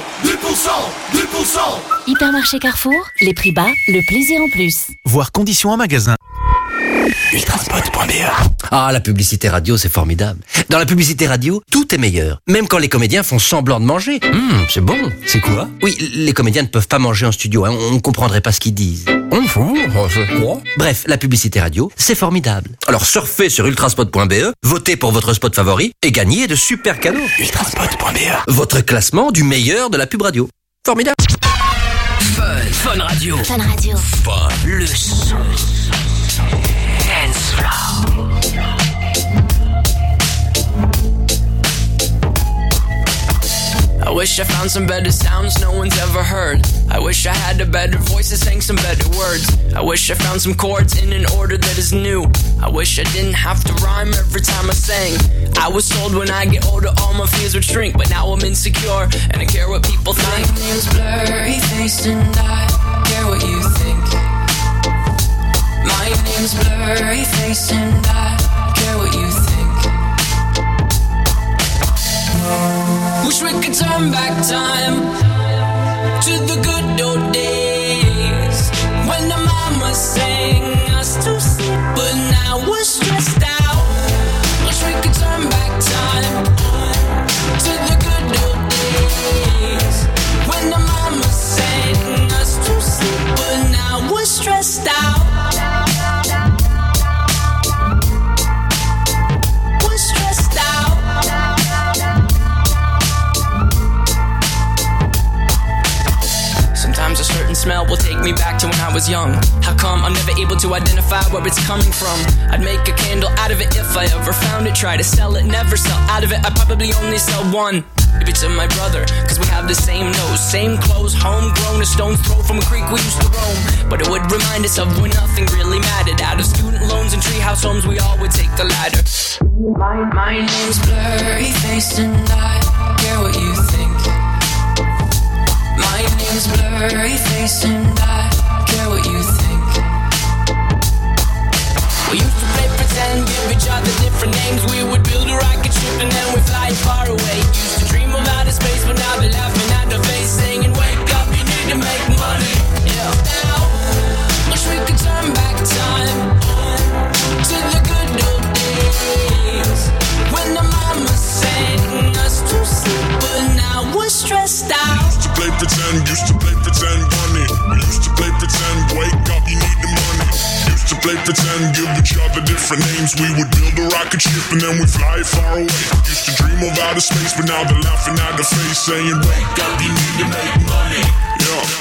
Hypermarché Carrefour, les prix bas, le plaisir en plus. Voir conditions en magasin. Ultraspot.be. Ah, la publicité radio, c'est formidable. Dans la publicité radio, tout est meilleur. Même quand les comédiens font semblant de manger. C'est bon. C'est quoi? Oui, les comédiens ne peuvent pas manger en studio, hein. On ne comprendrait pas ce qu'ils disent. Bref, la publicité radio, c'est formidable. Alors surfez sur ultraspot.be, votez pour votre spot favori et gagnez de super cadeaux. Ultraspot.be. Votre classement du meilleur de la pub radio. Formidable. Fun Radio. Fun Radio. Le son. Dance floor. I wish I found some better sounds no one's ever heard. I wish I had a better voice that sang some better words. I wish I found some chords in an order that is new. I wish I didn't have to rhyme every time I sang. I was told when I get older all my fears would shrink, but now I'm insecure and I care what people think. My name's blurry faced and I care what you think. My name's blurry faced and I care what you think. Wish we could turn back time to the good old days when the mama sang us to sleep, but now we're stressed out. Wish we could turn back time to the good old days when the mama sang us to sleep, but now we're stressed out. We're stressed out. Sometimes a certain smell will take me back to when I was young. How come I'm never able to identify where it's coming from? I'd make a candle out of it if I ever found it. Try to sell it, never sell out of it. I'd probably only sell one. Maybe to my brother, cause we have the same nose, same clothes, homegrown, a stone's throw from a creek we used to roam. But it would remind us of when nothing really mattered. Out of student loans and treehouse homes, we all would take the ladder. My name's blurry faced and I care what you think. My name's blurry faced and I care what you think. We used to play pretend, give each other different names. We would build a rocket ship and then we'd fly far away. Used to dream of outer space, but now they're laughing at the face, saying, wake up, you need to make money. Yeah. Now, wish we could turn back time to the good old days when the mama sang us to sleep, but now we're stressed out. Used to play pretend, bunny. We used to play pretend, wake up, you need the money. Used to play pretend, give each other different names. We would build a rocket ship and then we'd fly far away. Used to dream of outer space, but now they're laughing at the face, saying, wake up, you need to make money. Yeah.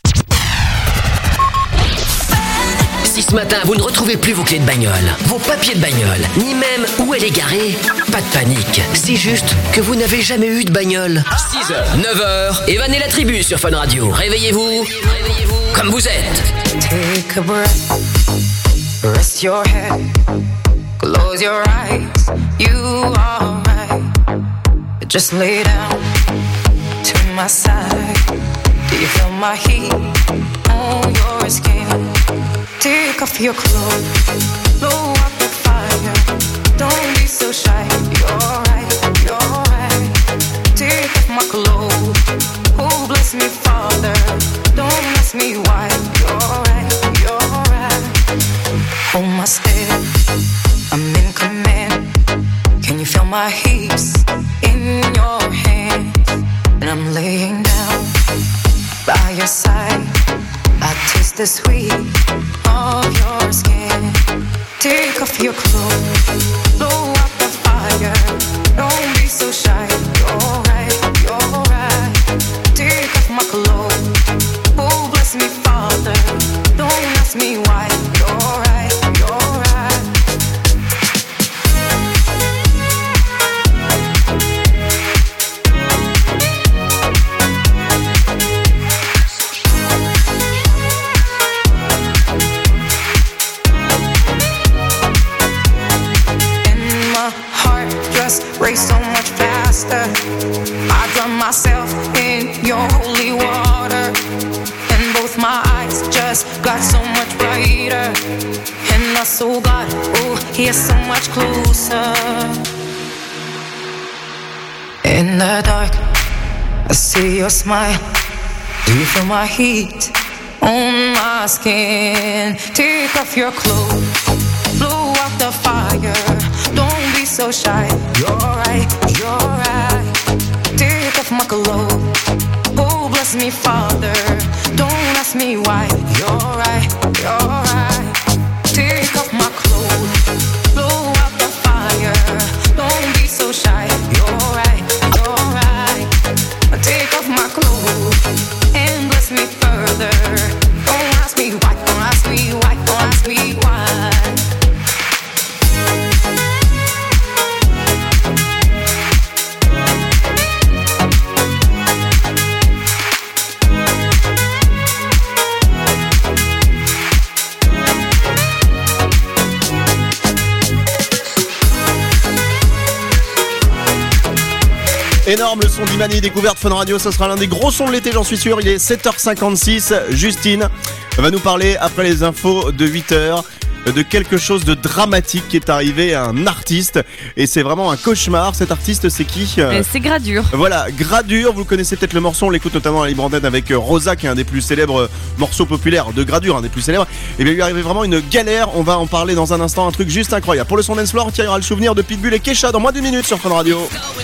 Si ce matin vous ne retrouvez plus vos clés de bagnole, vos papiers de bagnole, ni même où elle est garée, pas de panique. C'est juste que vous n'avez jamais eu de bagnole. 6h, 9h, Evan et la tribu sur Fun Radio. Réveillez-vous comme vous êtes. Take a breath, rest your head, close your eyes, you are right. Just lay down to my side. Do you feel my heat on your skin? Take off your clothes, blow up the fire. Don't be so shy, you're right, you're right. Take off my clothes, oh bless me Father. Don't ask me why, you're right, you're right. I'm in command. Can you feel my heat in your hands? And I'm laying down by your side. I taste the sweet of your skin. Take off your clothes, blow out the fire. Don't be so shy. You're right, you're right. Take off my clothes. Oh, bless me, Father. Don't ask me why. You're right, you're right. Race so much faster. I drown myself in your holy water, and both my eyes just got so much brighter. And my soul got, oh, here so much closer. In the dark, I see your smile. Do you feel my heat on my skin? Take off your clothes, blow out the fire. Don't be so shy. You're right, you're right. Take off my clothes. Oh, bless me, Father. Don't ask me why. You're right, you're right. Take off my clothes. Blow out the fire. Don't be so shy. You're right, you're right. Take off my clothes and bless me further. Don't ask me why. Don't ask me why. Don't ask me why. Énorme le son d'Imani, découverte Fun Radio, ça sera l'un des gros sons de l'été, j'en suis sûr. Il est 7h56, Justine va nous parler après les infos de 8h de quelque chose de dramatique qui est arrivé à un artiste, et c'est vraiment un cauchemar. Cet artiste, c'est qui? C'est Gradure. Voilà, Gradure, vous connaissez peut-être le morceau, on l'écoute notamment à la libre antenne avec Rosa, qui est un des plus célèbres morceaux populaires de Gradure, un des plus célèbres. Et bien il lui arrivait vraiment une galère, on va en parler dans un instant, un truc juste incroyable. Pour le son dance floor, on tirera le souvenir de Pitbull et Kesha dans moins d'une minute sur Fun Radio.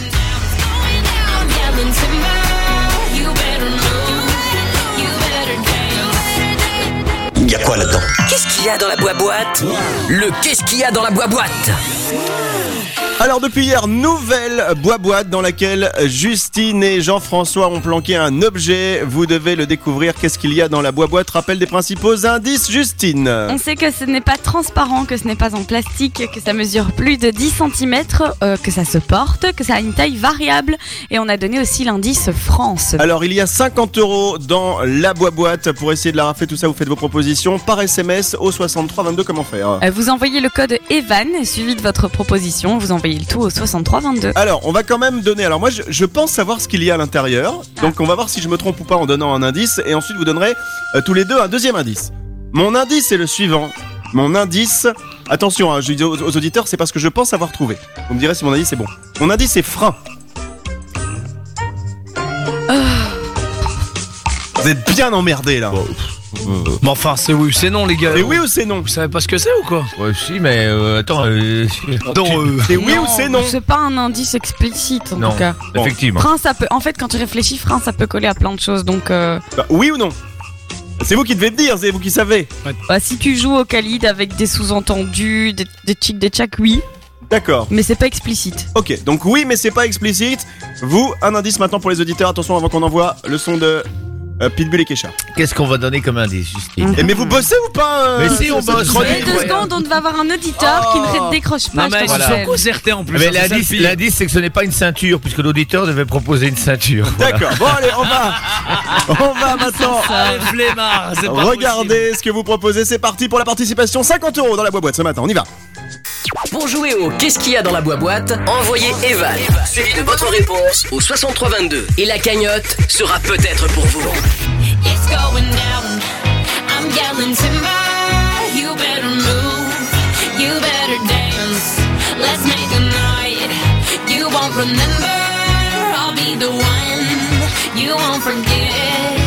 Il y a quoi là-dedans? Qu'est-ce qu'il y a dans la boîte? Le qu'est-ce qu'il y a dans la boîte? Alors depuis hier, nouvelle boîte dans laquelle Justine et Jean-François ont planqué un objet. Vous devez le découvrir. Qu'est-ce qu'il y a dans la boîte? Rappel des principaux indices, Justine. On sait que ce n'est pas transparent, que ce n'est pas en plastique, que ça mesure plus de 10 cm, que ça se porte, que ça a une taille variable, et on a donné aussi l'indice France. Alors il y a 50 € dans la boîte. Pour essayer de la rafler, tout ça, vous faites vos propositions par SMS au 63 22. Comment faire? Vous envoyez le code EVAN suivi de votre proposition. Vous envoyez le tout au 63 22. Alors on va quand même donner, alors moi je pense savoir ce qu'il y a à l'intérieur, donc on va voir si je me trompe ou pas en donnant un indice, et ensuite vous donnerez tous les deux un deuxième indice. Mon indice est le suivant. Mon indice, attention hein, je dis aux auditeurs, c'est parce que je pense avoir trouvé. Vous me direz si mon indice est bon. Mon indice est frein. Vous êtes bien emmerdés là. Mais enfin, c'est oui ou c'est non, les gars. C'est oui ou c'est non? Vous savez pas ce que c'est ou quoi? Ouais, si, mais attends. C'est oui ou c'est non? C'est pas un indice explicite en tout cas. Effectivement. Frein, ça peut. En fait, quand tu réfléchis, frein, ça peut coller à plein de choses. Donc. Bah, oui ou non? C'est vous qui devez le dire, c'est vous qui savez. Bah, si tu joues au Khalid avec des sous-entendus, des tchics, des tchaks, oui. D'accord. Mais c'est pas explicite. Ok, donc oui, mais c'est pas explicite. Vous, un indice maintenant pour les auditeurs. Attention avant qu'on envoie le son de Pitbull et Kesha. Qu'est-ce qu'on va donner comme indice, Justine? Mais vous bossez ou pas Mais si, on bosse. Dans 2 secondes, on va avoir un auditeur qui ne décroche pas. Non, mais ils sont concertés en plus. Mais l'indice, c'est que ce n'est pas une ceinture, puisque l'auditeur devait proposer une ceinture. D'accord, bon allez, on va maintenant flemmard, c'est pas regardez ce que vous proposez. C'est parti pour la participation, 50 € dans la boîte ce matin, on y va. Pour jouer au qu'est-ce qu'il y a dans la boîte, envoyez Evan, suivi de votre réponse au 63 22. Et la cagnotte sera peut-être pour vous. It's going down. I'm yelling timber. You better move. You better dance. Let's make a night you won't remember. I'll be the one you won't forget.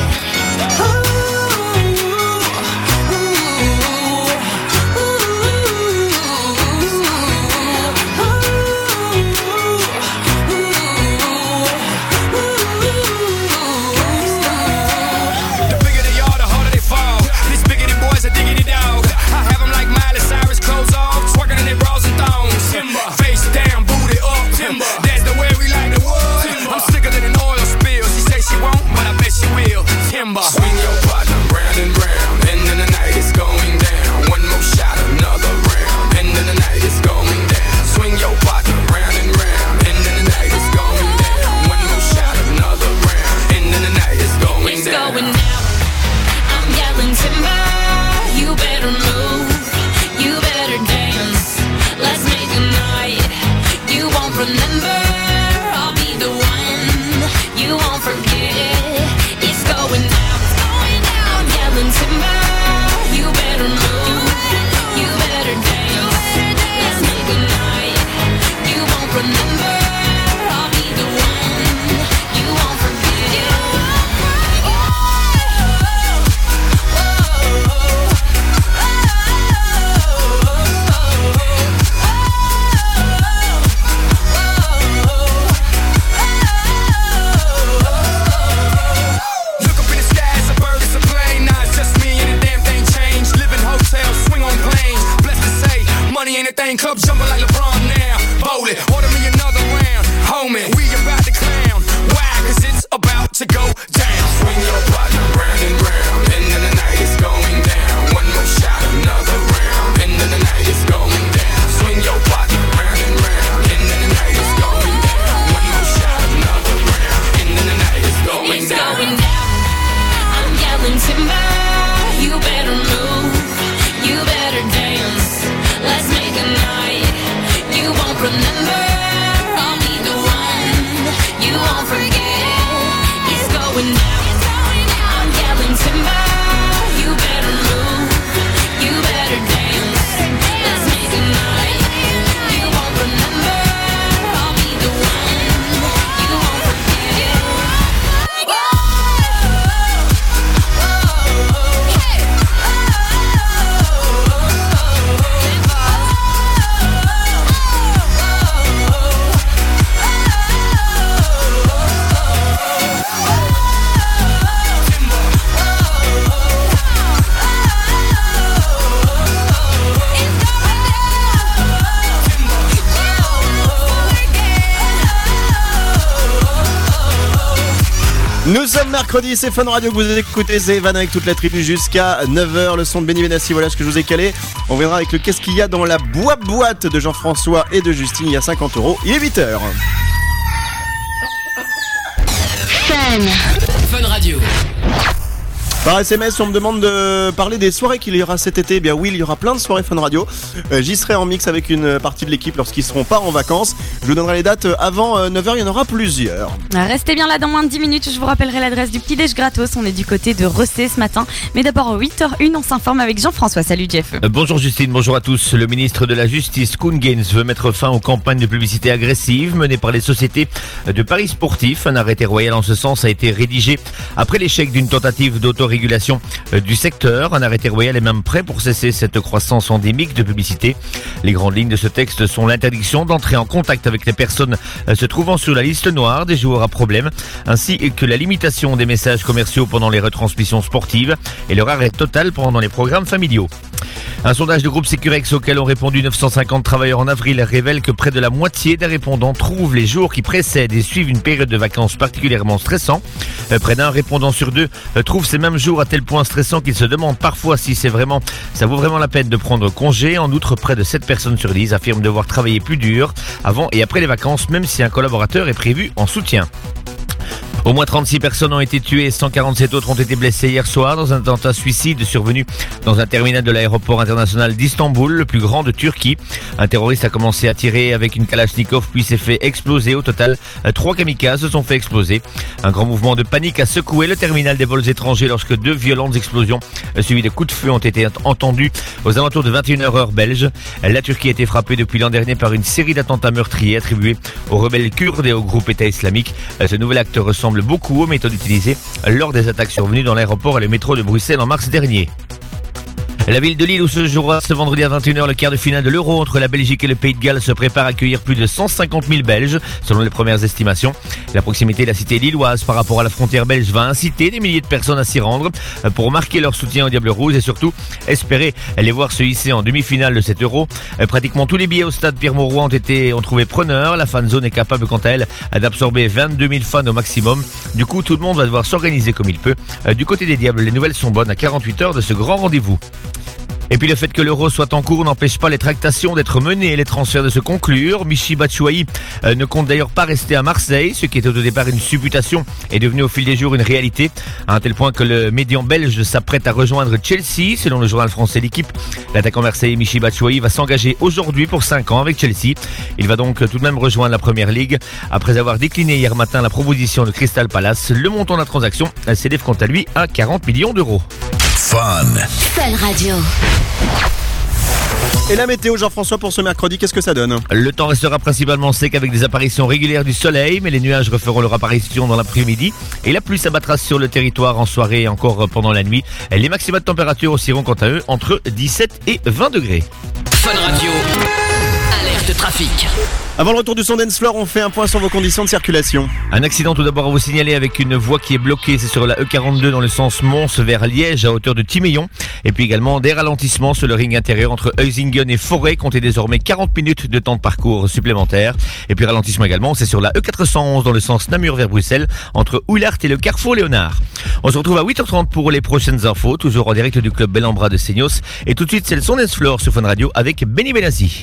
Nous sommes mercredi, c'est Fun Radio que vous écoutez, c'est Evan avec toute la tribu jusqu'à 9h, le son de Benny Benassi, voilà ce que je vous ai calé. On viendra avec le qu'est-ce qu'il y a dans la boîte de Jean-François et de Justine, il y a 50 €, il est 8h. Fun Radio. Par SMS, on me demande de parler des soirées qu'il y aura cet été. Eh bien oui, il y aura plein de soirées Fun Radio. J'y serai en mix avec une partie de l'équipe lorsqu'ils seront pas en vacances. Je vous donnerai les dates avant 9h, il y en aura plusieurs. Restez bien là dans moins de 10 minutes, je vous rappellerai l'adresse du petit-déj gratos. On est du côté de Ressé ce matin. Mais d'abord, 8h01, on s'informe avec Jean-François. Salut Jeff. Bonjour Justine, bonjour à tous. Le ministre de la Justice, Koen Gaines, veut mettre fin aux campagnes de publicité agressives menées par les sociétés de paris sportifs. Un arrêté royal en ce sens a été rédigé après l'échec d'une tentative d'autorégulation du secteur. Un arrêté royal est même prêt pour cesser cette croissance endémique de publicité. Les grandes lignes de ce texte sont l'interdiction d'entrer en contact avec les personnes se trouvant sur la liste noire des joueurs à problème, ainsi que la limitation des messages commerciaux pendant les retransmissions sportives et leur arrêt total pendant les programmes familiaux. Un sondage de groupe Sécurex auquel ont répondu 950 travailleurs en avril révèle que près de la moitié des répondants trouvent les jours qui précèdent et suivent une période de vacances particulièrement stressant. Près d'un répondant sur deux trouve ces mêmes jours à tel point stressant qu'il se demande parfois si ça vaut vraiment la peine de prendre congé. En outre, près de 7 personnes sur 10 affirment devoir travailler plus dur avant et après les vacances, même si un collaborateur est prévu en soutien. Au moins 36 personnes ont été tuées et 147 autres ont été blessées hier soir dans un attentat suicide survenu dans un terminal de l'aéroport international d'Istanbul, le plus grand de Turquie. Un terroriste a commencé à tirer avec une Kalachnikov puis s'est fait exploser. Au total, 3 kamikazes se sont fait exploser. Un grand mouvement de panique a secoué le terminal des vols étrangers lorsque 2 violentes explosions suivies de coups de feu ont été entendues aux alentours de 21h heure belge. La Turquie a été frappée depuis l'an dernier par une série d'attentats meurtriers attribués aux rebelles kurdes et au groupe État islamique. Ce nouvel acte ressemble beaucoup aux méthodes utilisées lors des attaques survenues dans l'aéroport et le métro de Bruxelles en mars dernier. La ville de Lille où se jouera ce vendredi à 21h le quart de finale de l'Euro entre la Belgique et le Pays de Galles se prépare à accueillir plus de 150 000 Belges selon les premières estimations. La proximité de la cité lilloise par rapport à la frontière belge va inciter des milliers de personnes à s'y rendre pour marquer leur soutien aux Diables Rouges et surtout espérer les voir se hisser en demi-finale de cet Euro. Pratiquement tous les billets au stade Pierre-Mauroy ont trouvé preneur. La fan zone est capable quant à elle d'absorber 22 000 fans au maximum. Du coup, tout le monde va devoir s'organiser comme il peut. Du côté des Diables, les nouvelles sont bonnes à 48 heures de ce grand rendez-vous. Et puis le fait que l'Euro soit en cours n'empêche pas les tractations d'être menées et les transferts de se conclure. Michy Batshuayi ne compte d'ailleurs pas rester à Marseille. Ce qui était au départ une supputation est devenu au fil des jours une réalité. À un tel point que le médian belge s'apprête à rejoindre Chelsea. Selon le journal français L'Équipe, l'attaquant marseillais Michy Batshuayi va s'engager aujourd'hui pour 5 ans avec Chelsea. Il va donc tout de même rejoindre la Première Ligue. Après avoir décliné hier matin la proposition de Crystal Palace, le montant de la transaction s'élève quant à lui à 40 millions d'euros. Fun Radio. Et la météo, Jean-François, pour ce mercredi, qu'est-ce que ça donne? Le temps restera principalement sec avec des apparitions régulières du soleil, mais les nuages referont leur apparition dans l'après-midi et la pluie s'abattra sur le territoire en soirée et encore pendant la nuit. Les maxima de température oscilleront quant à eux entre 17 et 20 degrés. Fun Radio, alerte trafic. Avant le retour du son Dance Floor, on fait un point sur vos conditions de circulation. Un accident tout d'abord à vous signaler avec une voie qui est bloquée, c'est sur la E42 dans le sens Mons vers Liège à hauteur de Timéon. Et puis également des ralentissements sur le ring intérieur entre Heusingen et Forêt, comptez désormais 40 minutes de temps de parcours supplémentaire. Et puis ralentissement également, c'est sur la E411 dans le sens Namur vers Bruxelles, entre Oulart et le Carrefour Léonard. On se retrouve à 8h30 pour les prochaines infos, toujours en direct du club Bellambra de Seignos. Et tout de suite, c'est le son Dance Floor sur Fun Radio avec Benny Benassi.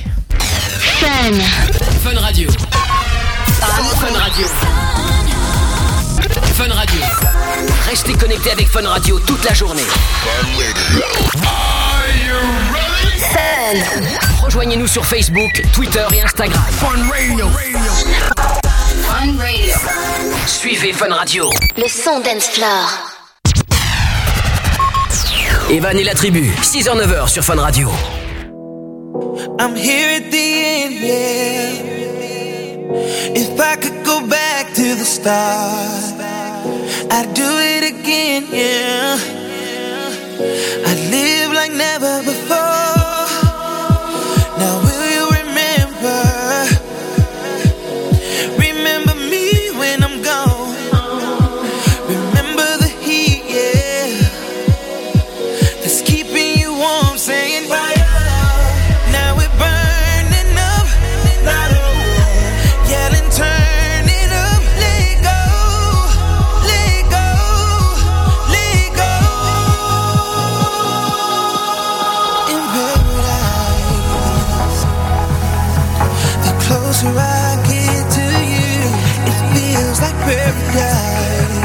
Fun Radio. Fun Radio. Fun Radio. Restez connectés avec Fun Radio toute la journée. Rejoignez-nous sur Facebook, Twitter et Instagram. Fun Radio. Fun Radio. Suivez Fun Radio. Le son Dance Floor. Evan et la tribu, 6h-9h sur Fun Radio. I'm here at the end, yeah. If I could go back to the start, I'd do it again, yeah. I'd live like never before. Now will you remember? Remember me when I'm gone. Remember the heat, yeah. That's keeping you warm, saying bye. Turn it up, let go, let go. closer I get to you, it feels like paradise.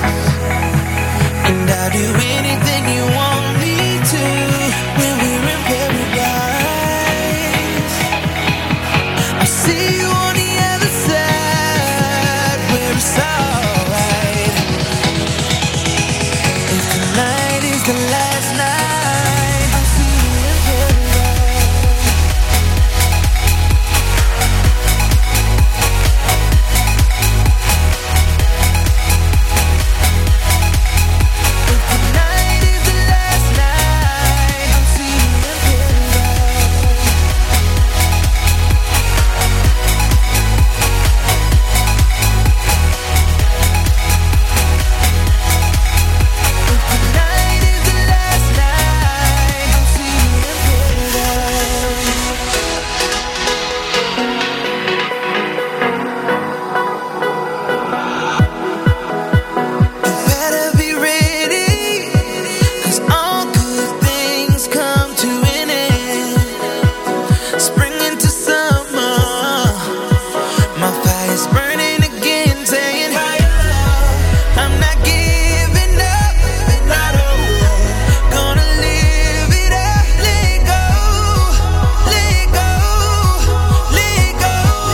And I'll do anything you want me to when we're in paradise. I'll see you on the other side where it's alright. If tonight is the last night, I'll see you in paradise. If tonight is the last night, I'll see you in paradise. If tonight is the last night, I'll see you in paradise. You better be ready, 'cause all good things come to an end. Spring into summer, my fire's burning again, saying I'm not giving up, not over. Gonna live it up, let go, let go, let go.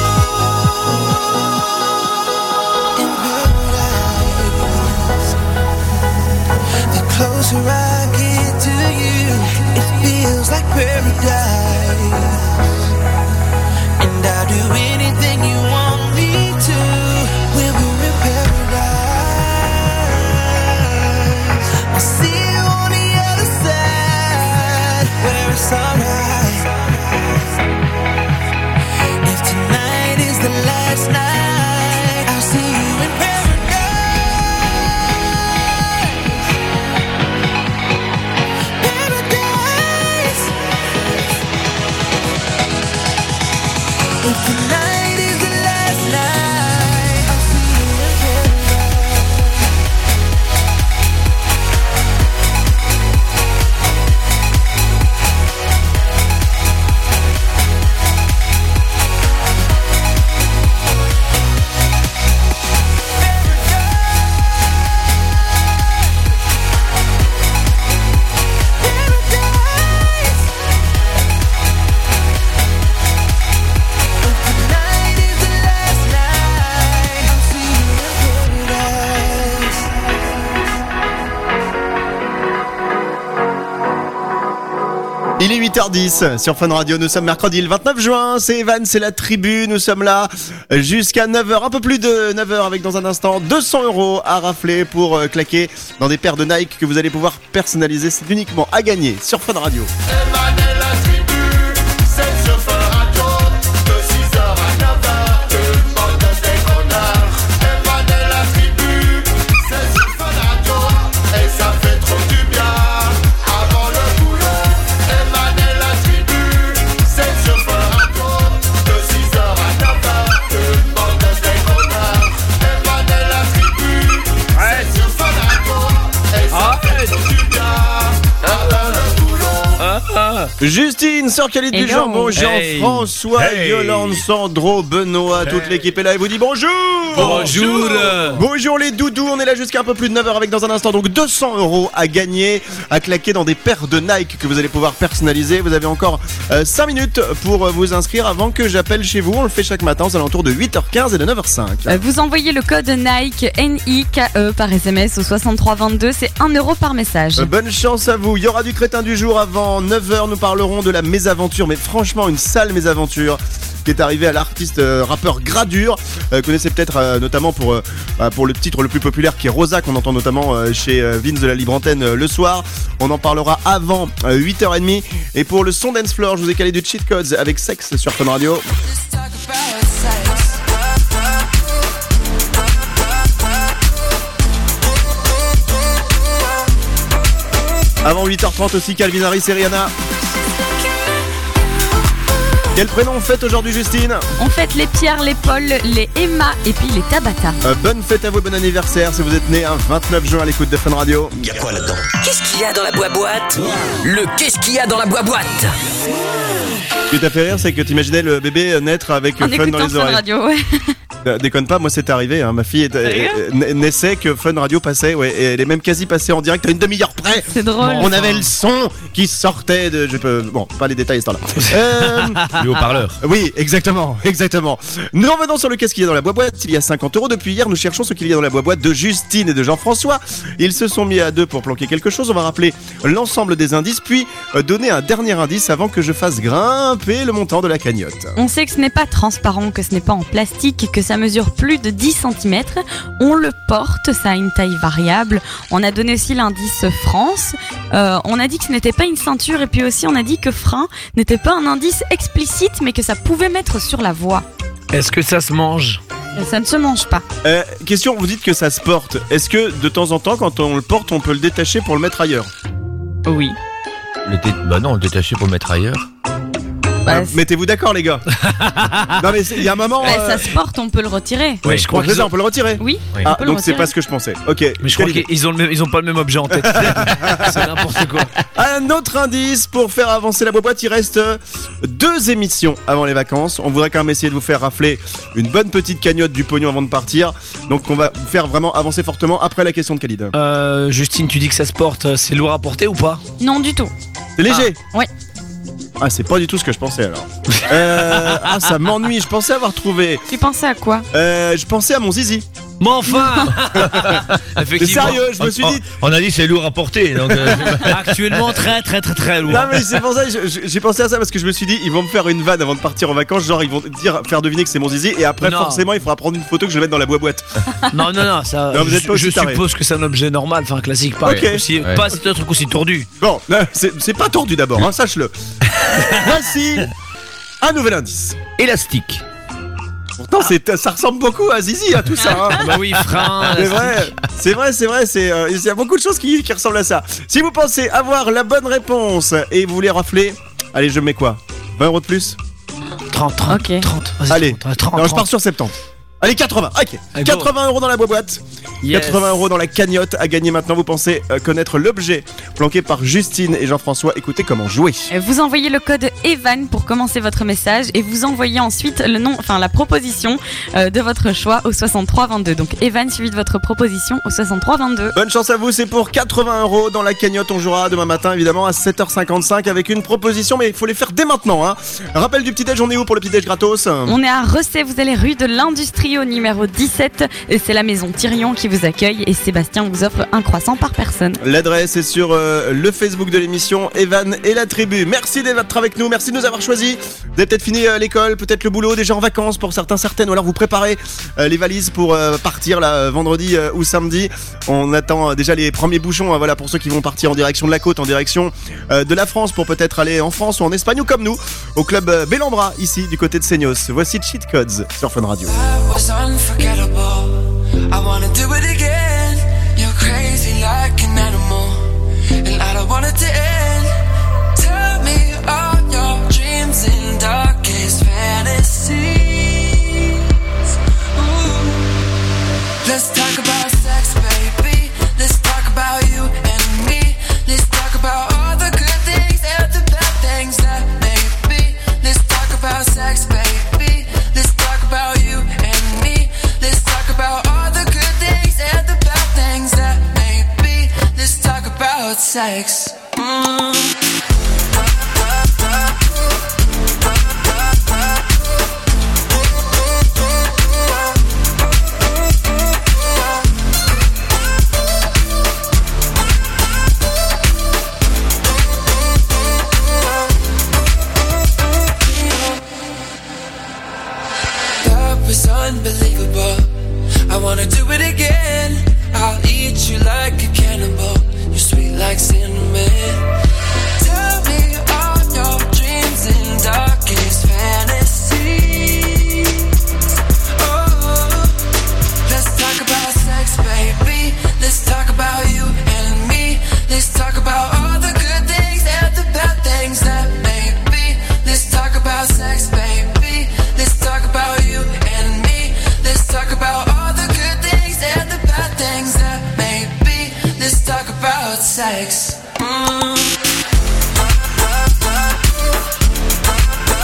In paradise, the closer I get to you, it feels like paradise. And I'll do anything you want me to when we're in paradise. I'll see you on the other side where it's alright. If tonight is the last night, I'll see you in paradise. Paradise. If tonight is the last night, I'll see you in paradise. Il est 8h10 sur Fun Radio, nous sommes mercredi le 29 juin, c'est Evan, c'est la tribu, nous sommes là jusqu'à 9h, un peu plus de 9h avec dans un instant 200 € à rafler pour claquer dans des paires de Nike que vous allez pouvoir personnaliser, c'est uniquement à gagner sur Fun Radio. Evan et la tribu, c'est sur Fun Radio, de 6h à 9h, une bande de déconneurs. Evan et la tribu, c'est sur Fun Radio, et ça fait trop du bien avant le boulot. Evan et la tribu, c'est sur Fun Radio, de 6h à 9h, une bande de déconneurs. Evan et la tribu, c'est sur Fun Radio, et ça fait trop du bien avant le boulot. Justine, sœur Khalid du Jambon, Jean-François, Yolande, Sandro, Benoît, toute l'équipe est là et vous dit bonjour. Bonjour. Bonjour les doudous, on est là jusqu'à un peu plus de 9h avec dans un instant donc 200 € à gagner, à claquer dans des paires de Nike que vous allez pouvoir personnaliser. Vous avez encore 5 minutes pour vous inscrire avant que j'appelle chez vous. On le fait chaque matin aux alentours de 8h15 et de 9h05. Vous envoyez le code Nike NIKE par SMS au 6322, c'est 1 € par message. Bonne chance à vous. Il y aura du crétin du jour avant 9h. Nous parlerons de la mésaventure, mais franchement une sale mésaventure qui est arrivée à l'artiste rappeur Gradure. Connaissez peut-être notamment pour le titre le plus populaire qui est Rosa, qu'on entend notamment chez Vince de la Libre Antenne le soir. On en parlera avant 8h30. Et pour le son Dance Floor, je vous ai calé du Cheat Codes avec Sexe sur Fun Radio. Avant 8h30 aussi, Calvin Harris et Rihanna. Quel prénom on fête aujourd'hui, Justine? On fête les Pierre, les Paul, les Emma et puis les Tabata. Bonne fête à vous, bon anniversaire si vous êtes né un 29 juin à l'écoute de Fun Radio. Y'a quoi là-dedans? Qu'est-ce qu'il y a dans la boîte? Le qu'est-ce qu'il y a dans la boîte? Ce qui t'a fait rire, c'est que t'imaginais le bébé naître avec En Fun dans écoutant les Fun oreilles. Radio, ouais. Déconne pas, moi c'est arrivé. Hein. Ma fille naissait que Fun Radio passait, ouais, et elle est même quasi passée en direct à une demi-heure près. C'est drôle. On avait le son qui sortait de. Bon, pas les détails, ce temps-là. Le haut-parleur. Oui, exactement. Nous revenons sur le qu'est-ce qu'il y a dans la boîte. Il y a 50 € depuis hier. Nous cherchons ce qu'il y a dans la boîte de Justine et de Jean-François. Ils se sont mis à deux pour planquer quelque chose. On va rappeler l'ensemble des indices, puis donner un dernier indice avant que je fasse grimper le montant de la cagnotte. On sait que ce n'est pas transparent, que ce n'est pas en plastique, que ça mesure plus de 10 cm. On le porte, ça a une taille variable. On a donné aussi l'indice France. On a dit que ce n'était pas une ceinture et puis aussi on a dit que frein n'était pas un indice explicite mais que ça pouvait mettre sur la voie. Est-ce que ça se mange? Ça ne se mange pas. Question, vous dites que ça se porte. Est-ce que de temps en temps, quand on le porte, on peut le détacher pour le mettre ailleurs? Oui. Bah non, le détacher pour le mettre ailleurs. Mettez-vous d'accord, les gars. Non mais il y a un moment. Ça se porte, on peut le retirer. Ouais, je crois que on peut le retirer. Oui. Ah, donc c'est pas ce que je pensais. Ok. Mais je crois qu'ils ont pas le même objet en tête. C'est n'importe quoi. Un autre indice pour faire avancer la boîte. Il reste 2 émissions avant les vacances. On voudrait quand même essayer de vous faire rafler une bonne petite cagnotte du pognon avant de partir. Donc on va vous faire vraiment avancer fortement après la question de Khalid. Justine, tu dis que ça se porte. C'est lourd à porter ou pas? Non, du tout. C'est léger. Ouais. Ah, c'est pas du tout ce que je pensais alors. Ça m'ennuie. Je pensais avoir trouvé. Tu pensais à quoi? Je pensais à mon zizi. Mais enfin. C'est sérieux, je me suis dit. On a dit c'est lourd à porter. Donc Actuellement très lourd. Non mais c'est pour ça que j'ai pensé à ça parce que je me suis dit ils vont me faire une vanne avant de partir en vacances, genre ils vont faire deviner que c'est mon zizi et après forcément il faudra prendre une photo que je vais mettre dans la boîte. Non ça. Non, vous êtes pas aussi je taré. suppose que c'est un objet normal, enfin classique, pas Ok. aussi, pas c'est un truc aussi tordu. Bon, c'est pas tordu d'abord, hein, sache-le. Voici un nouvel indice. Élastique. Pourtant ça ressemble beaucoup à zizi à tout ça. Hein. Bah oui, frein. C'est vrai. Il y a beaucoup de choses qui ressemblent à ça. Si vous pensez avoir la bonne réponse et vous voulez rafler, allez, je mets quoi? 20 € de plus? 30. Ok. 30. Allez, 30. non, je pars sur 70. Allez, 80. Ok. 80 € dans la boîte. Yes. 80 € dans la cagnotte à gagner maintenant. Vous pensez connaître l'objet planqué par Justine et Jean-François. Écoutez comment jouer. Vous envoyez le code EVAN pour commencer votre message et vous envoyez ensuite la proposition de votre choix au 6322. Donc EVAN suivi de votre proposition au 6322. Bonne chance à vous, c'est pour 80 € dans la cagnotte. On jouera demain matin évidemment à 7h55 avec une proposition, mais il faut les faire dès maintenant. Hein. Rappel du petit-déj, on est où pour le petit-déj gratos? On est à Recet, vous allez rue de l'Industrie au numéro 17 et c'est la maison Thirion qui vous accueille et Sébastien vous offre un croissant par personne. L'adresse est sur le Facebook de l'émission Evan et la tribu. Merci d'être avec nous, merci de nous avoir choisis. Vous avez peut-être fini l'école, peut-être le boulot, déjà en vacances pour certaines, ou alors vous préparez les valises pour partir là, vendredi ou samedi. On attend déjà les premiers bouchons voilà, pour ceux qui vont partir en direction de la côte, en direction de la France pour peut-être aller en France ou en Espagne ou comme nous au club Bellambra ici du côté de Seignos. Voici Cheat Codes sur Fun Radio. Was unforgettable. I wanna do it again. You're crazy like an animal, and I don't want it to end. Tell me all your dreams and darkest fantasies. Ooh. Let's talk about sex, baby. Let's talk about you and me. Let's talk about all the good things and the bad things that may be. Let's talk about sex, baby. Let's talk about you and me. Let's talk about all the good things and the bad things that may be. Let's talk about sex. That was unbelievable. I wanna do it again. I'll eat you like a cannibal. You're sweet like cinnamon. Tell me all your dreams and darkest fantasies. Oh, let's talk about sex, baby. Let's talk about you and me. Let's talk about all the good things and the bad things that may be. Let's talk about sex, baby. Let's talk about you and me. Let's talk about all the good things and the bad things that may be. Let's talk about sex.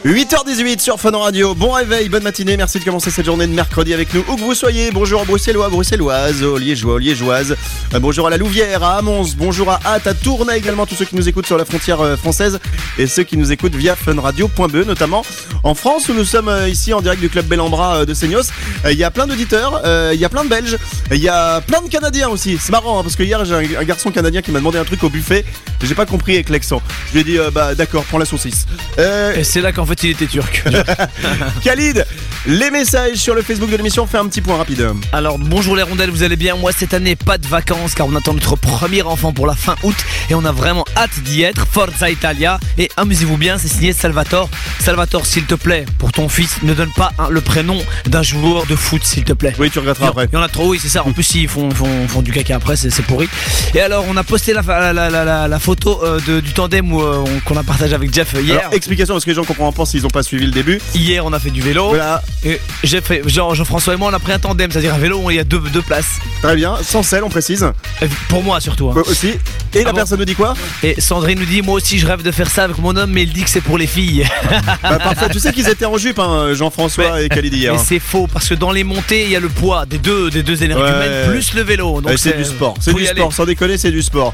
8h18 sur Fun Radio. Bon réveil, bonne matinée. Merci de commencer cette journée de mercredi avec nous, où que vous soyez. Bonjour aux Bruxellois, Bruxelloises, aux Liégeois, aux Liégeoises. Bonjour à la Louvière, à Amons. Bonjour à Ath, à Tournai également. Tous ceux qui nous écoutent sur la frontière française et ceux qui nous écoutent via funradio.be, notamment en France où nous sommes ici en direct du club Bel-en-Bras de Seignos. Il y a plein d'auditeurs, il y a plein de Belges, il y a plein de Canadiens aussi. C'est marrant parce que hier j'ai un garçon canadien qui m'a demandé un truc au buffet. J'ai pas compris avec l'accent. Je lui ai dit d'accord, prends la saucisse. Et c'est là qu'en fait il était turc. Khalid, les messages sur le Facebook de l'émission, fait un petit point rapide. Alors bonjour les rondelles, vous allez bien? Moi cette année pas de vacances car on attend notre premier enfant pour la fin août et on a vraiment hâte d'y être. Forza Italia et amusez-vous bien, c'est signé Salvatore. Salvatore, s'il te plaît, pour ton fils, ne donne pas le prénom d'un joueur de foot, s'il te plaît. Oui, tu regretteras après. Il y en a trop, oui c'est ça. En plus ils font du caca après, c'est pourri. Et alors on a posté la photo du tandem qu'on a partagé avec Jeff hier. Alors, explication parce que les gens comprennent pas s'ils ont pas suivi le début. Hier on a fait du vélo. Voilà. Et j'ai fait, Jean-François et moi on a pris un tandem, c'est-à-dire un vélo où il y a deux places. Très bien, sans selle on précise. Pour moi surtout. Moi aussi. Et la personne nous dit quoi? Et Sandrine nous dit moi aussi je rêve de faire ça avec mon homme mais il dit que c'est pour les filles. Parfait, tu sais qu'ils étaient en jupe Jean-François et Khalid hier. Mais c'est faux parce que dans les montées il y a le poids des deux énergumènes plus le vélo. Donc c'est du sport, sans déconner c'est du sport.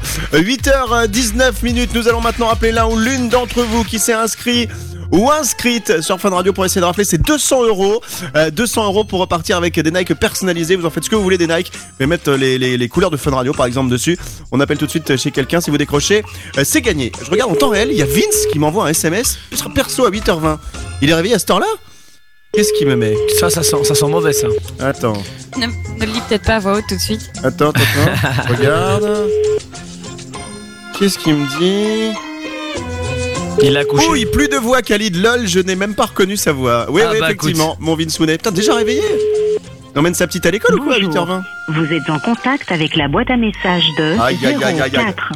8h19, nous allons maintenant appeler l'un ou l'une d'entre vous qui s'est inscrit ou inscrite sur Fun Radio pour essayer de rappeler, c'est 200 €. 200 € pour repartir avec des Nike personnalisés. Vous en faites ce que vous voulez des Nike. Vous pouvez mettre les couleurs de Fun Radio par exemple dessus. On appelle tout de suite chez quelqu'un. Si vous décrochez, c'est gagné. Je regarde en temps réel, il y a Vince qui m'envoie un SMS. Ce sera perso à 8h20. Il est réveillé à cette heure-là? Qu'est-ce qu'il me met? Ça sent mauvais ça. Attends. Ne le lis peut-être pas à voix haute tout de suite. Attends. Regarde. Qu'est-ce qu'il me dit? Il a couché. Oui, plus de voix Khalid, lol, je n'ai même pas reconnu sa voix. Oui, effectivement, mon Vince Sounet. Putain, déjà réveillé? Il emmène sa petite à l'école ou quoi à 8h20? Vous êtes en contact avec la boîte à messages de 04.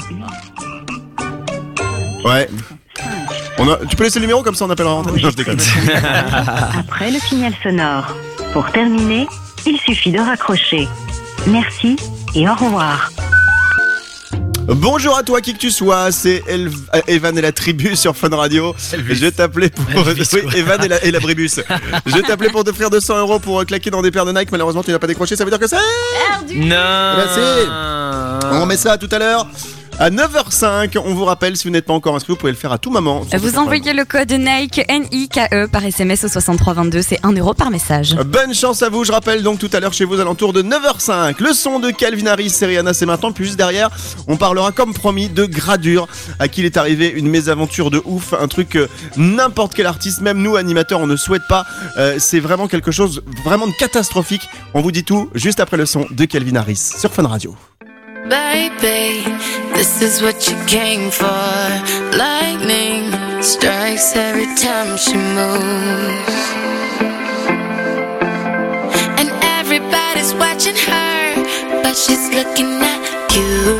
Ouais. Tu peux laisser le numéro comme ça on appellera. Non, je déconne. Après le signal sonore. Pour terminer, il suffit de raccrocher. Merci et au revoir. Bonjour à toi qui que tu sois, c'est Evan et la tribu sur Fun Radio. Je t'appelais pour... Oui, Evan et la bribus. Je t'appelais pour t'offrir 200 € pour claquer dans des paires de Nike. Malheureusement tu n'as pas décroché, ça veut dire que c'est... Non. Merci. On remet ça à tout à l'heure. À 9h05, on vous rappelle, si vous n'êtes pas encore inscrit, vous pouvez le faire à tout moment. Vous envoyez le code Nike NIKE par SMS au 6322, c'est 1 € par message. Bonne chance à vous, je rappelle donc tout à l'heure chez vous, alentours de 9h05. Le son de Calvin Harris et Rihanna, c'est maintenant. Puis juste derrière, on parlera comme promis de Gradure, à qui il est arrivé une mésaventure de ouf. Un truc que n'importe quel artiste, même nous animateurs, on ne souhaite pas. C'est vraiment quelque chose vraiment de catastrophique. On vous dit tout juste après le son de Calvin Harris sur Fun Radio. Baby, this is what you came for. Lightning strikes every time she moves, and everybody's watching her, but she's looking at you.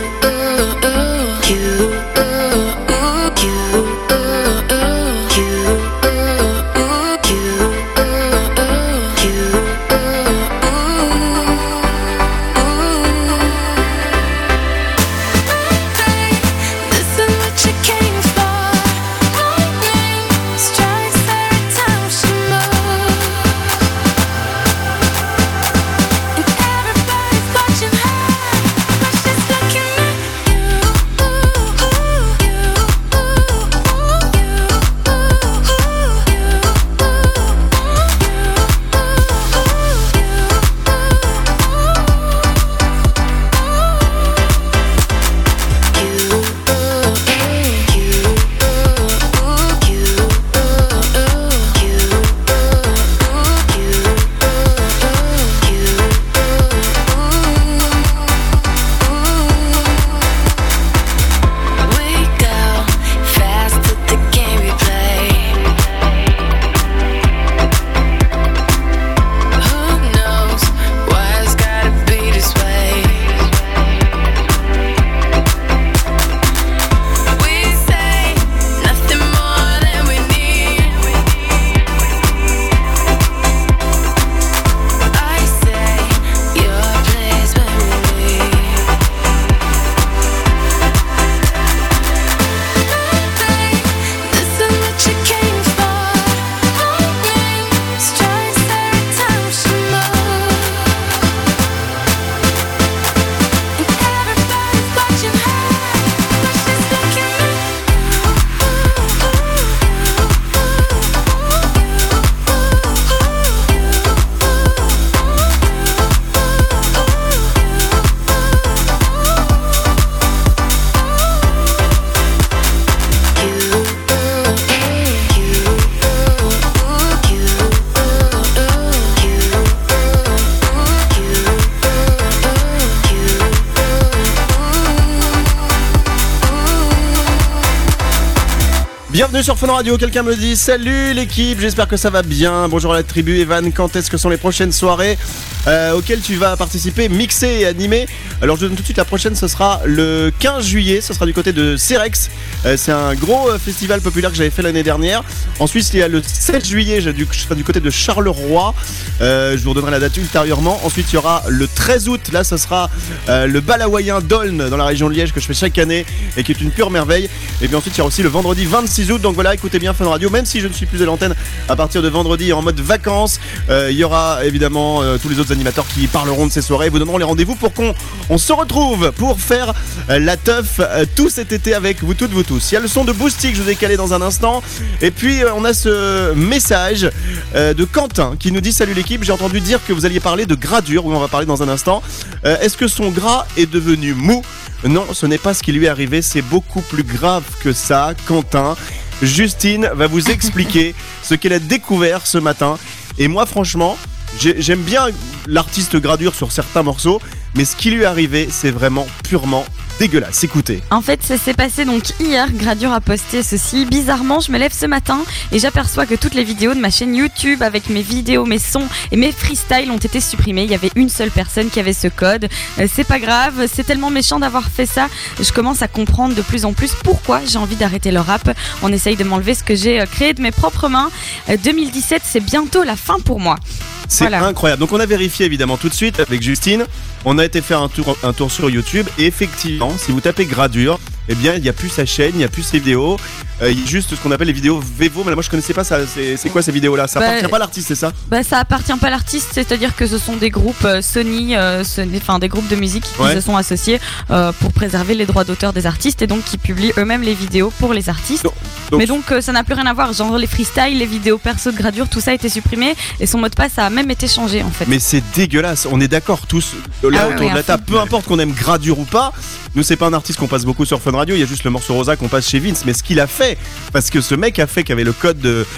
Bienvenue sur Fun Radio, quelqu'un me dit salut l'équipe, j'espère que ça va bien. Bonjour à la tribu. Evan, quand est-ce que sont les prochaines soirées auxquelles tu vas participer, mixer et animer? Alors je donne tout de suite la prochaine, ce sera le 15 juillet, ce sera du côté de Cerex. C'est un gros festival populaire que j'avais fait l'année dernière. Ensuite il y a le 7 juillet, je serai du côté de Charleroi. Je vous redonnerai la date ultérieurement. Ensuite il y aura le 13 août, là ce sera le bal hawaïen d'Aulne dans la région de Liège que je fais chaque année et qui est une pure merveille. Et puis ensuite il y aura aussi le vendredi 26 août. Donc voilà, écoutez bien Fun Radio, même si je ne suis plus à l'antenne à partir de vendredi en mode vacances, il y aura évidemment tous les autres animateurs qui parleront de ces soirées, vous donneront les rendez-vous pour qu'on se retrouve pour faire la teuf tout cet été avec vous toutes, vous tous. Il y a le son de Boosty que je vous ai calé dans un instant. Et puis on a ce message de Quentin qui nous dit salut l'équipe, j'ai entendu dire que vous alliez parler de gradure. Oui, on va parler dans un instant. Est-ce que son gras est devenu mou? Non, ce n'est pas ce qui lui est arrivé, c'est beaucoup plus grave que ça, Quentin. Justine va vous expliquer ce qu'elle a découvert ce matin. Et moi franchement, j'aime bien l'artiste Gradure sur certains morceaux, mais ce qui lui est arrivé, c'est vraiment purement dégueulasse. Écoutez. En fait, ça s'est passé donc hier. Gradure a posté ceci. Bizarrement, je me lève ce matin et j'aperçois que toutes les vidéos de ma chaîne YouTube avec mes vidéos, mes sons et mes freestyles ont été supprimés. Il y avait une seule personne qui avait ce code. C'est pas grave, c'est tellement méchant d'avoir fait ça. Je commence à comprendre de plus en plus pourquoi j'ai envie d'arrêter le rap. On essaye de m'enlever ce que j'ai créé de mes propres mains. 2017, c'est bientôt la fin pour moi. C'est incroyable. Donc on a vérifié évidemment tout de suite avec Justine. On a été faire un tour sur YouTube et effectivement, si vous tapez Gradure, eh bien il n'y a plus sa chaîne, il n'y a plus ses vidéos. Il y a juste ce qu'on appelle les vidéos Vevo. Mais là, moi je connaissais pas ça. C'est quoi ces vidéos-là? Ça appartient pas à l'artiste, c'est ça? Ça appartient pas à l'artiste, c'est-à-dire que ce sont des groupes Sony, enfin des groupes de musique qui se sont associés pour préserver les droits d'auteur des artistes et donc qui publient eux-mêmes les vidéos pour les artistes. Mais donc ça n'a plus rien à voir. Genre les freestyles, les vidéos perso de Gradure, tout ça a été supprimé et son mot de passe a même été changé en fait. Mais c'est dégueulasse. On est d'accord tous là autour de la table. Peu importe qu'on aime Gradure ou pas. Nous c'est pas un artiste qu'on passe beaucoup sur Fun Radio. Il y a juste le morceau Rosa qu'on passe chez Vince. Mais ce qu'il a fait, parce que ce mec a fait qui avait le code de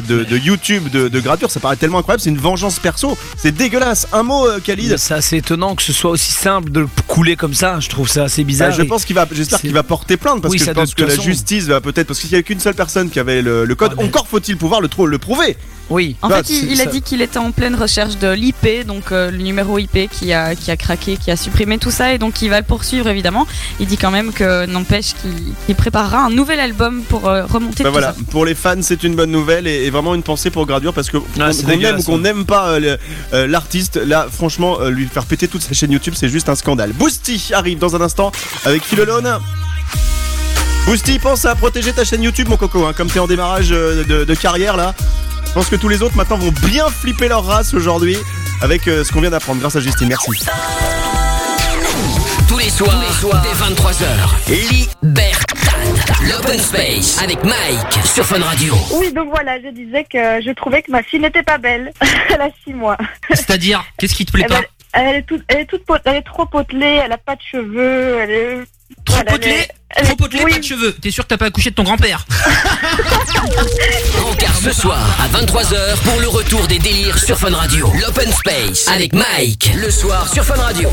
YouTube de Gradure, ça paraît tellement incroyable. C'est une vengeance perso. C'est dégueulasse. Un mot, Khalid. C'est assez étonnant que ce soit aussi simple de le couler comme ça. Je trouve ça assez bizarre. J'espère qu'il va porter plainte parce que je pense que la justice va peut-être, parce qu'il y avait qu'une seule personne qui avait le code. Encore faut-il pouvoir le prouver. Oui. En fait, il a dit qu'il était en pleine recherche de l'IP, donc le numéro IP qui a craqué, qui a supprimé tout ça, et donc il va le poursuivre évidemment. Il dit quand même que n'empêche qu'il préparera un nouvel album pour remonter tout ça. Pour les fans, c'est une bonne nouvelle et vraiment une pensée pour Gradure parce que qu'on aime ou qu'on n'aime pas l'artiste, là franchement lui faire péter toute sa chaîne YouTube, c'est juste un scandale. Boosty arrive dans un instant avec Philolone. Boosty, pense à protéger ta chaîne YouTube mon coco, hein, comme t'es en démarrage de carrière là. Je pense que tous les autres maintenant vont bien flipper leur race aujourd'hui avec ce qu'on vient d'apprendre grâce à Justine. Merci. Tous les soirs dès 23h, Libertad, l'Open Space avec Mike sur Fun Radio. Oui, donc voilà, je disais que je trouvais que ma fille n'était pas belle. Elle a 6 mois. C'est-à-dire, qu'est-ce qui te plaît pas? Elle est trop potelée, elle a pas de cheveux, elle est... Trop potelée, oui. Pas de cheveux. T'es sûr que t'as pas accouché de ton grand-père? Rencard ce soir à 23h pour le retour des délires sur Fun Radio. L'Open Space avec Mike, le soir sur Fun Radio.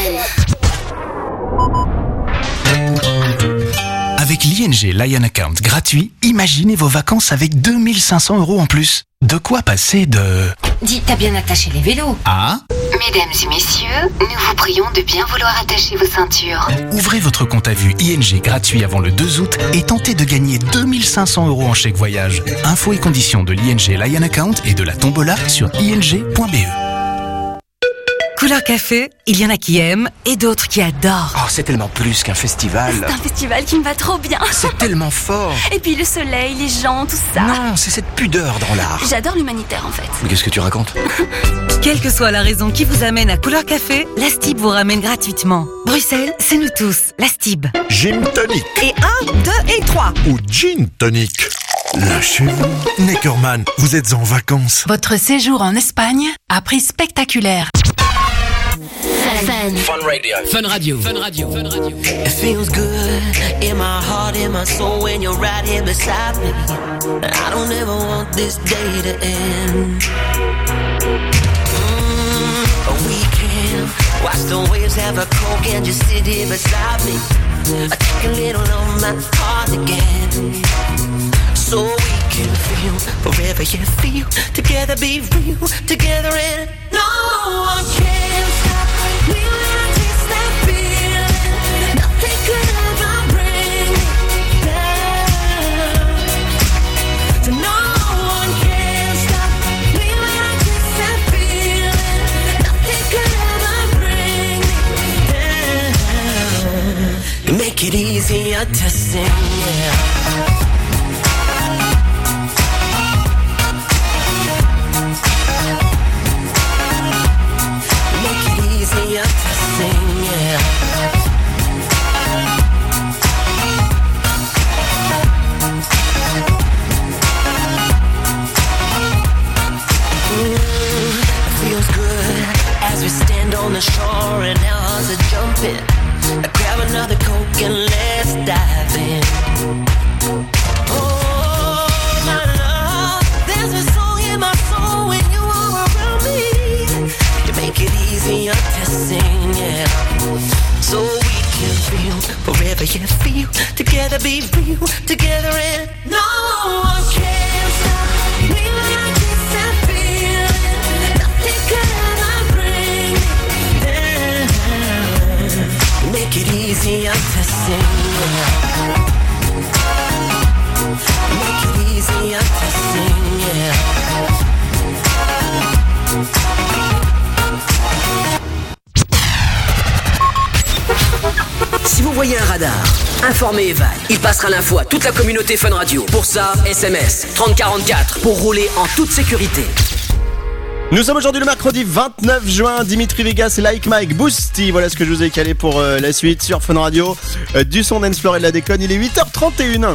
Avec l'ING Lion Account gratuit, imaginez vos vacances avec 2500 € en plus. De quoi passer de... Dis, t'as bien attaché les vélos? Ah? Mesdames et messieurs, nous vous prions de bien vouloir attacher vos ceintures. Ouvrez votre compte à vue ING gratuit avant le 2 août et tentez de gagner 2500 € en chèque voyage. Infos et conditions de l'ING Lion Account et de la tombola sur ing.be. Couleur café, il y en a qui aiment et d'autres qui adorent. Oh, c'est tellement plus qu'un festival. C'est un festival qui me va trop bien. C'est tellement fort. Et puis le soleil, les gens, tout ça. Non, c'est cette pudeur dans l'art. J'adore l'humanitaire en fait. Mais qu'est-ce que tu racontes? Quelle que soit la raison qui vous amène à Couleur Café, la STIB vous ramène gratuitement. Bruxelles, c'est nous tous, la STIB. Gin tonic. Et 1, 2 et 3. Ou gin tonic. Lâchez-vous. Neckerman, vous êtes en vacances. Votre séjour en Espagne a pris spectaculaire. Fun Radio. Fun Radio. Fun Radio. Fun Radio. It feels good in my heart, in my soul when you're right here beside me. I don't ever want this day to end. We can watch the waves, have a coke and just sit here beside me. I take a little on my heart again. so we can feel forever, yeah, feel together, be real together, and no one can stop me when I taste that feeling. Nothing could ever bring me down. So no one can stop me when I taste that feeling. Nothing could ever bring me down. Make it easier to sing, yeah. On the shore and our hearts are jumping. Grab another Coke and let's dive in. Oh, my love, there's a song in my soul when you are around me. To make it easier to sing, yeah. So we can feel forever, yeah, feel together, be real together, and no one can stop me when I kiss that feeling. Nothing can ever bring me. Make it easier to sing, yeah. Make it easier to sing, yeah. Si vous voyez un radar, informez Evan. Il passera l'info à toute la communauté Fun Radio. Pour ça, SMS 3044 pour rouler en toute sécurité. Nous sommes aujourd'hui le mercredi 29 juin, Dimitri Vegas et Like Mike Boosty. Voilà ce que je vous ai calé pour la suite sur Fun Radio. Du son dance floor et de la déconne, il est 8h31.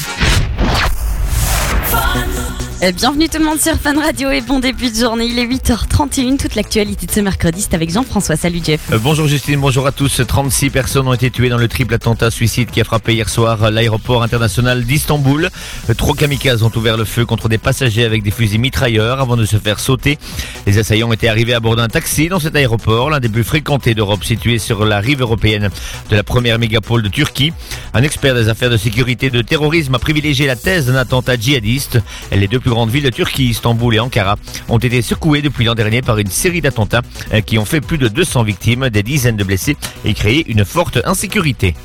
Bienvenue tout le monde sur Fun Radio et bon début de journée, il est 8h31, toute l'actualité de ce mercredi, c'est avec Jean-François. Salut Jeff. Bonjour Justine, bonjour à tous. 36 personnes ont été tuées dans le triple attentat suicide qui a frappé hier soir l'aéroport international d'Istanbul. 3 kamikazes ont ouvert le feu contre des passagers avec des fusils mitrailleurs avant de se faire sauter. Les assaillants étaient arrivés à bord d'un taxi dans cet aéroport, l'un des plus fréquentés d'Europe, situé sur la rive européenne de la première mégapole de Turquie. Un expert des affaires de sécurité et de terrorisme a privilégié la thèse d'un attentat djihadiste. Les deux plus grandes villes de Turquie, Istanbul et Ankara, ont été secouées depuis l'an dernier par une série d'attentats qui ont fait plus de 200 victimes, des dizaines de blessés et créé une forte insécurité.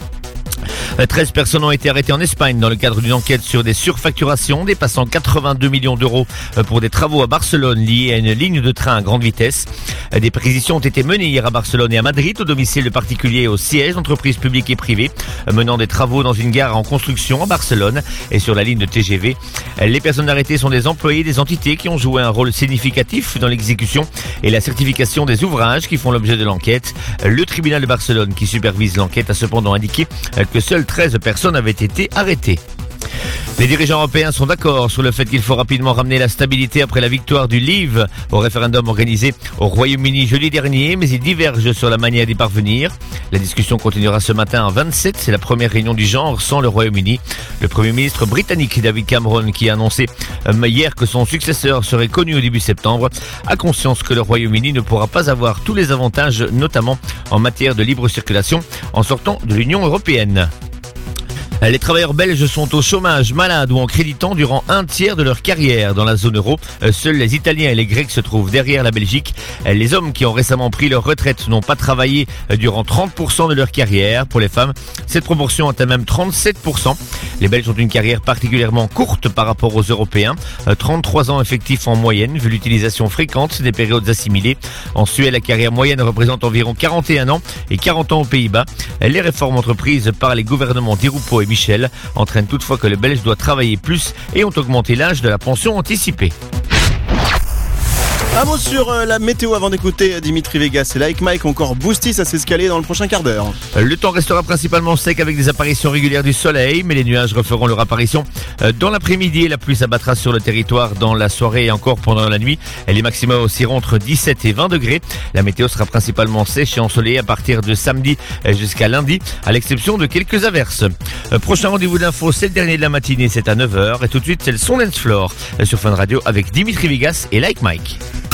13 personnes ont été arrêtées en Espagne dans le cadre d'une enquête sur des surfacturations dépassant 82 millions d'euros pour des travaux à Barcelone liés à une ligne de train à grande vitesse. Des perquisitions ont été menées hier à Barcelone et à Madrid au domicile de particuliers et au siège d'entreprises publiques et privées menant des travaux dans une gare en construction à Barcelone et sur la ligne de TGV. Les personnes arrêtées sont des employés des entités qui ont joué un rôle significatif dans l'exécution et la certification des ouvrages qui font l'objet de l'enquête. Le tribunal de Barcelone qui supervise l'enquête a cependant indiqué que seules 13 personnes avaient été arrêtées. Les dirigeants européens sont d'accord sur le fait qu'il faut rapidement ramener la stabilité après la victoire du Leave au référendum organisé au Royaume-Uni jeudi dernier, mais ils divergent sur la manière d'y parvenir. La discussion continuera ce matin à 27, c'est la première réunion du genre sans le Royaume-Uni. Le Premier ministre britannique David Cameron, qui a annoncé hier que son successeur serait connu au début septembre, a conscience que le Royaume-Uni ne pourra pas avoir tous les avantages, notamment en matière de libre circulation, en sortant de l'Union européenne. Les travailleurs belges sont au chômage, malades ou en créditant durant un tiers de leur carrière dans la zone euro. Seuls les Italiens et les Grecs se trouvent derrière la Belgique. Les hommes qui ont récemment pris leur retraite n'ont pas travaillé durant 30% de leur carrière. Pour les femmes, cette proportion atteint même 37%. Les Belges ont une carrière particulièrement courte par rapport aux Européens. 33 ans effectifs en moyenne, vu l'utilisation fréquente des périodes assimilées. En Suède, la carrière moyenne représente environ 41 ans et 40 ans aux Pays-Bas. Les réformes entreprises par les gouvernements Di Rupo et Michel entraînent toutefois que le Belge doit travailler plus et ont augmenté l'âge de la pension anticipée. Un mot sur la météo avant d'écouter Dimitri Vegas et Like Mike, encore boosty, ça s'est escalé dans le prochain quart d'heure. Le temps restera principalement sec avec des apparitions régulières du soleil, mais les nuages referont leur apparition dans l'après-midi et la pluie s'abattra sur le territoire dans la soirée et encore pendant la nuit. Les maxima oscilleront entre 17 et 20 degrés. La météo sera principalement sèche et ensoleillée à partir de samedi jusqu'à lundi, à l'exception de quelques averses. Prochain rendez-vous d'infos, c'est le dernier de la matinée, c'est à 9h. Et tout de suite, c'est le son dance floor sur Fun Radio avec Dimitri Vegas et Like Mike.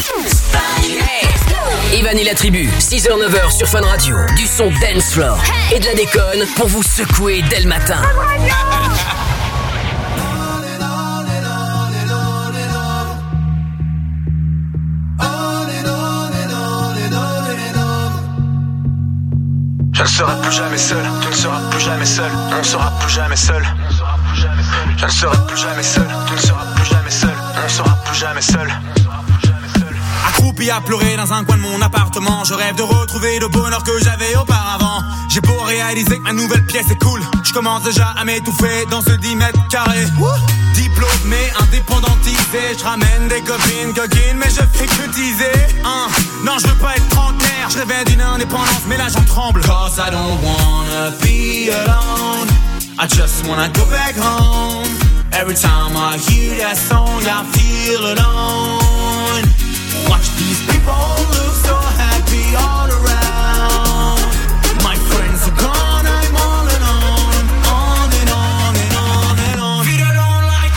Evan et la tribu, 6h-9h sur Fun Radio. Du son dance floor et de la déconne pour vous secouer dès le matin. ne serai plus jamais seul, tu ne seras plus jamais seul, on ne sera plus jamais seul. Je ne serai plus jamais seul, tu ne seras plus jamais seul, on ne sera plus jamais seul. Accroupi à pleurer dans un coin de mon appartement, je rêve de retrouver le bonheur que j'avais auparavant. J'ai beau réaliser que ma nouvelle pièce est cool, je commence déjà à m'étouffer dans ce 10 mètres carrés. Diplômé, indépendantisé, je ramène des copines coquines, mais je fais que teaser. Non, je veux pas être trentenaire, je rêvais d'une indépendance, mais là j'en tremble. Cause I don't wanna be alone, I just wanna go back home. Every time I hear that song, I feel alone. Watch these people look so happy all around. My friends are gone, I'm all alone. On and on and on and on. Feet alone like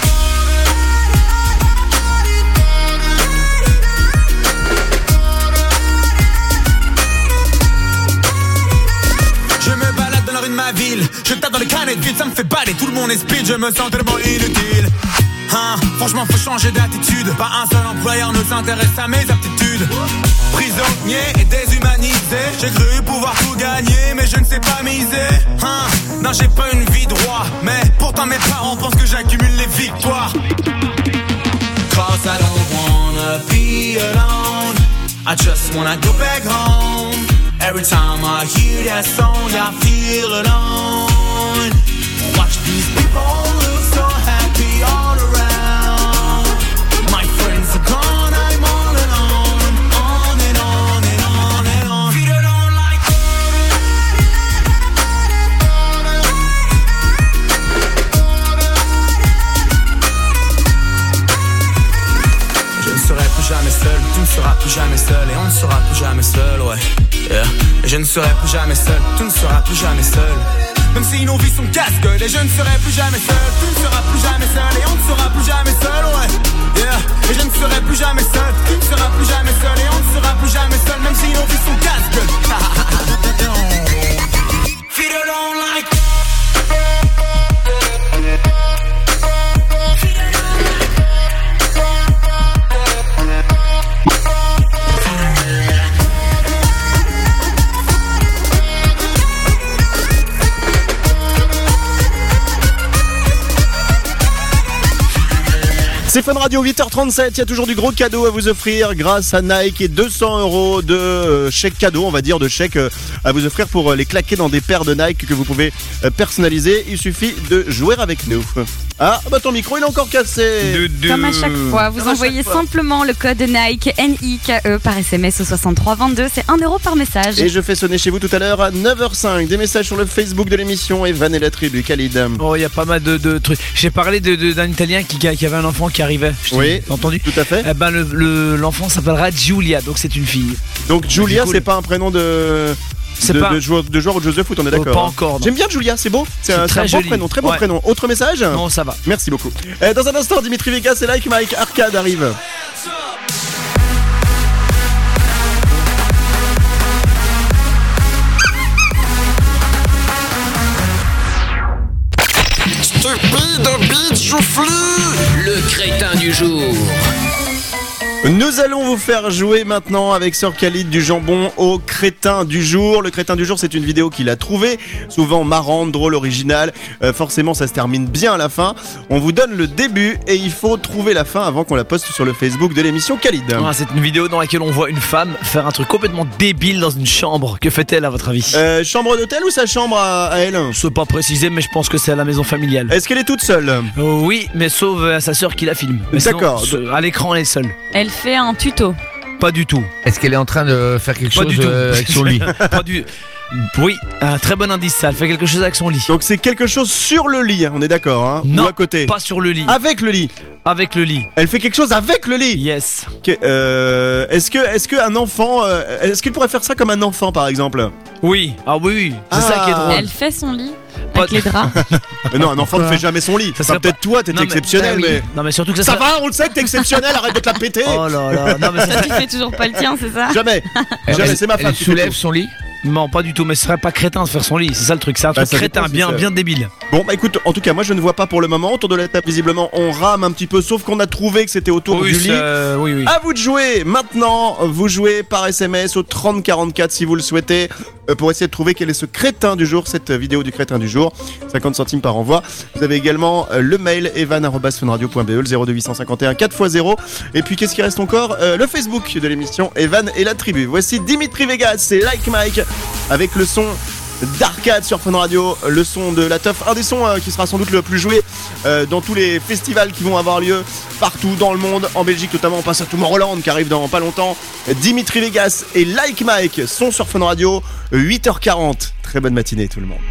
je me balade dans la rue de ma ville, je tape dans les canettes vides, ça me fait baler, tout le monde est speed, je me sens tellement inutile. Franchement faut changer d'attitude, pas un seul employeur ne s'intéresse à mes aptitudes. Prisonnier et déshumanisé, j'ai cru pouvoir tout gagner mais je ne sais pas miser. Non j'ai pas une vie droit, mais pourtant mes parents pensent que j'accumule les victoires. Cause I don't wanna be alone, I just wanna go back home. Every time I hear that song I feel alone. Watch these people look so happy all around. My friends are gone, I'm all alone. On and on and on and on. Feet alone like je ne serai plus jamais seul, tu ne seras plus jamais seul, et on ne sera plus jamais seul, ouais. Yeah. Et je ne serai plus jamais seul, tu ne seras plus jamais seul. Même si nos vies sont casse-gueule, et je ne serai plus jamais seul, tu ne seras plus jamais seul, et on ne sera plus jamais seul, ouais. Yeah. Et je ne serai plus jamais seul, tu ne seras plus jamais seul, et on ne sera plus jamais seul, même si nos vies sont casse-gueule. Feet alone like C'est Fun Radio, 8h37, il y a toujours du gros cadeau à vous offrir grâce à Nike et 200 € de chèque cadeau, on va dire, de chèque à vous offrir pour les claquer dans des paires de Nike que vous pouvez personnaliser. Il suffit de jouer avec nous. Ah, bah ton micro il est encore cassé. Comme à chaque fois, vous envoyez simplement le code Nike, N-I-K-E, par SMS au 6322, c'est 1 € par message. Et je fais sonner chez vous tout à l'heure à 9h05 des messages sur le Facebook de l'émission et Van et la tribu, Khalid. Oh, il y a pas mal de trucs. J'ai parlé d'un Italien qui avait un enfant qui arrivait. Oui, entendu. Tout à fait. Eh ben l'enfant s'appellera Giulia, donc c'est une fille. Donc Giulia, c'est pas un prénom de joueur ou de Joseph Foot, on est d'accord. Pas encore. J'aime bien Giulia, c'est beau. C'est un bon prénom, très bon prénom. Autre message ? Non, ça va. Merci beaucoup. Dans un instant, Dimitri Vegas et Like Mike Arcade arrive. Stupide bitch chouflue. Le crétin du jour. Nous allons vous faire jouer maintenant avec Sœur Khalid du jambon au crétin du jour. Le crétin du jour, c'est une vidéo qu'il a trouvée, souvent marrante, drôle, originale. Forcément, ça se termine bien à la fin. On vous donne le début et il faut trouver la fin avant qu'on la poste sur le Facebook de l'émission Khalid. C'est une vidéo dans laquelle on voit une femme faire un truc complètement débile dans une chambre. Que fait-elle à votre avis ? Chambre d'hôtel ou sa chambre à elle ? C'est pas précisé, mais je pense que c'est à la maison familiale. Est-ce qu'elle est toute seule ? Oui, mais sauf à sa sœur qui la filme. Mais d'accord. Sinon, à l'écran, elle est seule. Elle fait un tuto. Pas du tout. Est-ce qu'elle est en train de faire quelque chose avec son lit ? Pas du. Oui, un très bon indice, ça. Elle fait quelque chose avec son lit. Donc c'est quelque chose sur le lit, on est d'accord, hein ? Non, ou à côté ? pas sur le lit. Avec le lit ? Avec le lit. Elle fait quelque chose avec le lit ? Yes. Est-ce que un enfant, est-ce qu'il pourrait faire ça comme un enfant par exemple ? Oui. Ah oui. C'est ça qui est drôle. Elle fait son lit avec les draps. Mais non, un enfant ne fait jamais son lit. Ça serait peut-être toi, t'es exceptionnel, mais. Non mais surtout que ça va, on le sait que t'es exceptionnel. Arrête de te la péter. Oh là là. Non mais ça. Tu fais toujours pas le tien, c'est ça ? Jamais. Jamais. C'est ma femme. Elle soulève son lit ? Non, pas du tout, mais ce serait pas crétin de faire son lit, c'est ça le truc, c'est un truc crétin, bien débile. Bon, bah écoute, en tout cas, moi je ne vois pas pour le moment. Autour de la table, visiblement, on rame un petit peu, sauf qu'on a trouvé que c'était autour du lit. Oui. À vous de jouer maintenant, vous jouez par SMS au 3044 si vous le souhaitez. pour essayer de trouver quel est ce crétin du jour, cette vidéo du crétin du jour. 50 centimes par envoi. Vous avez également le mail evan@funradio.be, le 02851 4x0. Et puis qu'est-ce qui reste encore? Le Facebook de l'émission Evan et la tribu. Voici Dimitri Vegas, c'est Like Mike avec le son d'Arcade sur Fun Radio, le son de la teuf, un des sons qui sera sans doute le plus joué dans tous les festivals qui vont avoir lieu partout dans le monde, en Belgique notamment. On passe à Tomorrowland qui arrive dans pas longtemps. Dimitri Vegas et Like Mike sont sur Fun Radio, 8h40. Très bonne matinée tout le monde.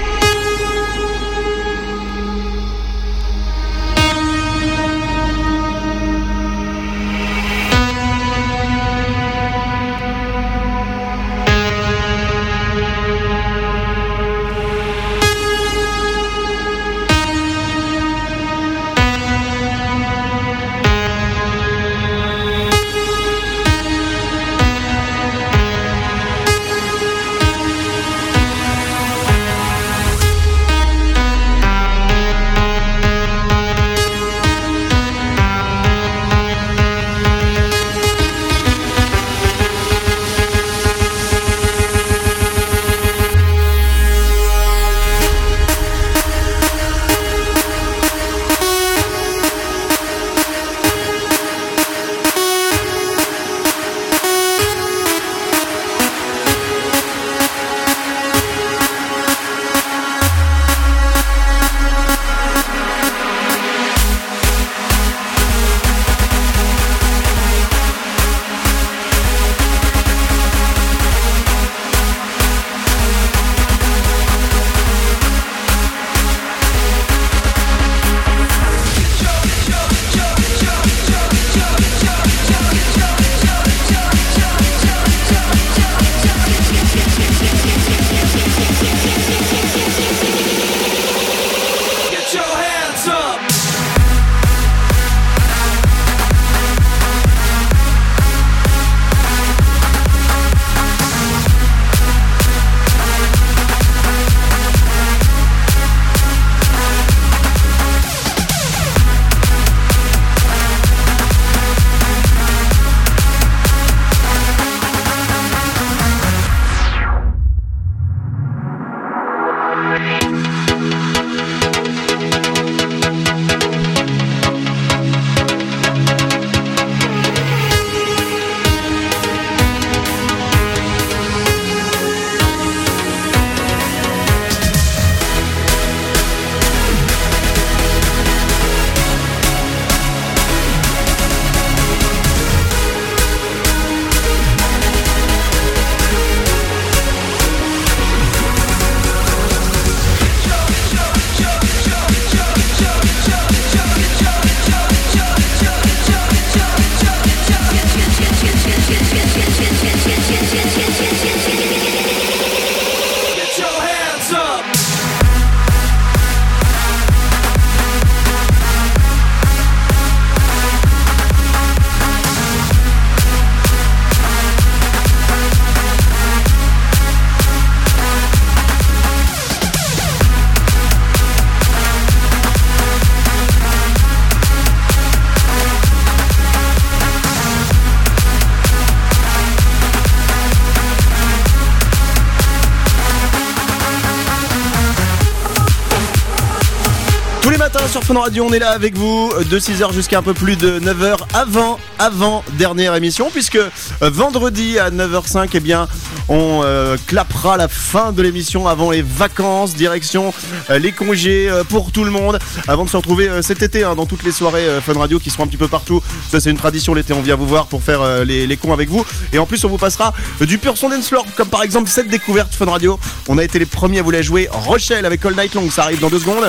Sur Fun Radio, on est là avec vous de 6h jusqu'à un peu plus de 9h avant dernière émission, puisque vendredi à 9h05 eh bien on clapera la fin de l'émission avant les vacances, direction les congés pour tout le monde, avant de se retrouver cet été dans toutes les soirées Fun Radio qui seront un petit peu partout. Ça c'est une tradition, l'été on vient vous voir pour faire les cons avec vous, et en plus on vous passera du pur son dance floor, comme par exemple cette découverte Fun Radio. On a été les premiers à vous la jouer, Rochelle avec All Night Long, ça arrive dans 2 secondes.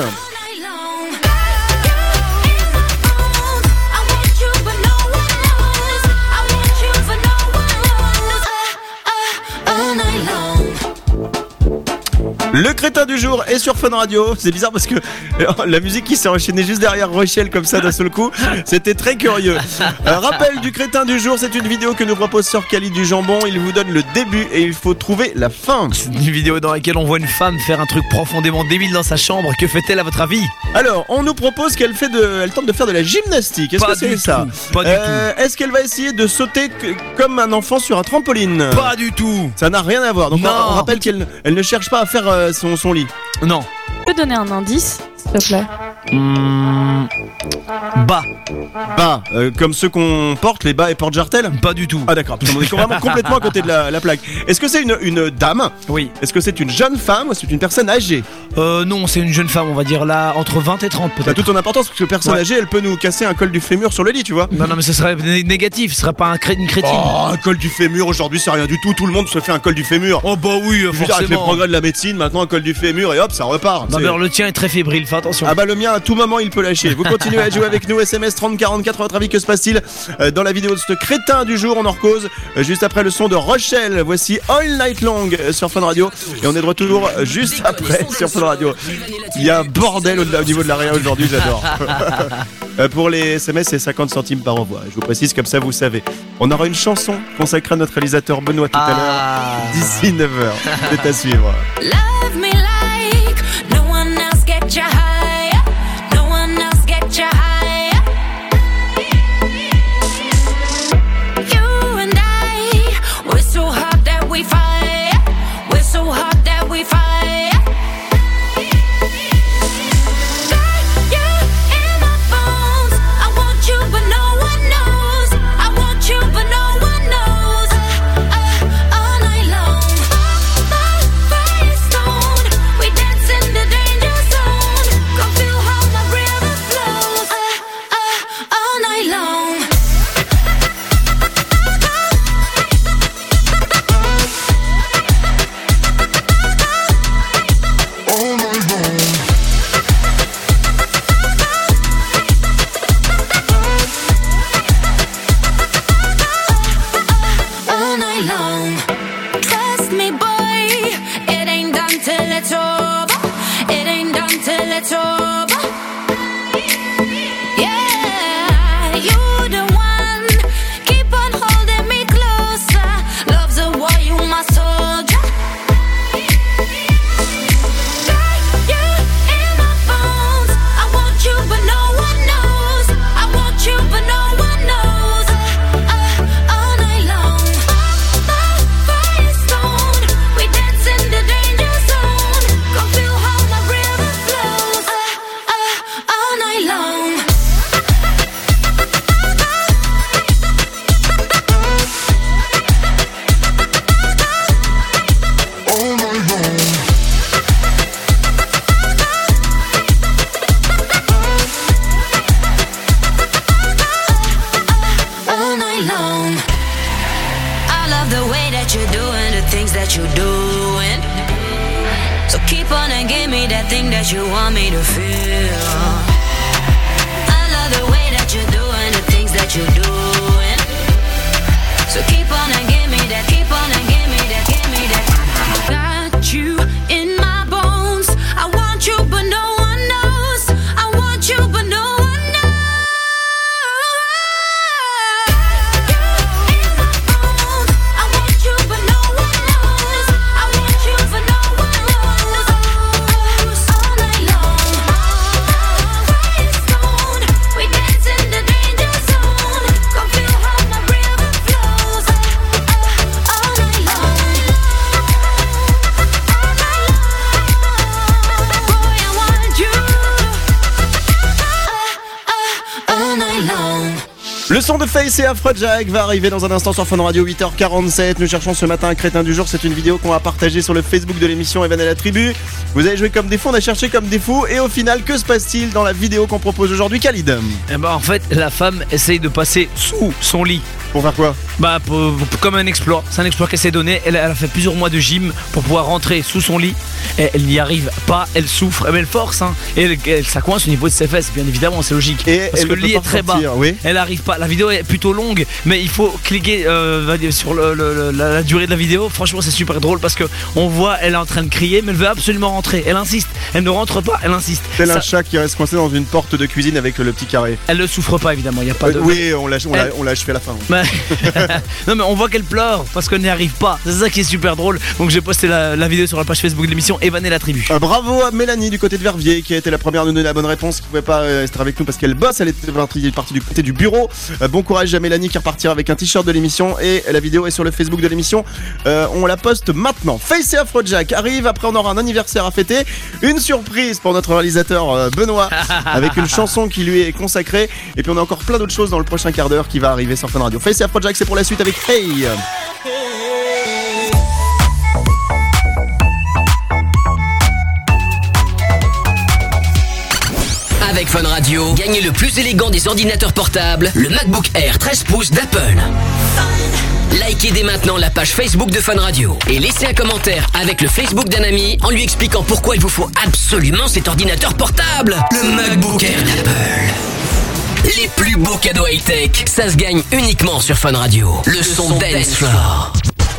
Le crétin du jour est sur Fun Radio. C'est bizarre parce que la musique qui s'est enchaînée juste derrière Rochelle comme ça d'un seul coup, c'était très curieux. Rappel du crétin du jour, c'est une vidéo que nous propose Sœur Khalid du Jambon. Il vous donne le début et il faut trouver la fin. C'est une vidéo dans laquelle on voit une femme faire un truc profondément débile dans sa chambre. Que fait-elle à votre avis? Alors, on nous propose qu'elle tente de faire de la gymnastique. Est-ce que c'est ça? Pas du tout. Est-ce qu'elle va essayer de sauter comme un enfant sur un trampoline? Pas du tout. Ça n'a rien à voir. Donc Non. on rappelle qu'elle ne cherche pas à faire son lit. Non. Tu peux donner un indice, s'il te plaît? Bas. Bas, comme ceux qu'on porte, les bas et porte-jartel? Pas du tout. Ah d'accord, on est vraiment complètement à côté de la plaque. Est-ce que c'est une dame? Oui. Est-ce que c'est une jeune femme ou c'est une personne âgée? Non, c'est une jeune femme, on va dire là, entre 20 et 30 Ça a peut-être. toute son importance parce que personne âgée, elle peut nous casser un col du fémur sur le lit, tu vois. Non, mais ce serait négatif, ce serait pas une crétine. Oh, un col du fémur aujourd'hui, c'est rien du tout. Tout le monde se fait un col du fémur. Oh bah oui, Je veux dire, avec les forcément. progrès de la médecine, maintenant un col du fémur et hop, ça repart. Non, mais alors le tien est très fébrile, fais attention. Ah bah le mien à tout moment il peut lâcher. Vous continuez à jouer avec nous, SMS 3044. À votre avis, que se passe-t-il dans la vidéo de ce crétin du jour? On en cause juste après le son de Rochelle. Voici All Night Long sur Fun Radio et on est de retour juste après sur Fun Radio. Il y a un bordel au niveau de l'area aujourd'hui, j'adore. Pour les SMS, c'est 50 centimes par envoi. Je vous précise, comme ça vous savez. On aura une chanson consacrée à notre réalisateur Benoît tout à l'heure d'ici 9h. C'est à suivre. Love me like no one else get you high. No one else get you high. You and I, we're so hot that we fight. We're so hot that we fight. Got you in my bones. I want you, but no one knows. I want you, but no one knows. All night long. Firestone, we dance in the danger zone. Come feel how my river flows. All night long. All night long. Trust me, boy, it ain't done till it's over. It ain't done till it's over. Yeah, you the one. Keep on holding me closer. Love's a war, you my soldier. Got you in my bones. I want you, but no one knows. I want you, but no one knows. All night long. Firestone, we dance in the danger zone. Come feel how my river flows. All night long. All night long. I love the way that you're doing the things that you're doing. So keep on and give me that thing that you want me to feel. I love the way that you're doing the things that you're doing. So keep on and give me that, keep on and give me that, give me that. Got you in my bones. I want you, but no one knows. I want you, but no one knows. I want you, but no one knows. I want you, but no one knows. All night long. Firestone, we dance in the danger zone. Come feel how my river flows. All night long. Boy, I want you. All night long. Le son de Face et Afrojack va arriver dans un instant sur Fun Radio, 8h47. Nous cherchons ce matin un crétin du jour. C'est une vidéo qu'on va partager sur le Facebook de l'émission Evan et la Tribu. Vous avez joué comme des fous, on a cherché comme des fous. Et au final, que se passe-t-il dans la vidéo qu'on propose aujourd'hui, Khalid? Eh ben en fait, la femme essaye de passer sous son lit. Pour faire quoi? Comme un exploit. C'est un exploit qu'elle s'est donné. Elle a fait plusieurs mois de gym pour pouvoir rentrer sous son lit. Et elle n'y arrive pas, elle souffre, mais elle force. Et ça coince au niveau de ses fesses, bien évidemment, c'est logique. Parce que le lit est très bas. Oui. Elle n'arrive pas. La vidéo est plutôt longue, mais il faut cliquer sur la durée de la vidéo. Franchement, c'est super drôle parce que on voit, elle est en train de crier, mais elle veut absolument rentrer. Elle insiste. Elle ne rentre pas, elle insiste. Tel un chat qui reste coincé dans une porte de cuisine avec le petit carré. Elle ne souffre pas, évidemment. Il y a pas de. Oui, on l'a achevé à la fin. Non, mais on voit qu'elle pleure parce qu'elle n'y arrive pas. C'est ça qui est super drôle. Donc j'ai posté la vidéo sur la page Facebook de l'émission Evan et la tribu. Bravo à Mélanie du côté de Verviers qui a été la première à nous donner la bonne réponse, qui pouvait pas rester avec nous parce qu'elle bosse, elle était partie du côté du bureau. Bon courage à Mélanie qui repartira avec un t-shirt de l'émission et la vidéo est sur le Facebook de l'émission. On la poste maintenant. Face et Afrojack arrive, après on aura un anniversaire à fêter, une surprise pour notre réalisateur Benoît avec une chanson qui lui est consacrée et puis on a encore plein d'autres choses dans le prochain quart d'heure qui va arriver sur Fun Radio. Face et Afrojack, c'est pour la suite avec Hey. Avec Fun Radio, gagnez le plus élégant des ordinateurs portables, le MacBook Air 13 pouces d'Apple. Likez dès maintenant la page Facebook de Fun Radio et laissez un commentaire avec le Facebook d'un ami en lui expliquant pourquoi il vous faut absolument cet ordinateur portable, le MacBook Air d'Apple. Les plus beaux cadeaux high-tech, ça se gagne uniquement sur Fun Radio. Le son Dance Floor.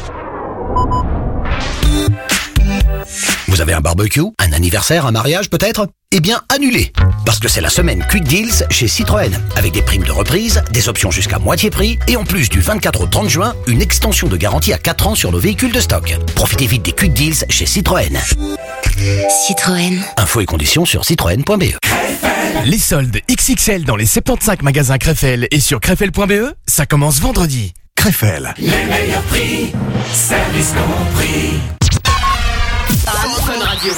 Vous avez un barbecue, un anniversaire, un mariage peut-être ? Eh bien, annulez. Parce que c'est la semaine Quick Deals chez Citroën. Avec des primes de reprise, des options jusqu'à moitié prix et en plus du 24 au 30 juin, une extension de garantie à 4 ans sur nos véhicules de stock. Profitez vite des Quick Deals chez Citroën. Citroën. Infos et conditions sur citroën.be. Les soldes XXL dans les 75 magasins Krefel et sur krefel.be, ça commence vendredi. Krefel. Les meilleurs prix, service compris. Fun Radio.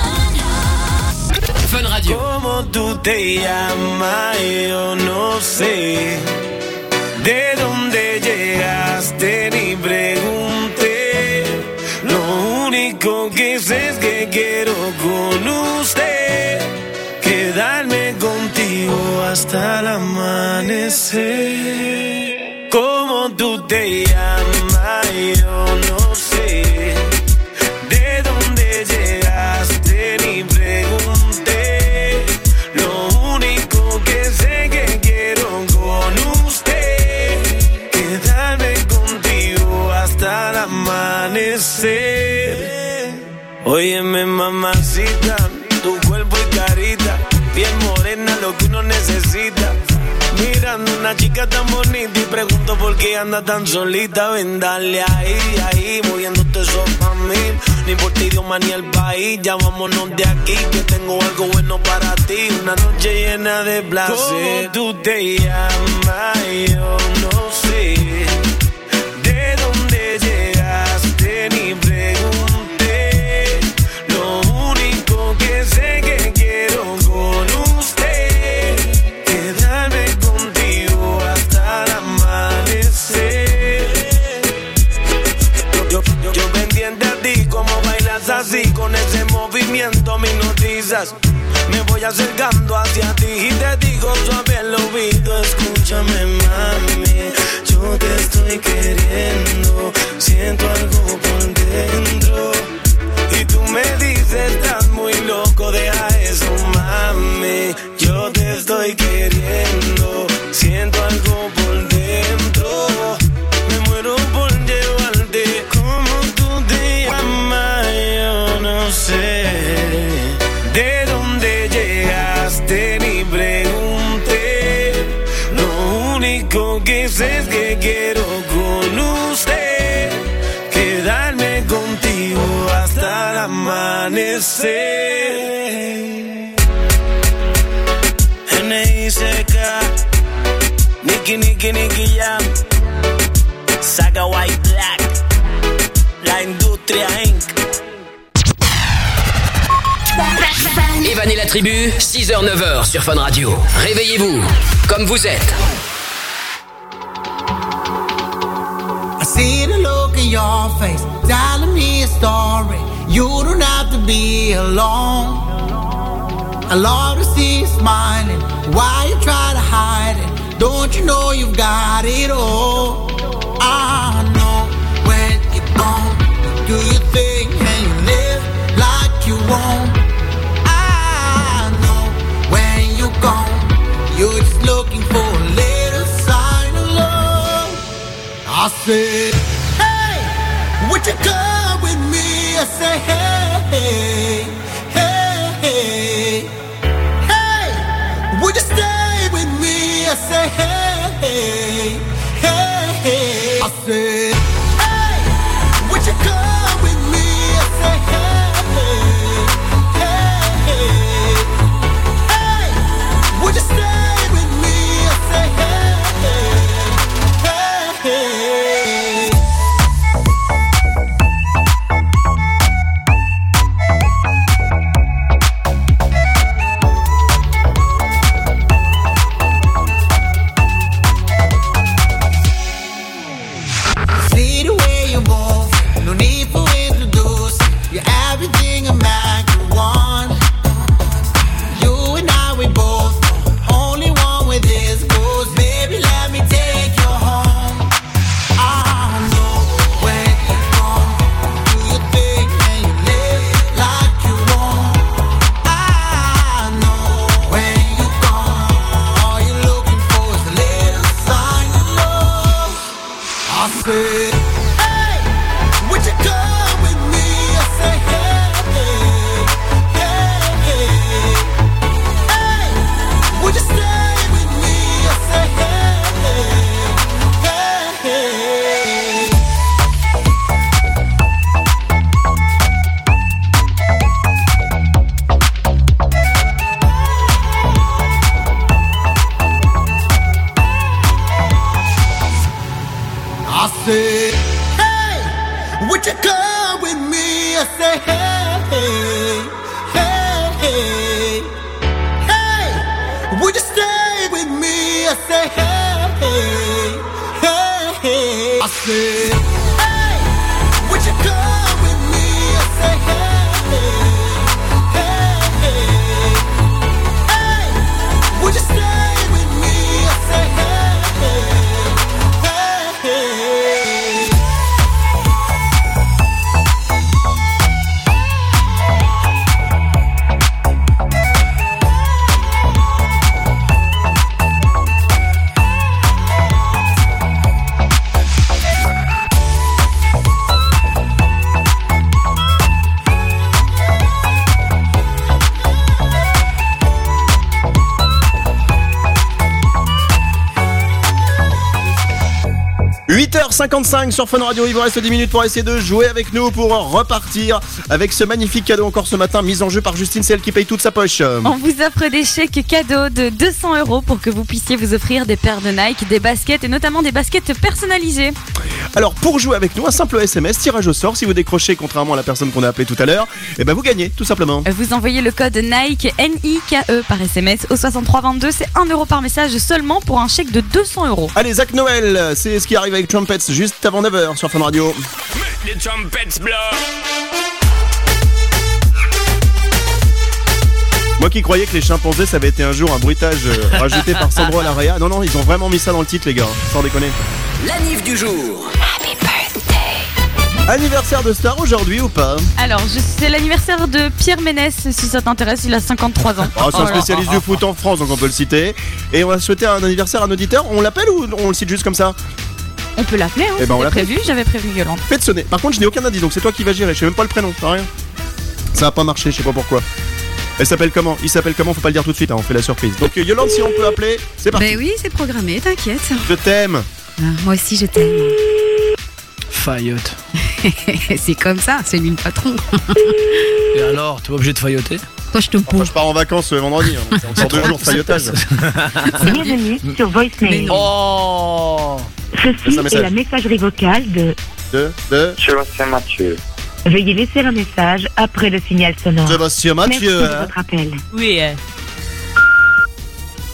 Fun Radio. Como tú te llamas, yo no sé. De dónde llegaste ni pregunté. Lo único que sé es que quiero con usted quedarme contigo hasta el amanecer. Como tú te llamas, yo no sé. De dónde llegaste ni pregunté. Lo único que sé que quiero con usted quedarme contigo hasta el amanecer. Óyeme, mamacita, tu cuerpo y carita, piel morena, lo que uno necesita. Mirando una chica tan bonita y pregunto por qué anda tan solita. Ven, dale ahí, moviéndote eso pa' mí. Ni por ti idioma ni el país, ya vámonos de aquí, que tengo algo bueno para ti. Una noche llena de placer. ¿Cómo tú te llamas? Yo no sé. ¿De dónde llegaste? Ni pregunté. Lo único que sé que quiero con usted quedarme contigo hasta el amanecer. Yo pendiente a ti, como bailas así, con ese movimiento me hipnotizas. Me voy acercando hacia ti y te digo suave al oído, escúchame mami, yo te estoy queriendo, siento algo por dentro. Y tú me dices, estás muy loco, deja eso mami, yo te estoy queriendo, siento algo por dentro. Me muero por llevarte, como tú te llamas, yo no sé. ¿De dónde llegaste? Ni pregunté. Lo único que sé es que quiero con usted quedarme contigo hasta el amanecer. N.I.C.K. Nicky Jam, Saga White Black, La Industria Inc. Evan et la tribu, 6h-9h sur Fun Radio. Réveillez-vous, comme vous êtes. I see the look in your face, telling me a story. You don't have to be alone. I love to see you smiling. Why you try to hide it? Don't you know you've got it all? I know when you're gone, you do your thing and you live like you won't. I know when you're gone, you're just looking for a little sign of love. I said, hey, would you come with me? I say, hey, hey, hey, hey, would you stay with me? I say, hey, hey, hey, I said, hey, would you come with me? I say, hey, hey, hey, hey, would you stay with me? I say, hey, hey, hey. See the way you move, no need for introduce. You're everything a man could want. You and I, we both only one with this goes. Baby, let me take you home. I know when you're gone, do your thing and you live like you want. I know when you're gone, all you're looking for is a little sign of love. I said, hey, would you come with me? I say, hey, hey, hey, hey, would you stay with me? I say, hey, hey, hey. I said, hey, would you come with me? I say, hey, hey, hey, hey, would you stay with me? I say, hey, hey, hey, I said, hey, would you come with me? I say, hey, hey, hey, would you stay with me? I say, hey, hey, hey. « 8h55 sur Fun Radio, il vous reste 10 minutes pour essayer de jouer avec nous pour repartir avec ce magnifique cadeau encore ce matin, mise en jeu par Justine, c'est elle qui paye toute sa poche. On vous offre des chèques cadeaux de 200 € pour que vous puissiez vous offrir des paires de Nike, des baskets et notamment des baskets personnalisées. Alors pour jouer avec nous, un simple SMS, tirage au sort, si vous décrochez contrairement à la personne qu'on a appelée tout à l'heure, et ben vous gagnez tout simplement. Vous envoyez le code Nike, N-I-K-E par SMS au 6322, c'est 1 € par message seulement pour un chèque de 200 €. Allez, Zach Noël, c'est ce qui arrive avec Trumpets juste avant 9h sur Fun Radio. Les trumpets blow. Moi qui croyais que les chimpanzés ça avait été un jour un bruitage rajouté par Sandro Alaria. Non, ils ont vraiment mis ça dans le titre les gars, sans déconner. L'anniv du jour. Happy birthday. Anniversaire de star aujourd'hui ou pas? Alors, c'est l'anniversaire de Pierre Ménès, si ça t'intéresse, il a 53 ans. C'est un spécialiste du foot en France, donc on peut le citer. Et on va souhaiter un anniversaire à un auditeur. On l'appelle ou on le cite juste comme ça? On peut l'appeler, hein, on l'appelle. j'avais prévenu Yolande. Faites sonner. Par contre, je n'ai aucun indice, donc c'est toi qui vas gérer. Je sais même pas le prénom, t'as rien. Ça va pas marcher, je sais pas pourquoi. Elle s'appelle comment? Il s'appelle comment? Faut pas le dire tout de suite, hein, on fait la surprise. Donc Yolande, si on peut appeler, c'est parti. Ben oui, c'est programmé, t'inquiète. Je t'aime. Moi aussi, je t'aime. Faillotte. C'est comme ça, c'est lui le patron. Et alors, t'es pas obligé de failloter? Toi, je te Enfin, je pars en vacances vendredi, hein. C'est encore 2 jours de faillotage. Bienvenue sur Voicemail. Oh, Ceci est la messagerie vocale de Sébastien Mathieu. Veuillez laisser un message après le signal sonore. Sébastien Mathieu. Merci de votre appel. Oui.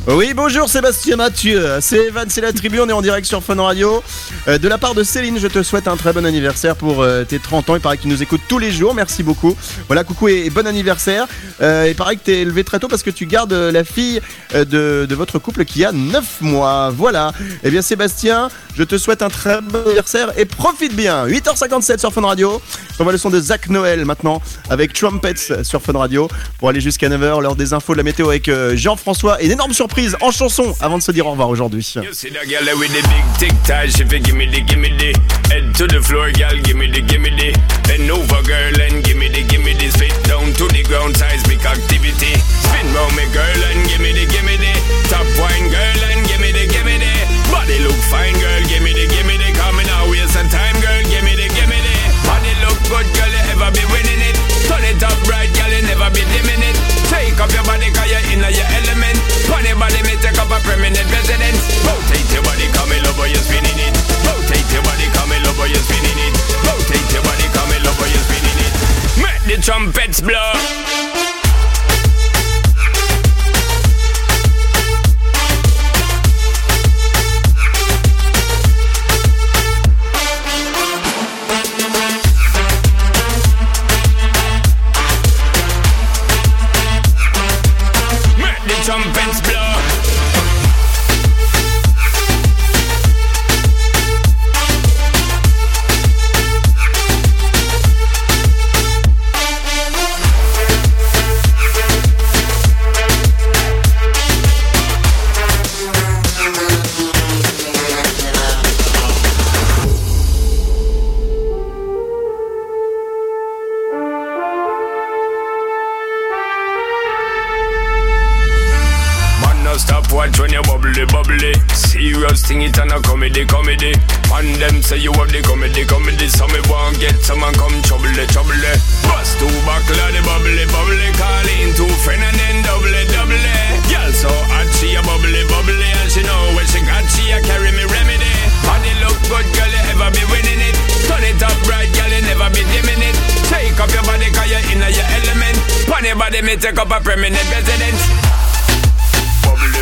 Oui, bonjour Sébastien Mathieu, c'est Evan, c'est la tribu, on est en direct sur Fun Radio. De la part de Céline, je te souhaite un très bon anniversaire pour tes 30 ans, il paraît que tu nous écoutes tous les jours, merci beaucoup. Voilà, coucou et bon anniversaire. Il paraît que t'es levé très tôt parce que tu gardes la fille de votre couple qui a 9 mois, voilà. Eh bien Sébastien, je te souhaite un très bon anniversaire et profite bien. 8h57 sur Fun Radio, on voit le son de Zach Noël maintenant avec Trumpets sur Fun Radio pour aller jusqu'à 9h, l'heure des infos de la météo avec Jean-François et une énorme surprise en chanson avant de se dire au revoir aujourd'hui. You see that girl with the big tic tac, she fi gimme the head to the floor, girl, gimme the bend over, girl, and gimme the spit down to the ground, seismic activity. Spin round me, girl, and gimme the top wine, girl, and gimme the body look fine, girl, gimme the coming out, waste some time, girl, gimme the body look good, girl, you ever be winning it. Turn it up right, girl, you never be dimming it. Take up your body, cause you're in your element. Funny body, me take up a permanent residence. Rotate your body, come in, love, you're spinning it. Rotate your body, come in, love, you're spinning it. Rotate your body, come in, love, you're spinning it. Make the trumpets blow. Trumpets blow. Watch when you bubbly. Serious thing, it and a comedy. And them say you have the comedy. So me won't get someone come trouble. Bust two buckle of the bubbly. Call in two friend and then double. Girl so hot, she a bubbly. And she know when she got, she a carry me remedy. Body look good, girl, you ever be winning it. Turn it up right, girl, you never be dimming it. Take up your body, cause you're in your element. Pon your body, me take up a permanent residence. Bubbly.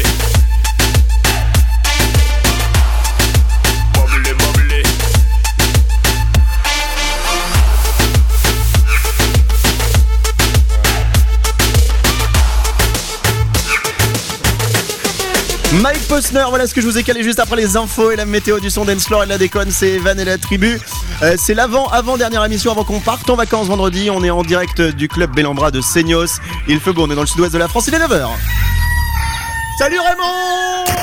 Mike Posner, voilà ce que je vous ai calé juste après les infos et la météo du son dance floor et de la déconne, c'est Evan et la tribu. C'est l'avant-dernière émission avant qu'on parte en vacances vendredi. On est en direct du club Bellambra de Seignos. Il fait beau, on est dans le sud-ouest de la France, il est 9h. Salut Raymond.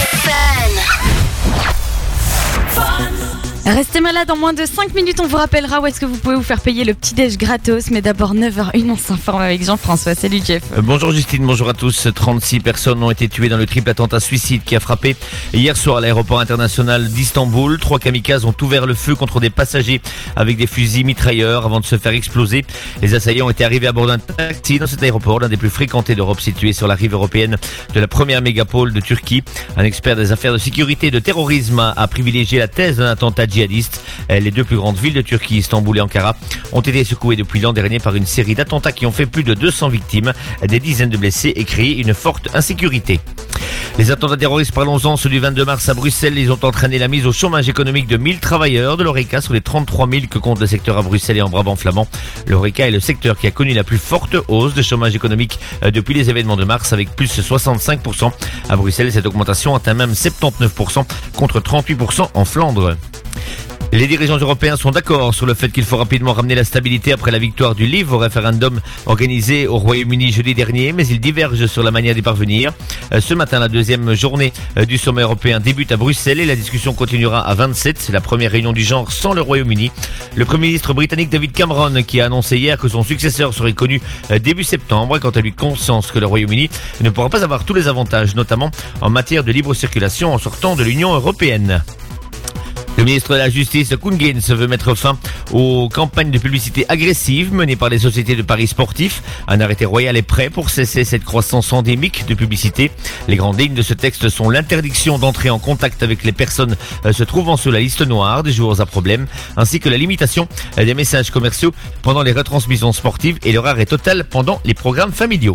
Restez malade en moins de 5 minutes, on vous rappellera où est-ce que vous pouvez vous faire payer le petit-déj gratos. Mais d'abord 9h01, on s'informe avec Jean-François. Salut Jeff. Bonjour Justine, bonjour à tous. 36 personnes ont été tuées dans le triple attentat suicide qui a frappé hier soir à l'aéroport international d'Istanbul. 3 kamikazes ont ouvert le feu contre des passagers avec des fusils mitrailleurs avant de se faire exploser. Les assaillants étaient arrivés à bord d'un taxi dans cet aéroport, l'un des plus fréquentés d'Europe, situé sur la rive européenne de la première mégapole de Turquie. Un expert des affaires de sécurité et de terrorisme a privilégié la thèse d'un attentat djihadistes. Les deux plus grandes villes de Turquie, Istanbul et Ankara, ont été secouées depuis l'an dernier par une série d'attentats qui ont fait plus de 200 victimes, des dizaines de blessés et créé une forte insécurité. Les attentats terroristes, parlons-en, ceux du 22 mars à Bruxelles, ils ont entraîné la mise au chômage économique de 1000 travailleurs de l'Horeca sur les 33 000 que compte le secteur à Bruxelles et en Brabant flamand. L'Horeca est le secteur qui a connu la plus forte hausse de chômage économique depuis les événements de mars, avec plus de 65%. À Bruxelles, cette augmentation atteint même 79% contre 38% en Flandre. Les dirigeants européens sont d'accord sur le fait qu'il faut rapidement ramener la stabilité après la victoire du Leave au référendum organisé au Royaume-Uni jeudi dernier, mais ils divergent sur la manière d'y parvenir. Ce matin, la deuxième journée du sommet européen débute à Bruxelles et la discussion continuera à 27. C'est la première réunion du genre sans le Royaume-Uni. Le Premier ministre britannique David Cameron, qui a annoncé hier que son successeur serait connu début septembre, quant à lui conscience que le Royaume-Uni ne pourra pas avoir tous les avantages, notamment en matière de libre circulation en sortant de l'Union européenne. Le ministre de la Justice, Koen Geens, veut mettre fin aux campagnes de publicité agressives menées par les sociétés de paris sportifs. Un arrêté royal est prêt pour cesser cette croissance endémique de publicité. Les grandes lignes de ce texte sont l'interdiction d'entrer en contact avec les personnes se trouvant sur la liste noire des joueurs à problème, ainsi que la limitation des messages commerciaux pendant les retransmissions sportives et leur arrêt total pendant les programmes familiaux.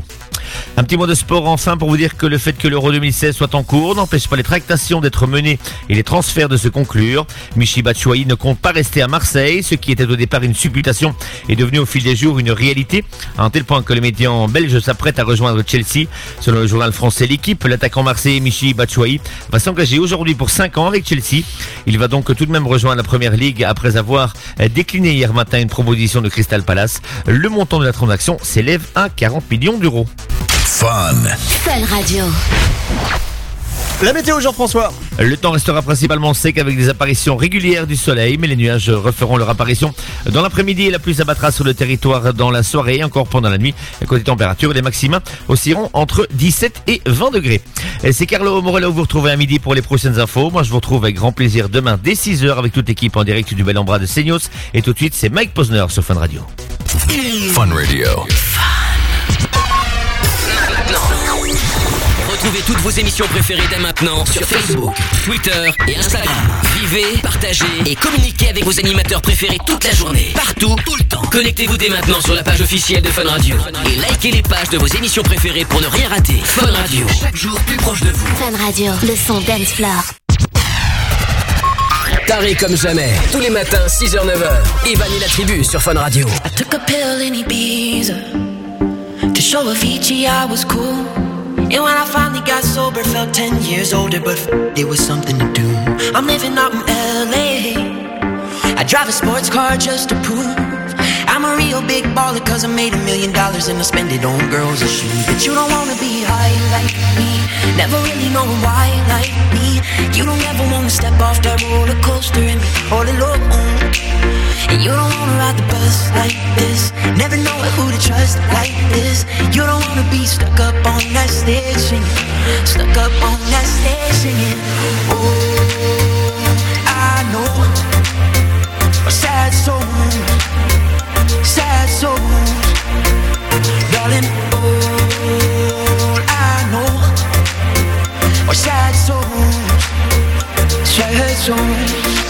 Un petit mot de sport enfin pour vous dire que le fait que l'Euro 2016 soit en cours n'empêche pas les tractations d'être menées et les transferts de se conclure. Michy Batshuayi ne compte pas rester à Marseille, ce qui était au départ une supputation est devenu au fil des jours une réalité, à un tel point que le médian belge s'apprête à rejoindre Chelsea. Selon le journal français L'Équipe, l'attaquant marseillais Michy Batshuayi va s'engager aujourd'hui pour 5 ans avec Chelsea. Il va donc tout de même rejoindre la Première Ligue après avoir décliné hier matin une proposition de Crystal Palace. Le montant de la transaction s'élève à 40 millions d'euros. Fun Radio. La météo, Jean-François. Le temps restera principalement sec avec des apparitions régulières du soleil, mais les nuages referont leur apparition dans l'après-midi et la pluie s'abattra sur le territoire dans la soirée et encore pendant la nuit. Côté température, les maxima oscilleront entre 17 et 20 degrés. Et c'est Carlo Morello que vous retrouvez à midi pour les prochaines infos. Moi, je vous retrouve avec grand plaisir demain dès 6h avec toute l'équipe en direct du Bel Ambra de Seignos. Et tout de suite, c'est Mike Posner sur Fun Radio. Fun Radio. Retrouvez toutes vos émissions préférées dès maintenant sur Facebook, Twitter et Instagram. Vivez, partagez et communiquez avec vos animateurs préférés toute la journée, partout, tout le temps. Connectez-vous dès maintenant sur la page officielle de Fun Radio et likez les pages de vos émissions préférées pour ne rien rater. Fun Radio, chaque jour plus proche de vous. Fun Radio, le son dance floor. Taré comme jamais, tous les matins 6h-9h. Ivan et la tribu sur Fun Radio. I took a pill in Ibiza to show Avicii I was cool. And when I finally got sober, felt 10 years older, but it was something to do. I'm living out in LA. I drive a sports car just to prove I'm a real big baller, cause I made $1 million and I spend it on girls and shoes. But you don't wanna be high like me, never really knowing why like me. You don't ever wanna step off that roller coaster and be all alone. And you don't wanna ride the bus like this, never know who to trust like this. You don't wanna be stuck up on that stage singing, stuck up on that stage singing. Oh, I know a sad soul, sad soul, darling. All I know are sad souls, sad souls.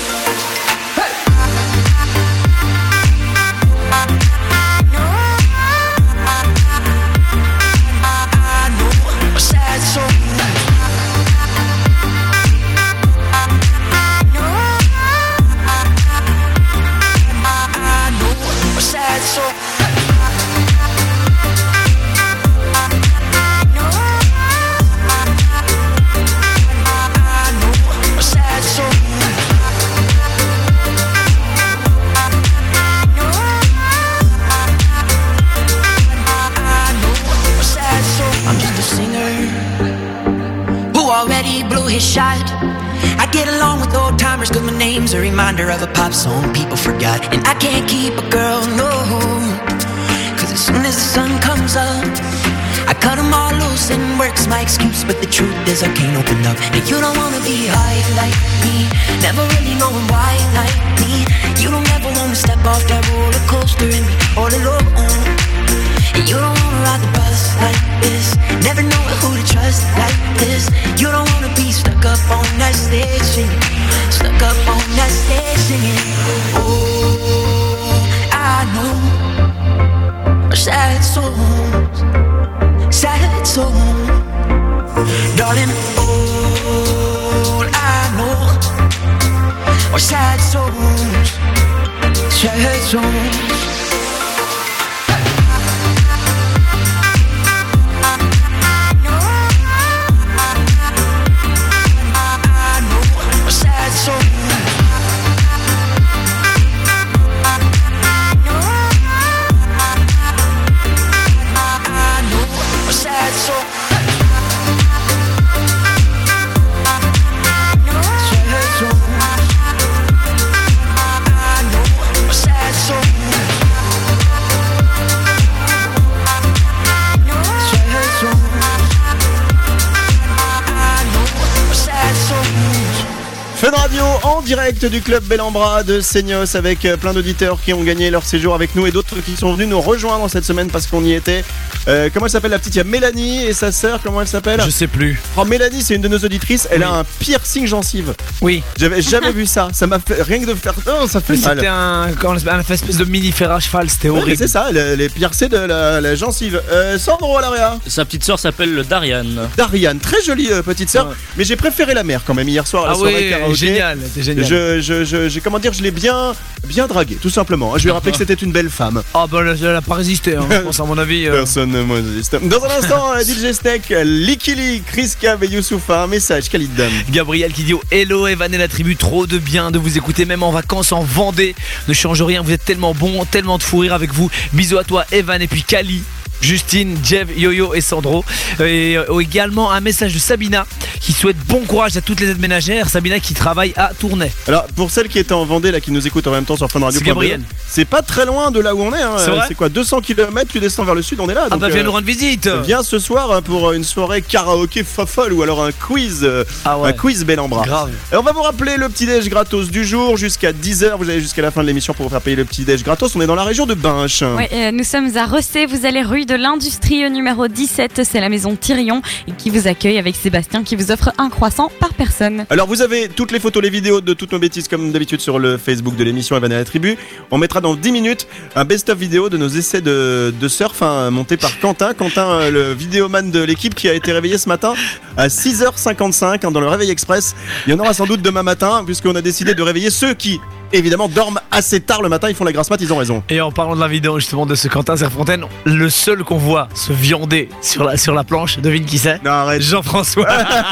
His shot. I get along with old timers cause my name's a reminder of a pop song people forgot. And I can't keep a girl, no, cause as soon as the sun comes up I cut them all loose and work's my excuse. But the truth is I can't open up. And you don't wanna be high like me, never really knowing why like me. You don't ever wanna step off that roller coaster and be all alone. And you don't wanna ride the bus like this, never know who to trust like this. You don't wanna be stuck up on that stage singing, stuck up on that stage singing. Oh, I know sad souls, sad souls, darling. All I know are sad souls, sad souls. en direct du club Bel-en-Bras de Seignos avec plein d'auditeurs qui ont gagné leur séjour avec nous et d'autres qui sont venus nous rejoindre cette semaine parce qu'on y était. Comment elle s'appelle la petite? Il y a Mélanie et sa sœur, comment elle s'appelle? Je sais plus. Oh, Mélanie, c'est une de nos auditrices, elle a un piercing gencive. Oui. J'avais jamais vu ça, ça m'a fait rien que de faire. Oh, ça fait mal. C'était un espèce de mini fer à cheval, c'était horrible. C'est ça, les piercés de la gencive. Sandro à l'area. Sa petite sœur s'appelle Dariane. Dariane, très jolie petite sœur, mais j'ai préféré la mère quand même hier soir à la soirée karaoké. Génial, c'est génial. Je l'ai bien draguée, tout simplement. Je lui ai rappelé que c'était une belle femme. Ah bah elle a pas résisté, hein, je pense à mon avis. Personne ne m'a résisté. Dans un instant, DJ Snake, Likili, Chris Cave et Youssoufa, un message, Khalid Dam. Gabriel qui dit hello Evan et la tribu, trop de bien de vous écouter même en vacances en Vendée. Ne change rien, vous êtes tellement bon, tellement de fou rire avec vous. Bisous à toi Evan et puis Kali, Justine, Jeff, Yo-Yo et Sandro. Et également un message de Sabina qui souhaite bon courage à toutes les aides ménagères. Sabina qui travaille à Tournai. Alors pour celle qui était en Vendée là, qui nous écoute en même temps sur Fun Radio, c'est Gabriel. C'est pas très loin de là où on est, hein. C'est quoi, 200 km, tu descends vers le sud, on est là. Ah donc, viens nous rendre visite. Viens ce soir pour une soirée karaoké fofolle ou alors un quiz, un quiz Bel-en-Bras. Grave. Et on va vous rappeler le petit déj gratos du jour jusqu'à 10h. Vous avez jusqu'à la fin de l'émission pour vous faire payer le petit déj gratos. On est dans la région de Binche. Oui, nous sommes à Ressé. Vous allez rue de l'Industrie numéro 17. C'est la maison Thirion qui vous accueille avec Sébastien qui vous offre un croissant par personne. Alors vous avez toutes les photos, les vidéos de toutes nos bêtises comme d'habitude sur le Facebook de l'émission Evan et la tribu. On mettra dans 10 minutes un best-of vidéo de nos essais de surf monté par Quentin, le vidéoman de l'équipe qui a été réveillé ce matin à 6h55 dans le Réveil Express. Il y en aura sans doute demain matin puisqu'on a décidé de réveiller ceux qui évidemment dorment assez tard le matin, ils font la grasse mat, ils ont raison. Et en parlant de la vidéo justement de ce Quentin Serfontaine, le seul qu'on voit se viander sur la planche, devine qui c'est? Non, arrête. Jean-François.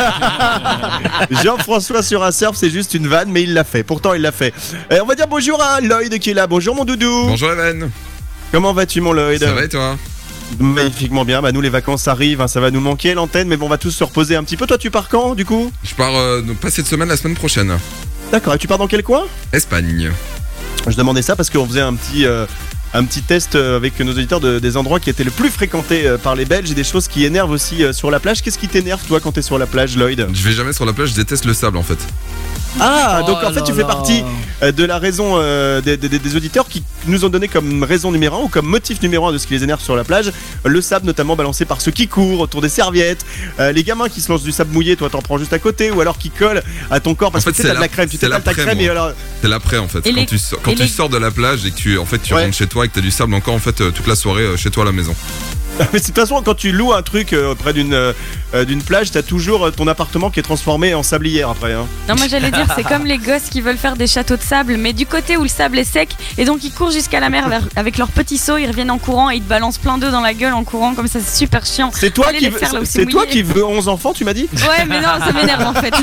Jean-François sur un surf, c'est juste une vanne, mais il l'a fait. Pourtant, il l'a fait. On va dire bonjour à Lloyd qui est là. Bonjour mon doudou. Bonjour Evan. Comment vas-tu mon Lloyd? Ça va et toi? Magnifiquement bien, nous les vacances arrivent, ça va nous manquer l'antenne, mais bon, on va tous se reposer un petit peu. Toi tu pars quand du coup? Je pars pas cette semaine, la semaine prochaine. D'accord, et tu pars dans quel coin? Espagne. Je demandais ça parce qu'on faisait un petit test avec nos auditeurs des endroits qui étaient le plus fréquentés par les Belges et des choses qui énervent aussi sur la plage. Qu'est-ce qui t'énerve toi quand t'es sur la plage, Lloyd? Je vais jamais sur la plage, je déteste le sable en fait. Ah, donc en fait tu fais partie de la raison des auditeurs qui nous ont donné comme raison numéro 1 ou comme motif numéro 1 de ce qui les énerve sur la plage, le sable notamment balancé par ceux qui courent autour des serviettes, les gamins qui se lancent du sable mouillé, toi t'en prends juste à côté, ou alors qui collent à ton corps parce que tu sais t'as de la crème, tu t'étales ta crème et alors... C'est l'après en fait, quand tu sors de la plage et que tu rentres chez toi et que t'as du sable encore en fait toute la soirée chez toi à la maison. Mais de toute façon, quand tu loues un truc près d'une plage, t'as toujours ton appartement qui est transformé en sablière après. Hein. Non, moi j'allais dire, c'est comme les gosses qui veulent faire des châteaux de sable, mais du côté où le sable est sec, et donc ils courent jusqu'à la mer avec leur petit seau, ils reviennent en courant et ils te balancent plein d'œufs dans la gueule en courant, comme ça c'est super chiant. C'est toi qui veux 11 enfants, tu m'as dit? Ouais, mais non, ça m'énerve en fait.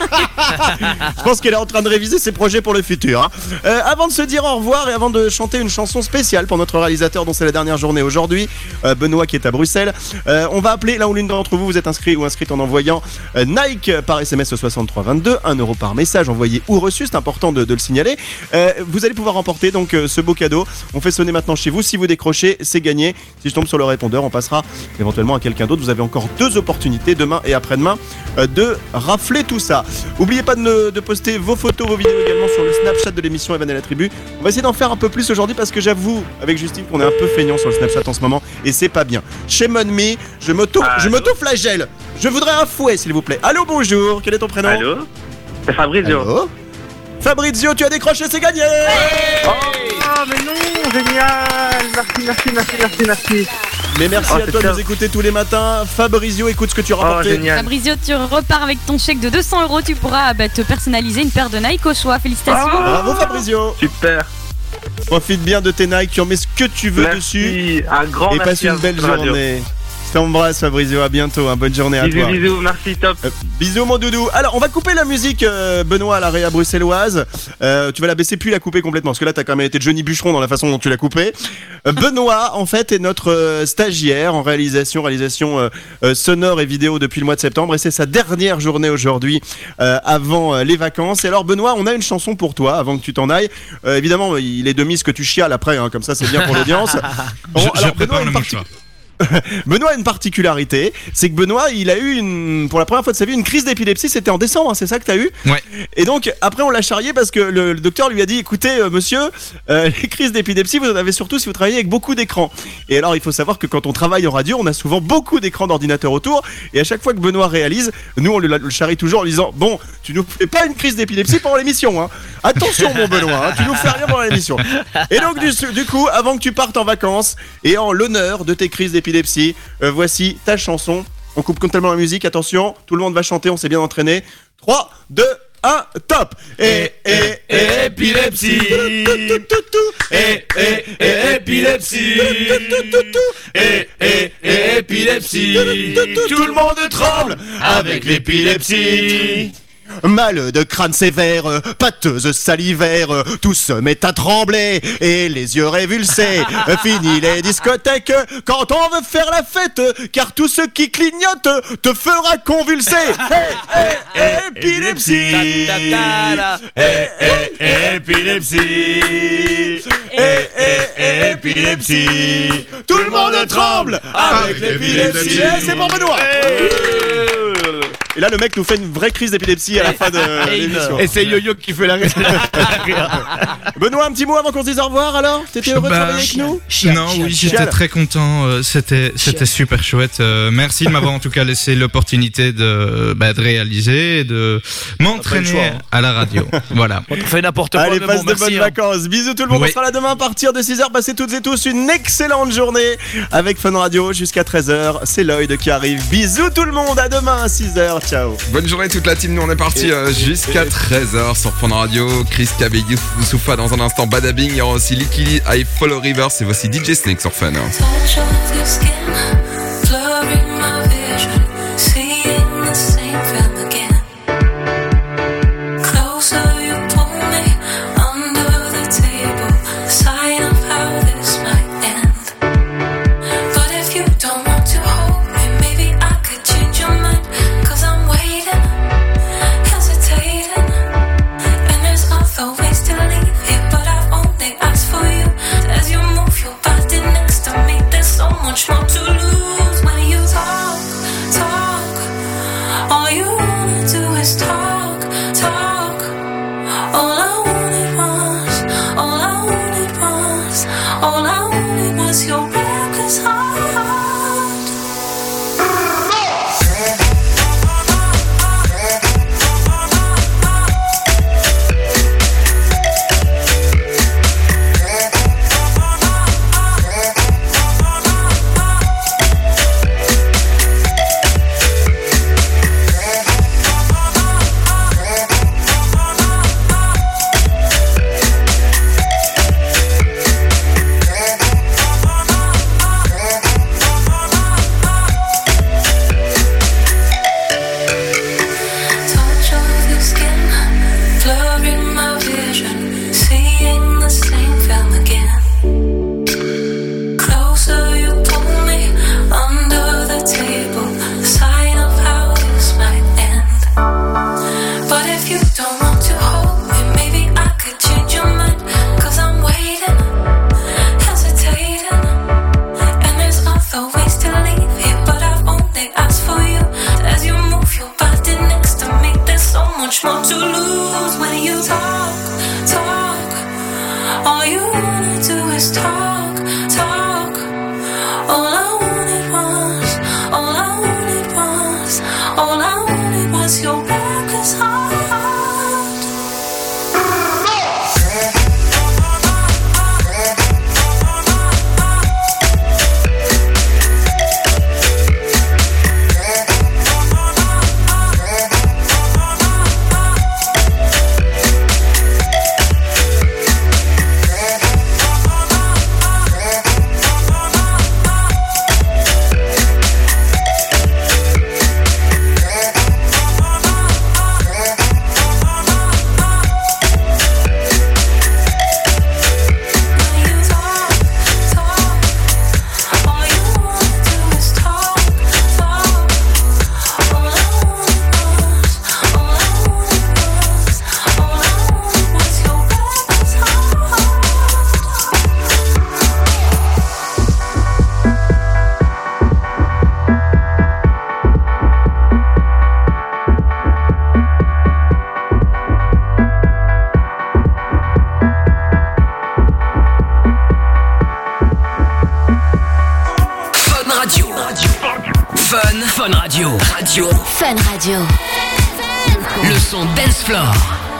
Je pense qu'elle est en train de réviser ses projets pour le futur. Hein. Avant de se dire au revoir et avant de chanter une chanson spéciale pour notre réalisateur dont c'est la dernière journée aujourd'hui, Benoît qui est à Bruxelles, on va appeler l'un ou l'une d'entre vous. Vous êtes inscrit ou inscrite en envoyant Nike par SMS au 6322, 1 euro par message envoyé ou reçu, c'est important de le signaler. Vous allez pouvoir remporter donc ce beau cadeau. On fait sonner maintenant chez vous. Si vous décrochez, c'est gagné. Si je tombe sur le répondeur, on passera éventuellement à quelqu'un d'autre. Vous avez encore 2 opportunités demain et après-demain de rafler tout ça. N'oubliez pas de poster vos photos, vos vidéos également sur le Snapchat de l'émission Evan et la tribu. On va essayer d'en faire un peu plus aujourd'hui parce que j'avoue avec Justine qu'on est un peu feignant sur le Snapchat en ce moment et c'est pas bien. Shame on me, je m'auto-flagelle. Je voudrais un fouet s'il vous plaît. Allô, bonjour, quel est ton prénom? Allô, c'est Fabrizio. Allô Fabrizio, tu as décroché, c'est gagné. Oh mais non, génial. Merci. Mais merci à toi de nous écouter tous les matins. Fabrizio, écoute ce que tu as rapporté. Fabrizio, tu repars avec ton chèque de 200 €. Tu pourras te personnaliser une paire de Nike au choix. Félicitations. Bravo Fabrizio. Super. Profite bien de tes Nike, tu en mets ce que tu veux dessus. Un grand et merci. Et passe une belle journée. Je t'embrasse Fabrizio, à bientôt, bonne journée à toi. Bisous, merci, top. Bisous mon doudou. Alors on va couper la musique Benoît à la réa bruxelloise. Tu vas la baisser puis la couper complètement parce que là t'as quand même été Johnny Bûcheron dans la façon dont tu l'as coupée. Benoît en fait est notre stagiaire en réalisation sonore et vidéo depuis le mois de septembre et c'est sa dernière journée aujourd'hui avant les vacances. Et alors Benoît, on a une chanson pour toi avant que tu t'en ailles. Évidemment il est de mise que tu chiales après, hein, comme ça c'est bien pour l'audience. Bon, alors Benoît, Benoît a une particularité, c'est que Benoît, il a eu pour la première fois de sa vie une crise d'épilepsie, c'était en décembre, hein, c'est ça que t'as eu? Ouais. Et donc après on l'a charrié parce que le docteur lui a dit, écoutez monsieur, les crises d'épilepsie vous en avez surtout si vous travaillez avec beaucoup d'écrans. Et alors il faut savoir que quand on travaille en radio, on a souvent beaucoup d'écrans d'ordinateur autour, et à chaque fois que Benoît réalise, nous on le charrie toujours en lui disant, bon, tu nous fais pas une crise d'épilepsie pendant l'émission, hein. Attention mon Benoît, hein, tu nous fais rien pendant l'émission. Et donc du coup, avant que tu partes en vacances, et en l'honneur de tes crises d'épilepsie, voici ta chanson. On coupe complètement la musique, attention, tout le monde va chanter, on s'est bien entraîné. 3, 2, 1, top. Épilepsie. Épilepsie. Épilepsie. Tout le monde tremble avec l'épilepsie. Mal de crâne sévère, pâteuse salivaire, tout se met à trembler et les yeux révulsés. Fini les discothèques quand on veut faire la fête, car tout ce qui clignote te fera convulser. Épilepsie. Épilepsie. Épilepsie. Tout le monde tremble avec l'épilepsie. C'est pour Benoît. Et là le mec nous fait une vraie crise d'épilepsie à la fin de l'émission. Et c'est Yo-Yo qui fait la rire. Benoît, un petit mot avant qu'on se dise au revoir alors? T'étais heureux de travailler avec nous? Non, oui, j'étais très content. C'était super chouette. Merci de m'avoir en tout cas laissé l'opportunité de réaliser et de m'entraîner à la radio. Voilà. On fait n'importe quoi. Allez, passe de bonnes hein. vacances. Bisous tout le monde. Oui. On sera là demain à partir de 6h. Passez toutes et tous une excellente journée avec Fun Radio jusqu'à 13h. C'est Lloyd qui arrive. Bisous tout le monde. À demain à 6h. Ciao. Bonne journée toute la team, nous on est parti jusqu'à 13h sur Fun Radio. Chris Cabé, Youssoufa dans un instant, Badabing, il y aura aussi Likili, I Follow Rivers et voici DJ Snake sur Fun. Much more to lose when you talk, all you wanna do is talk. All I wanted was your reckless heart. Fun Radio. Fun Radio. Le son Dance Floor.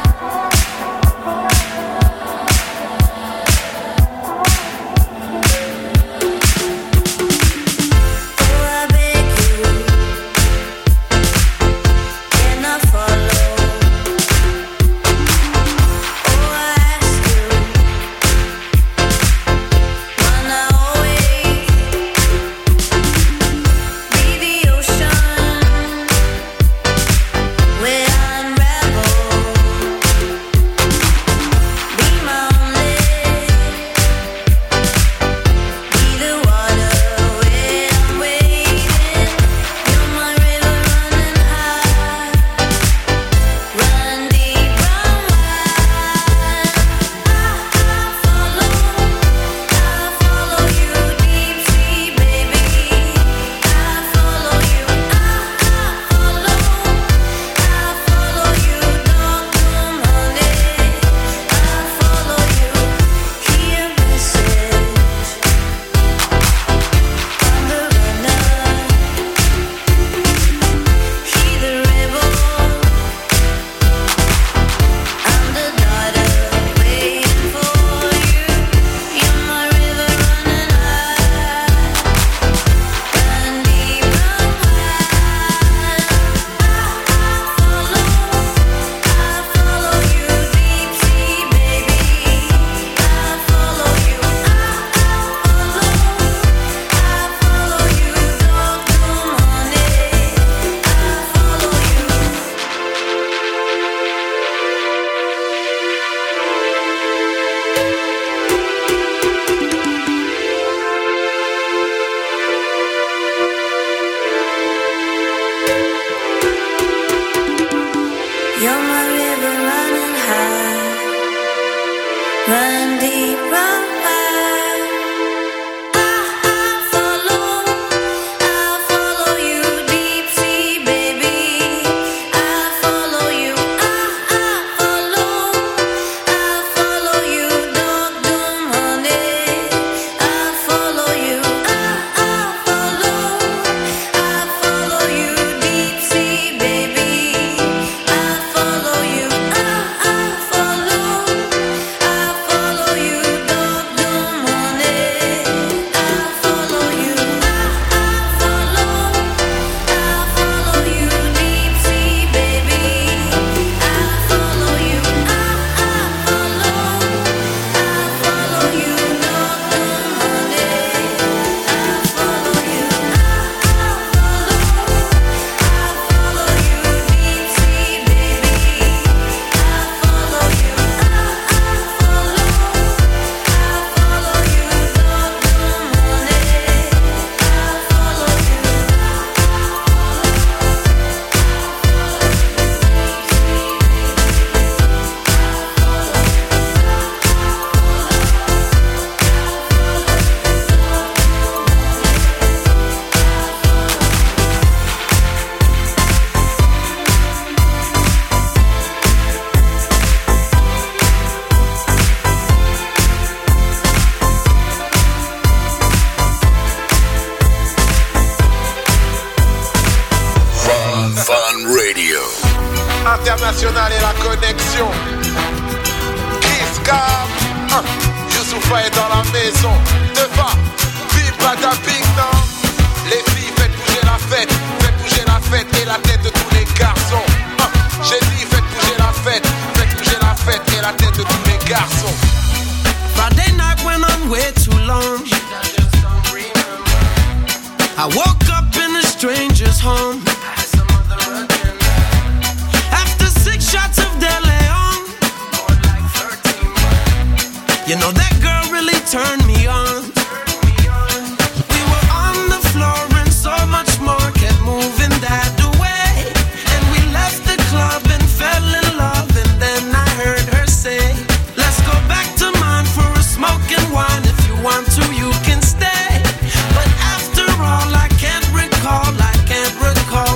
International et la connexion. Kiska, Youssoufa est dans la maison. Deva, bim bada bing non. Les filles faites bouger la fête et la tête de tous les garçons. J'ai dit faites bouger la fête et la tête de tous les garçons. Friday night went on way too long. I woke up in a stranger's home. After 6 shots of De Leon, you know that girl really turned me on. We were on the floor and so much more, kept moving that way. And we left the club and fell in love. And then I heard her say, let's go back to mine for a smoke and wine. If you want to, you can stay. But after all, I can't recall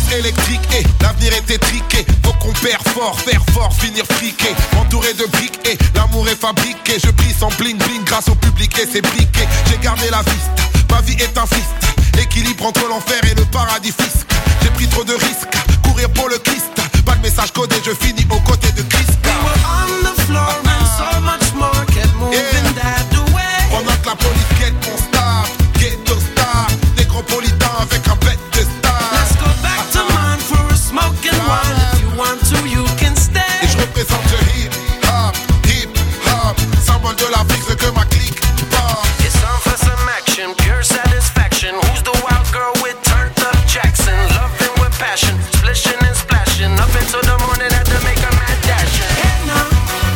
électrique et l'avenir est étriqué. Faut qu'on perd fort, faire fort, finir friqué. Entouré de briques et l'amour est fabriqué. Je brille sans bling bling grâce au public et c'est briqué. J'ai gardé la viste, ma vie est un fist. Équilibre entre l'enfer et le paradis fisc. J'ai pris trop de risques, courir pour le Christ. Pas de message codé, je finis aux côtés de Christ. On the floor and so much more kept moving that way. Pendant que la police guette mon star, ghetto star, négropolitain avec un bête de star. Let's go back to mine for a smoking one. If you want to, you can stay. Et je représente le hip hop, symbole de l'Afrique, ce que ma clique part. It's time for some action, pure satisfaction. Who's the wild girl with turned up Jackson? Loving with passion, splishing and splashing. Up until the morning, had to make a mad dash. Hey now,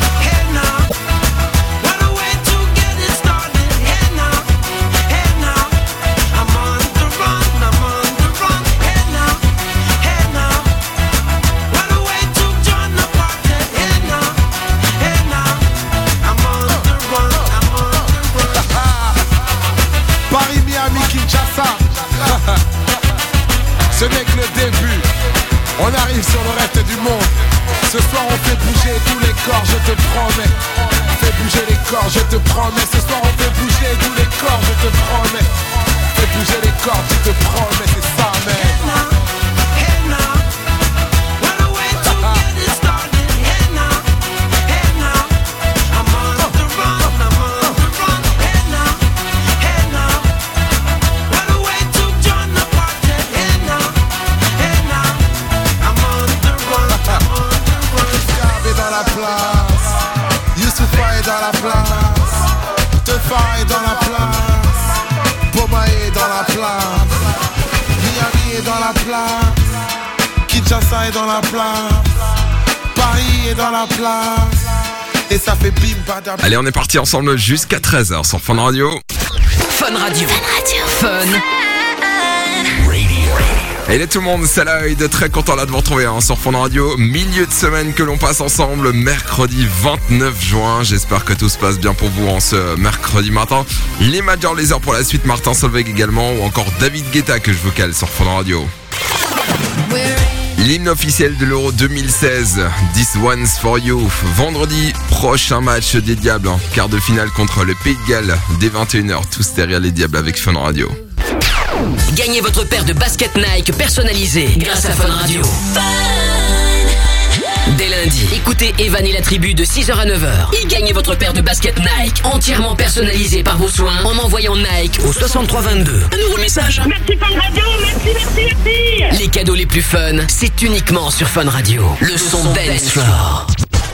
what a way to get it started. Hey now, I'm on the run. Hey now, what a way to join the party. Hey now, I'm on the run. Paris, Miami, Kinshasa. Ce n'est que le début. On arrive sur le reste du monde. Ce soir on fait bouger tous les corps, je te promets. Fais bouger les corps, je te promets. Ce soir on fait bouger tous les corps, je te promets. Fais bouger les corps, je te promets, c'est ça, man. Youssoufa est dans la place, Tefa est dans la place, Boma est dans la place, Miami est dans la place, Kinshasa est dans la place, Paris est dans la place, et ça fait bim badam. Allez, on est parti ensemble jusqu'à 13h sur Fun Radio. Fun Radio. Fun. Et là tout le monde, c'est Lloyd, très content là de vous retrouver sur Fun Radio. Milieu de semaine que l'on passe ensemble, mercredi 29 juin. J'espère que tout se passe bien pour vous en ce mercredi matin. Les Major Lazer pour la suite, Martin Solveig également, ou encore David Guetta que je vous cale sur Fun Radio. L'hymne officiel de l'Euro 2016, This One's For You. Vendredi, prochain match des Diables, quart de finale contre le Pays de Galles, dès 21h, tous derrière les Diables avec Fun Radio. Gagnez votre paire de baskets Nike personnalisées grâce à Fun Radio. Dès lundi, écoutez Evan et la tribu de 6h à 9h. Et gagnez votre paire de baskets Nike entièrement personnalisée par vos soins en envoyant Nike au 6322. Un nouveau message. Merci Fun Radio, merci. Les cadeaux les plus fun, c'est uniquement sur Fun Radio. Le son Dance Floor.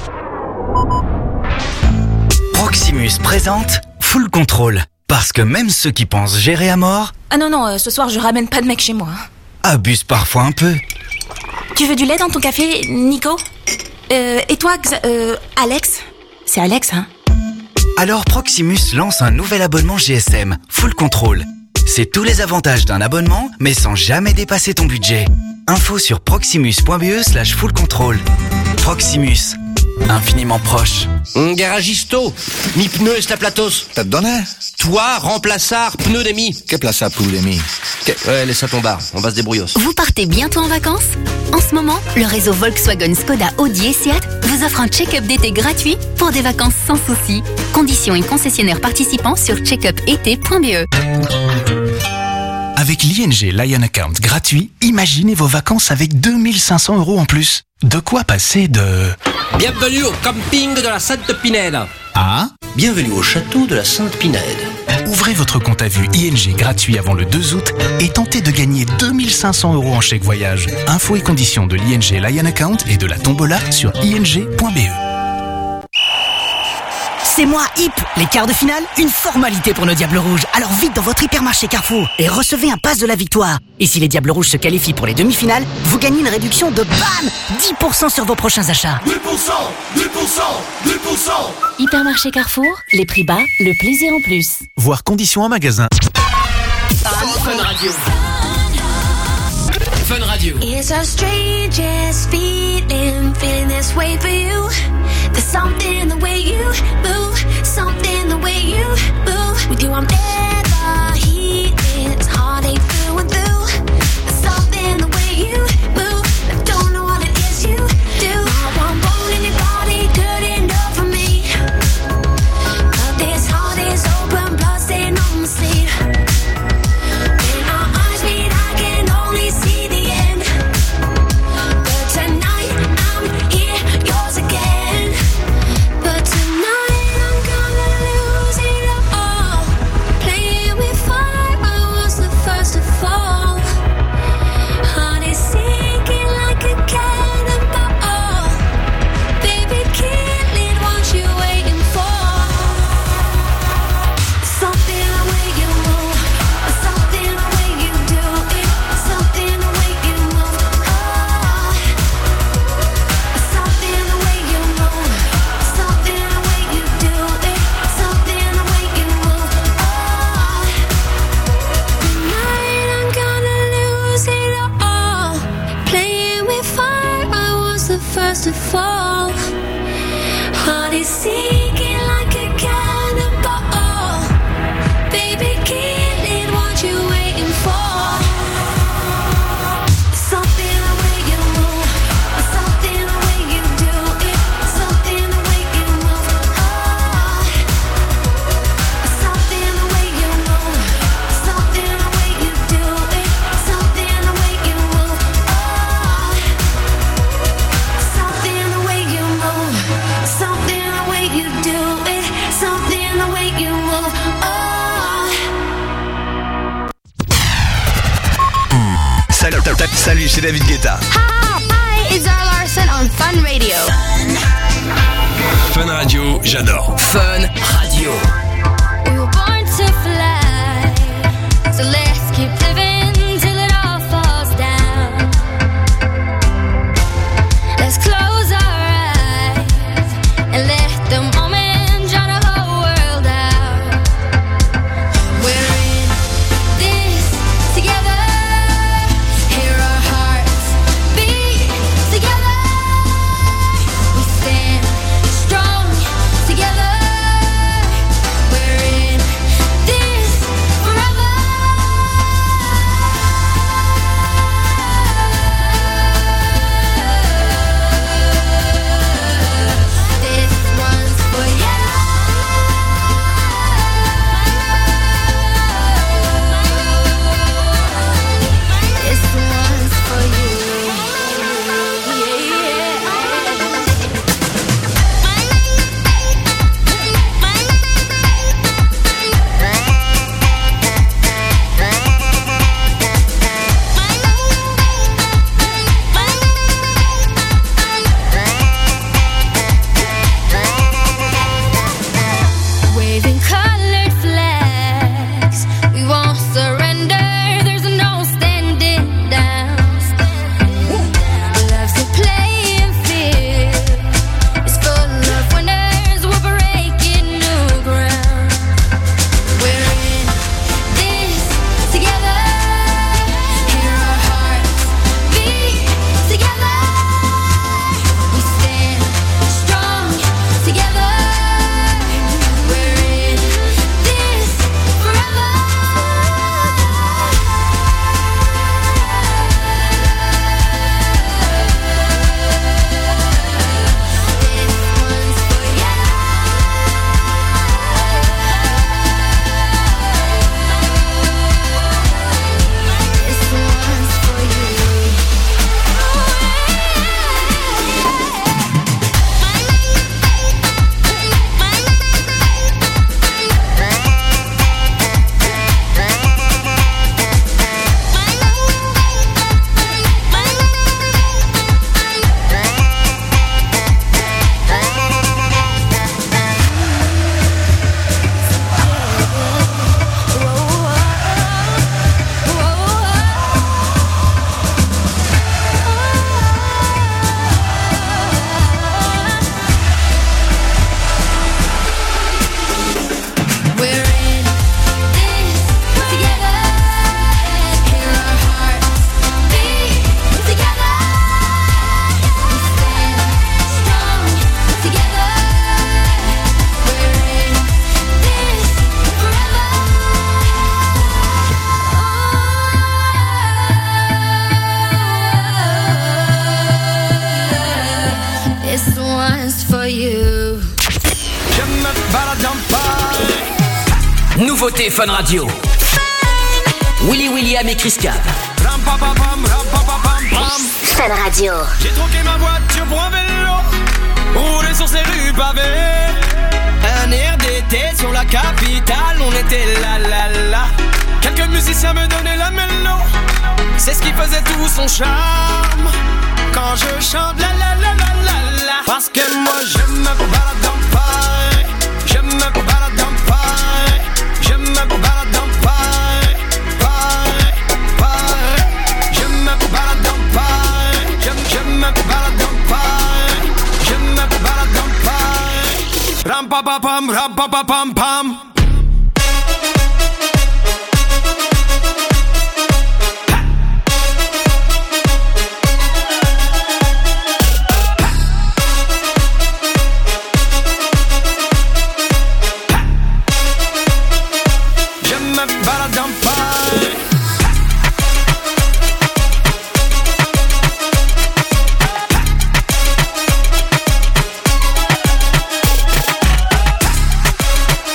Proximus présente Full Control. Parce que même ceux qui pensent gérer à mort... Ah non, ce soir je ramène pas de mec chez moi. Abusent parfois un peu. Tu veux du lait dans ton café, Nico? Et toi, Alex? C'est Alex, hein? Alors Proximus lance un nouvel abonnement GSM, Full Control. C'est tous les avantages d'un abonnement, mais sans jamais dépasser ton budget. Info sur proximus.be/full control. Proximus, infiniment proche. Garagisto, mi pneu est la platos. T'as te donné? Toi, remplaçar, pneu d'emi. Que plaça pour l'emi? Ouais, laisse ça tomber, on va se débrouiller. Vous partez bientôt en vacances? En ce moment, le réseau Volkswagen Skoda Audi et Seat vous offre un check-up d'été gratuit pour des vacances sans soucis. Conditions et concessionnaires participants sur checkupet.be. Avec l'ING Lion Account gratuit, imaginez vos vacances avec 2500 € en plus. De quoi passer de... Bienvenue au camping de la Sainte-Pinède. Ah? Bienvenue au château de la Sainte-Pinède. Ouvrez votre compte à vue ING gratuit avant le 2 août et tentez de gagner 2500 € en chèque voyage. Infos et conditions de l'ING Lion Account et de la tombola sur ing.be. C'est moi, Hip. Les quarts de finale, une formalité pour nos Diables Rouges. Alors vite dans votre hypermarché Carrefour et recevez un pass de la victoire. Et si les Diables Rouges se qualifient pour les demi-finales, vous gagnez une réduction de BAM 10% sur vos prochains achats. 10%. Hypermarché Carrefour, les prix bas, le plaisir en plus. Voir conditions en magasin. Fun Radio. Fun Radio. It's the strangest feeling this way for you. There's something the way you move, something the way you move. With you I'm never heated, it's heartache through and through. There's something the way you move. seeking like a cannonball. Baby, killing what you waiting for. Something the way you move, something the way you do it, something the way you move. Something the way you move, something the way you do it, something the way you move. Something the way you move, something the way you do it, something the way you move. Salut, c'est David Guetta. Hi, it's Zara Larson on Fun Radio. Fun Radio, j'adore. Fun Radio. We were born to fly, so let's keep living till it all falls down. Let's close our eyes and let the moment drown the whole world out. We're in this together. Hear our hearts beat together. We stand strong together. We're in this forever. This one's for you. This one's for you. Waving colored flags, we won't surrender. There's no standing down. Love's a playing field. It's full of winners. We're breaking new ground. We're in this together. Hear our hearts beat together. We stand strong together. We're in this forever. This one's for you. We're in this together. Hear our hearts beat together. We stand strong together. We're in this forever. This one's for you. Nouveauté Fun Radio. Willy William et Chris Cap. Fun Radio. J'ai troqué ma voiture pour un vélo, roulé sur ces rues pavées. Un air d'été sur la capitale, on était là. Quelques musiciens me donnaient la mélo, c'est ce qui faisait tout son charme. Quand je chante la. Parce que moi je me balade en paille, je me balade en paille, je me balade en paille, je me balade en paille, je me balade en paille, je me balade en paille. Ram pa pa pam, ram pa pa pam pam.